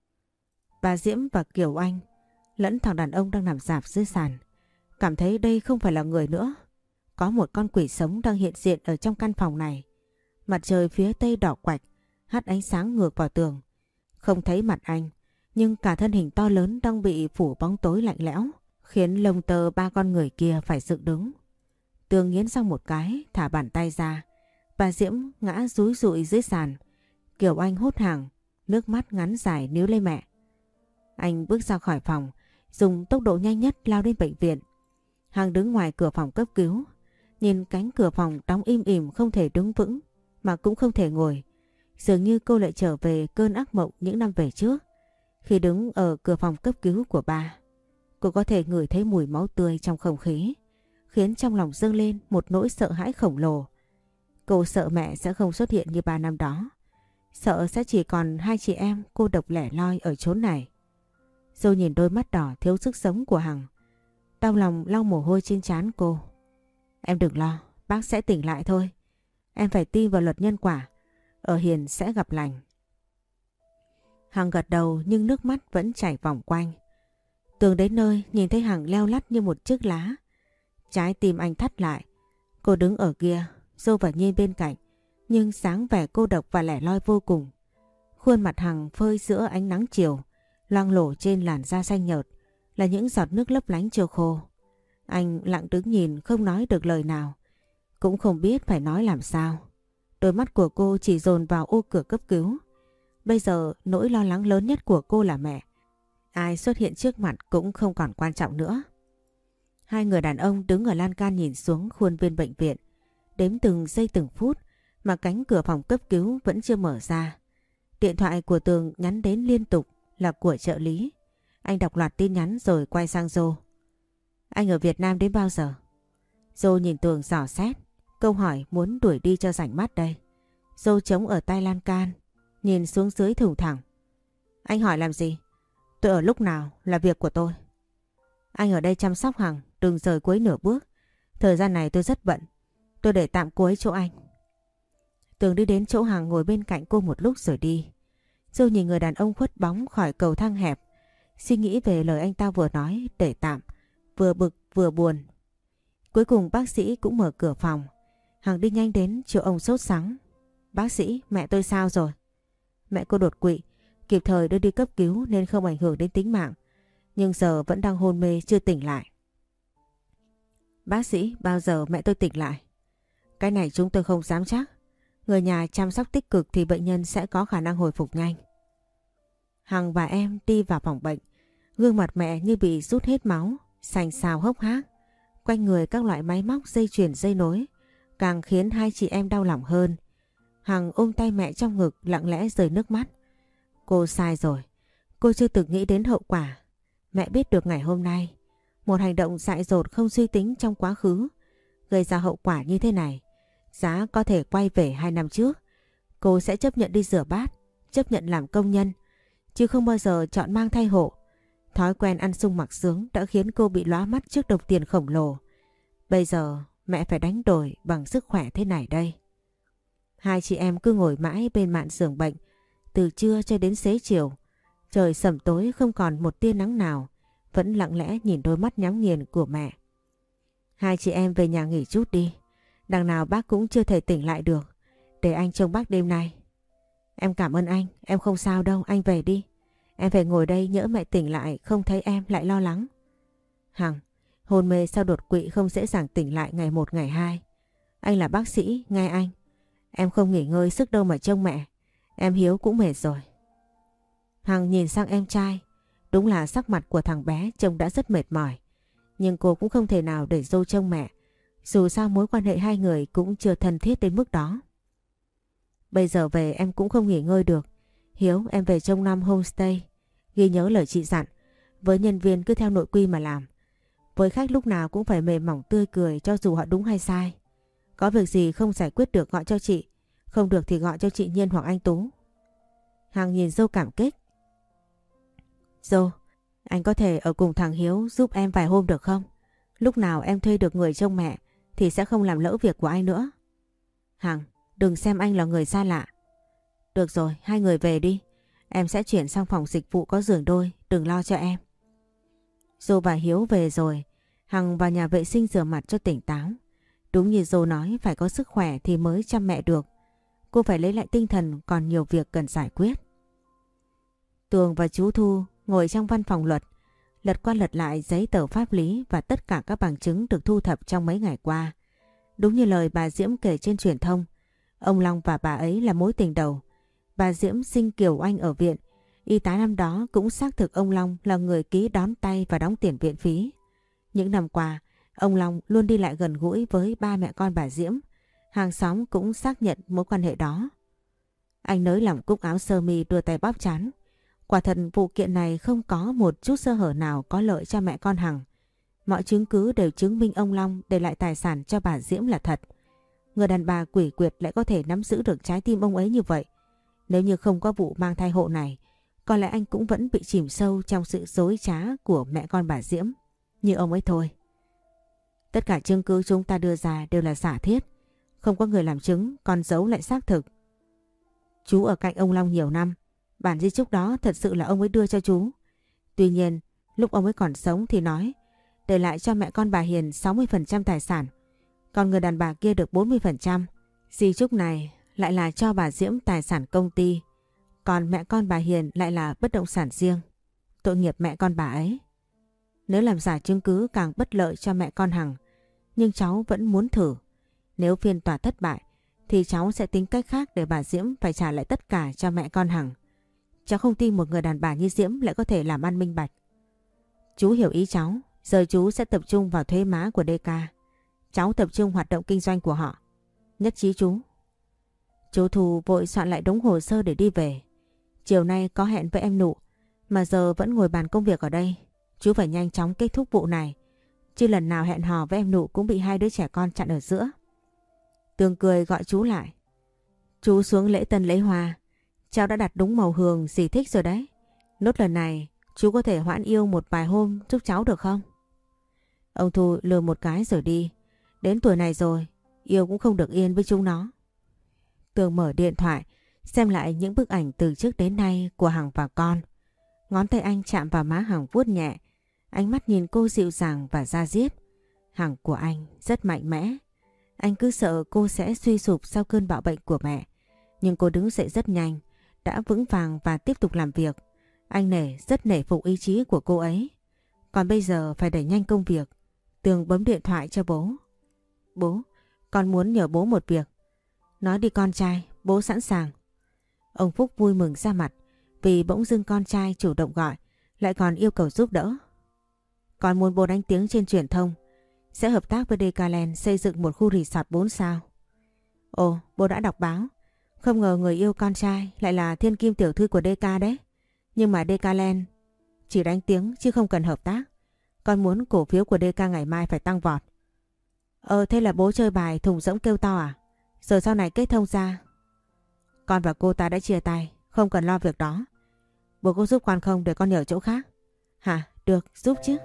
Bà Diễm và Kiều Anh lẫn thằng đàn ông đang nằm rạp dưới sàn cảm thấy đây không phải là người nữa. Có một con quỷ sống đang hiện diện ở trong căn phòng này. Mặt trời phía tây đỏ quạch hắt ánh sáng ngược vào tường. Không thấy mặt anh, nhưng cả thân hình to lớn đang bị phủ bóng tối lạnh lẽo, khiến lông tơ ba con người kia phải dựng đứng. Tường nghiến răng một cái, thả bàn tay ra. Bà Diễm ngã rúi rụi dưới sàn. Kiều Anh hốt hoảng, nước mắt ngắn dài níu lấy mẹ. Anh bước ra khỏi phòng, dùng tốc độ nhanh nhất lao đến bệnh viện. Hằng đứng ngoài cửa phòng cấp cứu, nhìn cánh cửa phòng đóng im ỉm, không thể đứng vững mà cũng không thể ngồi. Dường như cô lại trở về cơn ác mộng những năm về trước. Khi đứng ở cửa phòng cấp cứu của ba, cô có thể ngửi thấy mùi máu tươi trong không khí, khiến trong lòng dâng lên một nỗi sợ hãi khổng lồ. Cô sợ mẹ sẽ không xuất hiện như 3 năm đó. Sợ sẽ chỉ còn hai chị em cô độc lẻ loi ở chốn này. Rồi nhìn đôi mắt đỏ thiếu sức sống của Hằng, đau lòng lau mồ hôi trên trán cô. Em đừng lo, bác sẽ tỉnh lại thôi. Em phải tin vào luật nhân quả, ở hiền sẽ gặp lành. Hằng gật đầu nhưng nước mắt vẫn chảy vòng quanh. Tường đến nơi nhìn thấy Hằng leo lắt như một chiếc lá. Trái tim anh thắt lại. Cô đứng ở kia, Dô và Nhiên bên cạnh. nhưng dáng vẻ cô độc và lẻ loi vô cùng. Khuôn mặt Hằng phơi giữa ánh nắng chiều, loang lổ trên làn da xanh nhợt là những giọt nước lấp lánh chưa khô. Anh lặng đứng nhìn không nói được lời nào, cũng không biết phải nói làm sao. Đôi mắt của cô chỉ dồn vào ô cửa cấp cứu. Bây giờ nỗi lo lắng lớn nhất của cô là mẹ. Ai xuất hiện trước mặt cũng không còn quan trọng nữa. Hai người đàn ông đứng ở lan can nhìn xuống khuôn viên bệnh viện, đếm từng giây từng phút mà cánh cửa phòng cấp cứu vẫn chưa mở ra. Điện thoại của Tường nhắn đến liên tục là của trợ lý. Anh đọc loạt tin nhắn rồi quay sang Dô. Anh ở Việt Nam đến bao giờ? Dô nhìn Tường dò xét, câu hỏi muốn đuổi đi cho rảnh mắt đây. Dô chống ở tay lan can, nhìn xuống dưới thủng thẳng. Anh hỏi làm gì? Tôi ở lúc nào là việc của tôi. Anh ở đây chăm sóc Hằng, đừng rời cô ấy nửa bước. Thời gian này tôi rất bận, tôi để tạm cô ấy chỗ anh. Tường đi đến chỗ Hằng ngồi bên cạnh cô một lúc rồi đi. Dô nhìn người đàn ông khuất bóng khỏi cầu thang hẹp, suy nghĩ về lời anh ta vừa nói để tạm, vừa bực vừa buồn. Cuối cùng bác sĩ cũng mở cửa phòng. Hằng đi nhanh đến chỗ ông sốt sắng. Bác sĩ, mẹ tôi sao rồi? Mẹ cô đột quỵ, kịp thời đưa đi cấp cứu nên không ảnh hưởng đến tính mạng, nhưng giờ vẫn đang hôn mê chưa tỉnh lại. Bác sĩ, bao giờ mẹ tôi tỉnh lại? Cái này chúng tôi không dám chắc. Người nhà chăm sóc tích cực thì bệnh nhân sẽ có khả năng hồi phục nhanh. Hằng và em đi vào phòng bệnh. Gương mặt mẹ như bị rút hết máu, xanh xao hốc hác. Quanh người các loại máy móc, dây chuyền, dây nối càng khiến hai chị em đau lòng hơn. Hằng ôm tay mẹ trong ngực lặng lẽ rơi nước mắt. Cô sai rồi. Cô chưa từng nghĩ đến hậu quả. Mẹ biết được ngày hôm nay một hành động dại dột không suy tính trong quá khứ gây ra hậu quả như thế này. Giá có thể quay về 2 năm trước, cô sẽ chấp nhận đi rửa bát, chấp nhận làm công nhân, chứ không bao giờ chọn mang thai hộ. Thói quen ăn sung mặc sướng đã khiến cô bị lóa mắt trước đồng tiền khổng lồ. Bây giờ mẹ phải đánh đổi bằng sức khỏe thế này đây. Hai chị em cứ ngồi mãi bên mạn giường bệnh, từ trưa cho đến xế chiều. Trời sẩm tối không còn một tia nắng nào, vẫn lặng lẽ nhìn đôi mắt nhắm nghiền của mẹ. Hai chị em về nhà nghỉ chút đi. Đằng nào bác cũng chưa thể tỉnh lại được. Để anh trông bác đêm nay. Em cảm ơn anh, em không sao đâu, anh về đi. Em phải ngồi đây nhỡ mẹ tỉnh lại không thấy em lại lo lắng. Hằng, hôn mê sau đột quỵ không dễ dàng tỉnh lại ngày 1 ngày 2. Anh là bác sĩ, nghe anh. Em không nghỉ ngơi sức đâu mà trông mẹ. Em Hiếu cũng mệt rồi. Hằng nhìn sang em trai. Đúng là sắc mặt của thằng bé trông đã rất mệt mỏi. Nhưng cô cũng không thể nào để Dô trông mẹ. Dù sao mối quan hệ hai người cũng chưa thân thiết đến mức đó. Bây giờ về em cũng không nghỉ ngơi được. Hiếu, em về trông nom homestay. Ghi nhớ lời chị dặn. Với nhân viên cứ theo nội quy mà làm. Với khách lúc nào cũng phải mềm mỏng tươi cười cho dù họ đúng hay sai. Có việc gì không giải quyết được gọi cho chị. Không được thì gọi cho chị Nhiên hoặc anh Tú. Hằng nhìn Dô cảm kích. Dô, anh có thể ở cùng thằng Hiếu giúp em vài hôm được không? Lúc nào em thuê được người trông mẹ thì sẽ không làm lỡ việc của anh nữa. Hằng, đừng xem anh là người xa lạ. Được rồi, hai người về đi. Em sẽ chuyển sang phòng dịch vụ có giường đôi, đừng lo cho em. Dô và Hiếu về rồi. Hằng vào nhà vệ sinh rửa mặt cho tỉnh táo. Đúng như Dô nói, phải có sức khỏe thì mới chăm mẹ được. Cô phải lấy lại tinh thần, còn nhiều việc cần giải quyết. Tường và chú Thu ngồi trong văn phòng luật, lật qua lật lại giấy tờ pháp lý và tất cả các bằng chứng được thu thập trong mấy ngày qua. Đúng như lời bà Diễm kể trên truyền thông, ông Long và bà ấy là mối tình đầu. Bà Diễm sinh Kiều Anh ở viện, y tá năm đó cũng xác thực ông Long là người ký đón tay và đóng tiền viện phí. Những năm qua, ông Long luôn đi lại gần gũi với ba mẹ con bà Diễm, hàng xóm cũng xác nhận mối quan hệ đó. Anh nới lỏng cúc áo sơ mi đưa tay bóp trán. Quả thật vụ kiện này không có một chút sơ hở nào có lợi cho mẹ con Hằng. Mọi chứng cứ đều chứng minh ông Long để lại tài sản cho bà Diễm là thật. Người đàn bà quỷ quyệt lại có thể nắm giữ được trái tim ông ấy như vậy. Nếu như không có vụ mang thai hộ này, có lẽ anh cũng vẫn bị chìm sâu trong sự dối trá của mẹ con bà Diễm, như ông ấy thôi. Tất cả chứng cứ chúng ta đưa ra đều là giả thiết. Không có người làm chứng, con dấu lại xác thực. Chú ở cạnh ông Long nhiều năm. Bản di chúc đó thật sự là ông ấy đưa cho chú. Tuy nhiên, lúc ông ấy còn sống thì nói để lại cho mẹ con bà Hiền 60% tài sản. Còn người đàn bà kia được 40%. Di chúc này lại là cho bà Diễm tài sản công ty, còn mẹ con bà Hiền lại là bất động sản riêng. Tội nghiệp mẹ con bà ấy. Nếu làm giả chứng cứ càng bất lợi cho mẹ con Hằng, nhưng cháu vẫn muốn thử. Nếu phiên tòa thất bại thì cháu sẽ tính cách khác để bà Diễm phải trả lại tất cả cho mẹ con Hằng. Cháu không tin một người đàn bà như Diễm lại có thể làm ăn minh bạch. Chú hiểu ý cháu, giờ chú sẽ tập trung vào thuế má của DK. Cháu tập trung hoạt động kinh doanh của họ. Nhất trí chú. Chú Thu vội soạn lại đống hồ sơ để đi về. Chiều nay có hẹn với em Nụ, mà giờ vẫn ngồi bàn công việc ở đây. Chú phải nhanh chóng kết thúc vụ này, chứ lần nào hẹn hò với em Nụ cũng bị hai đứa trẻ con chặn ở giữa. Tường cười gọi chú lại. Chú xuống lễ tân lấy hoa. Cháu đã đặt đúng màu hương dì thích rồi đấy. Nốt lần này chú có thể hoãn yêu một vài hôm giúp cháu được không? Ông Thu lừa một cái rồi đi. Đến tuổi này rồi, yêu cũng không được yên với chúng nó. Tường mở điện thoại, xem lại những bức ảnh từ trước đến nay của Hằng và con. Ngón tay anh chạm vào má Hằng vuốt nhẹ. Ánh mắt nhìn cô dịu dàng và da diết. Hằng của anh rất mạnh mẽ. Anh cứ sợ cô sẽ suy sụp sau cơn bạo bệnh của mẹ. Nhưng cô đứng dậy rất nhanh, đã vững vàng và tiếp tục làm việc. Anh rất nể phục ý chí của cô ấy. Còn bây giờ phải đẩy nhanh công việc. Tường bấm điện thoại cho bố. Bố, con muốn nhờ bố một việc. Nói đi con trai, bố sẵn sàng. Ông Phúc vui mừng ra mặt vì bỗng dưng con trai chủ động gọi, lại còn yêu cầu giúp đỡ. Con muốn bố đánh tiếng trên truyền thông, sẽ hợp tác với Decaland xây dựng một khu resort 4 sao. Ồ, bố đã đọc báo. Không ngờ người yêu con trai lại là thiên kim tiểu thư của DK đấy. Nhưng mà Decaland chỉ đánh tiếng chứ không cần hợp tác. Con muốn cổ phiếu của DK ngày mai phải tăng vọt. Thế là bố chơi bài thùng rỗng kêu to à? Rồi sau này kết thông ra. Con và cô ta đã chia tay, không cần lo việc đó. Bố có giúp con không để con nhờ chỗ khác? Hả? Được, giúp chứ.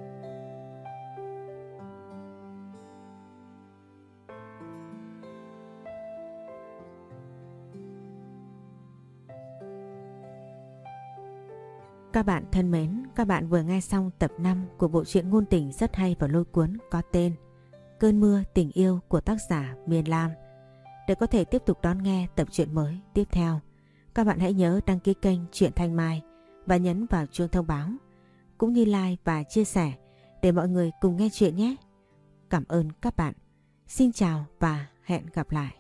Các bạn thân mến, các bạn vừa nghe xong tập 5 của bộ truyện ngôn tình rất hay và lôi cuốn có tên Cơn mưa tình yêu của tác giả Miền Lam. Để có thể tiếp tục đón nghe tập truyện mới tiếp theo, các bạn hãy nhớ đăng ký kênh Truyện Thanh Mai và nhấn vào chuông thông báo, cũng như like và chia sẻ để mọi người cùng nghe chuyện nhé. Cảm ơn các bạn. Xin chào và hẹn gặp lại.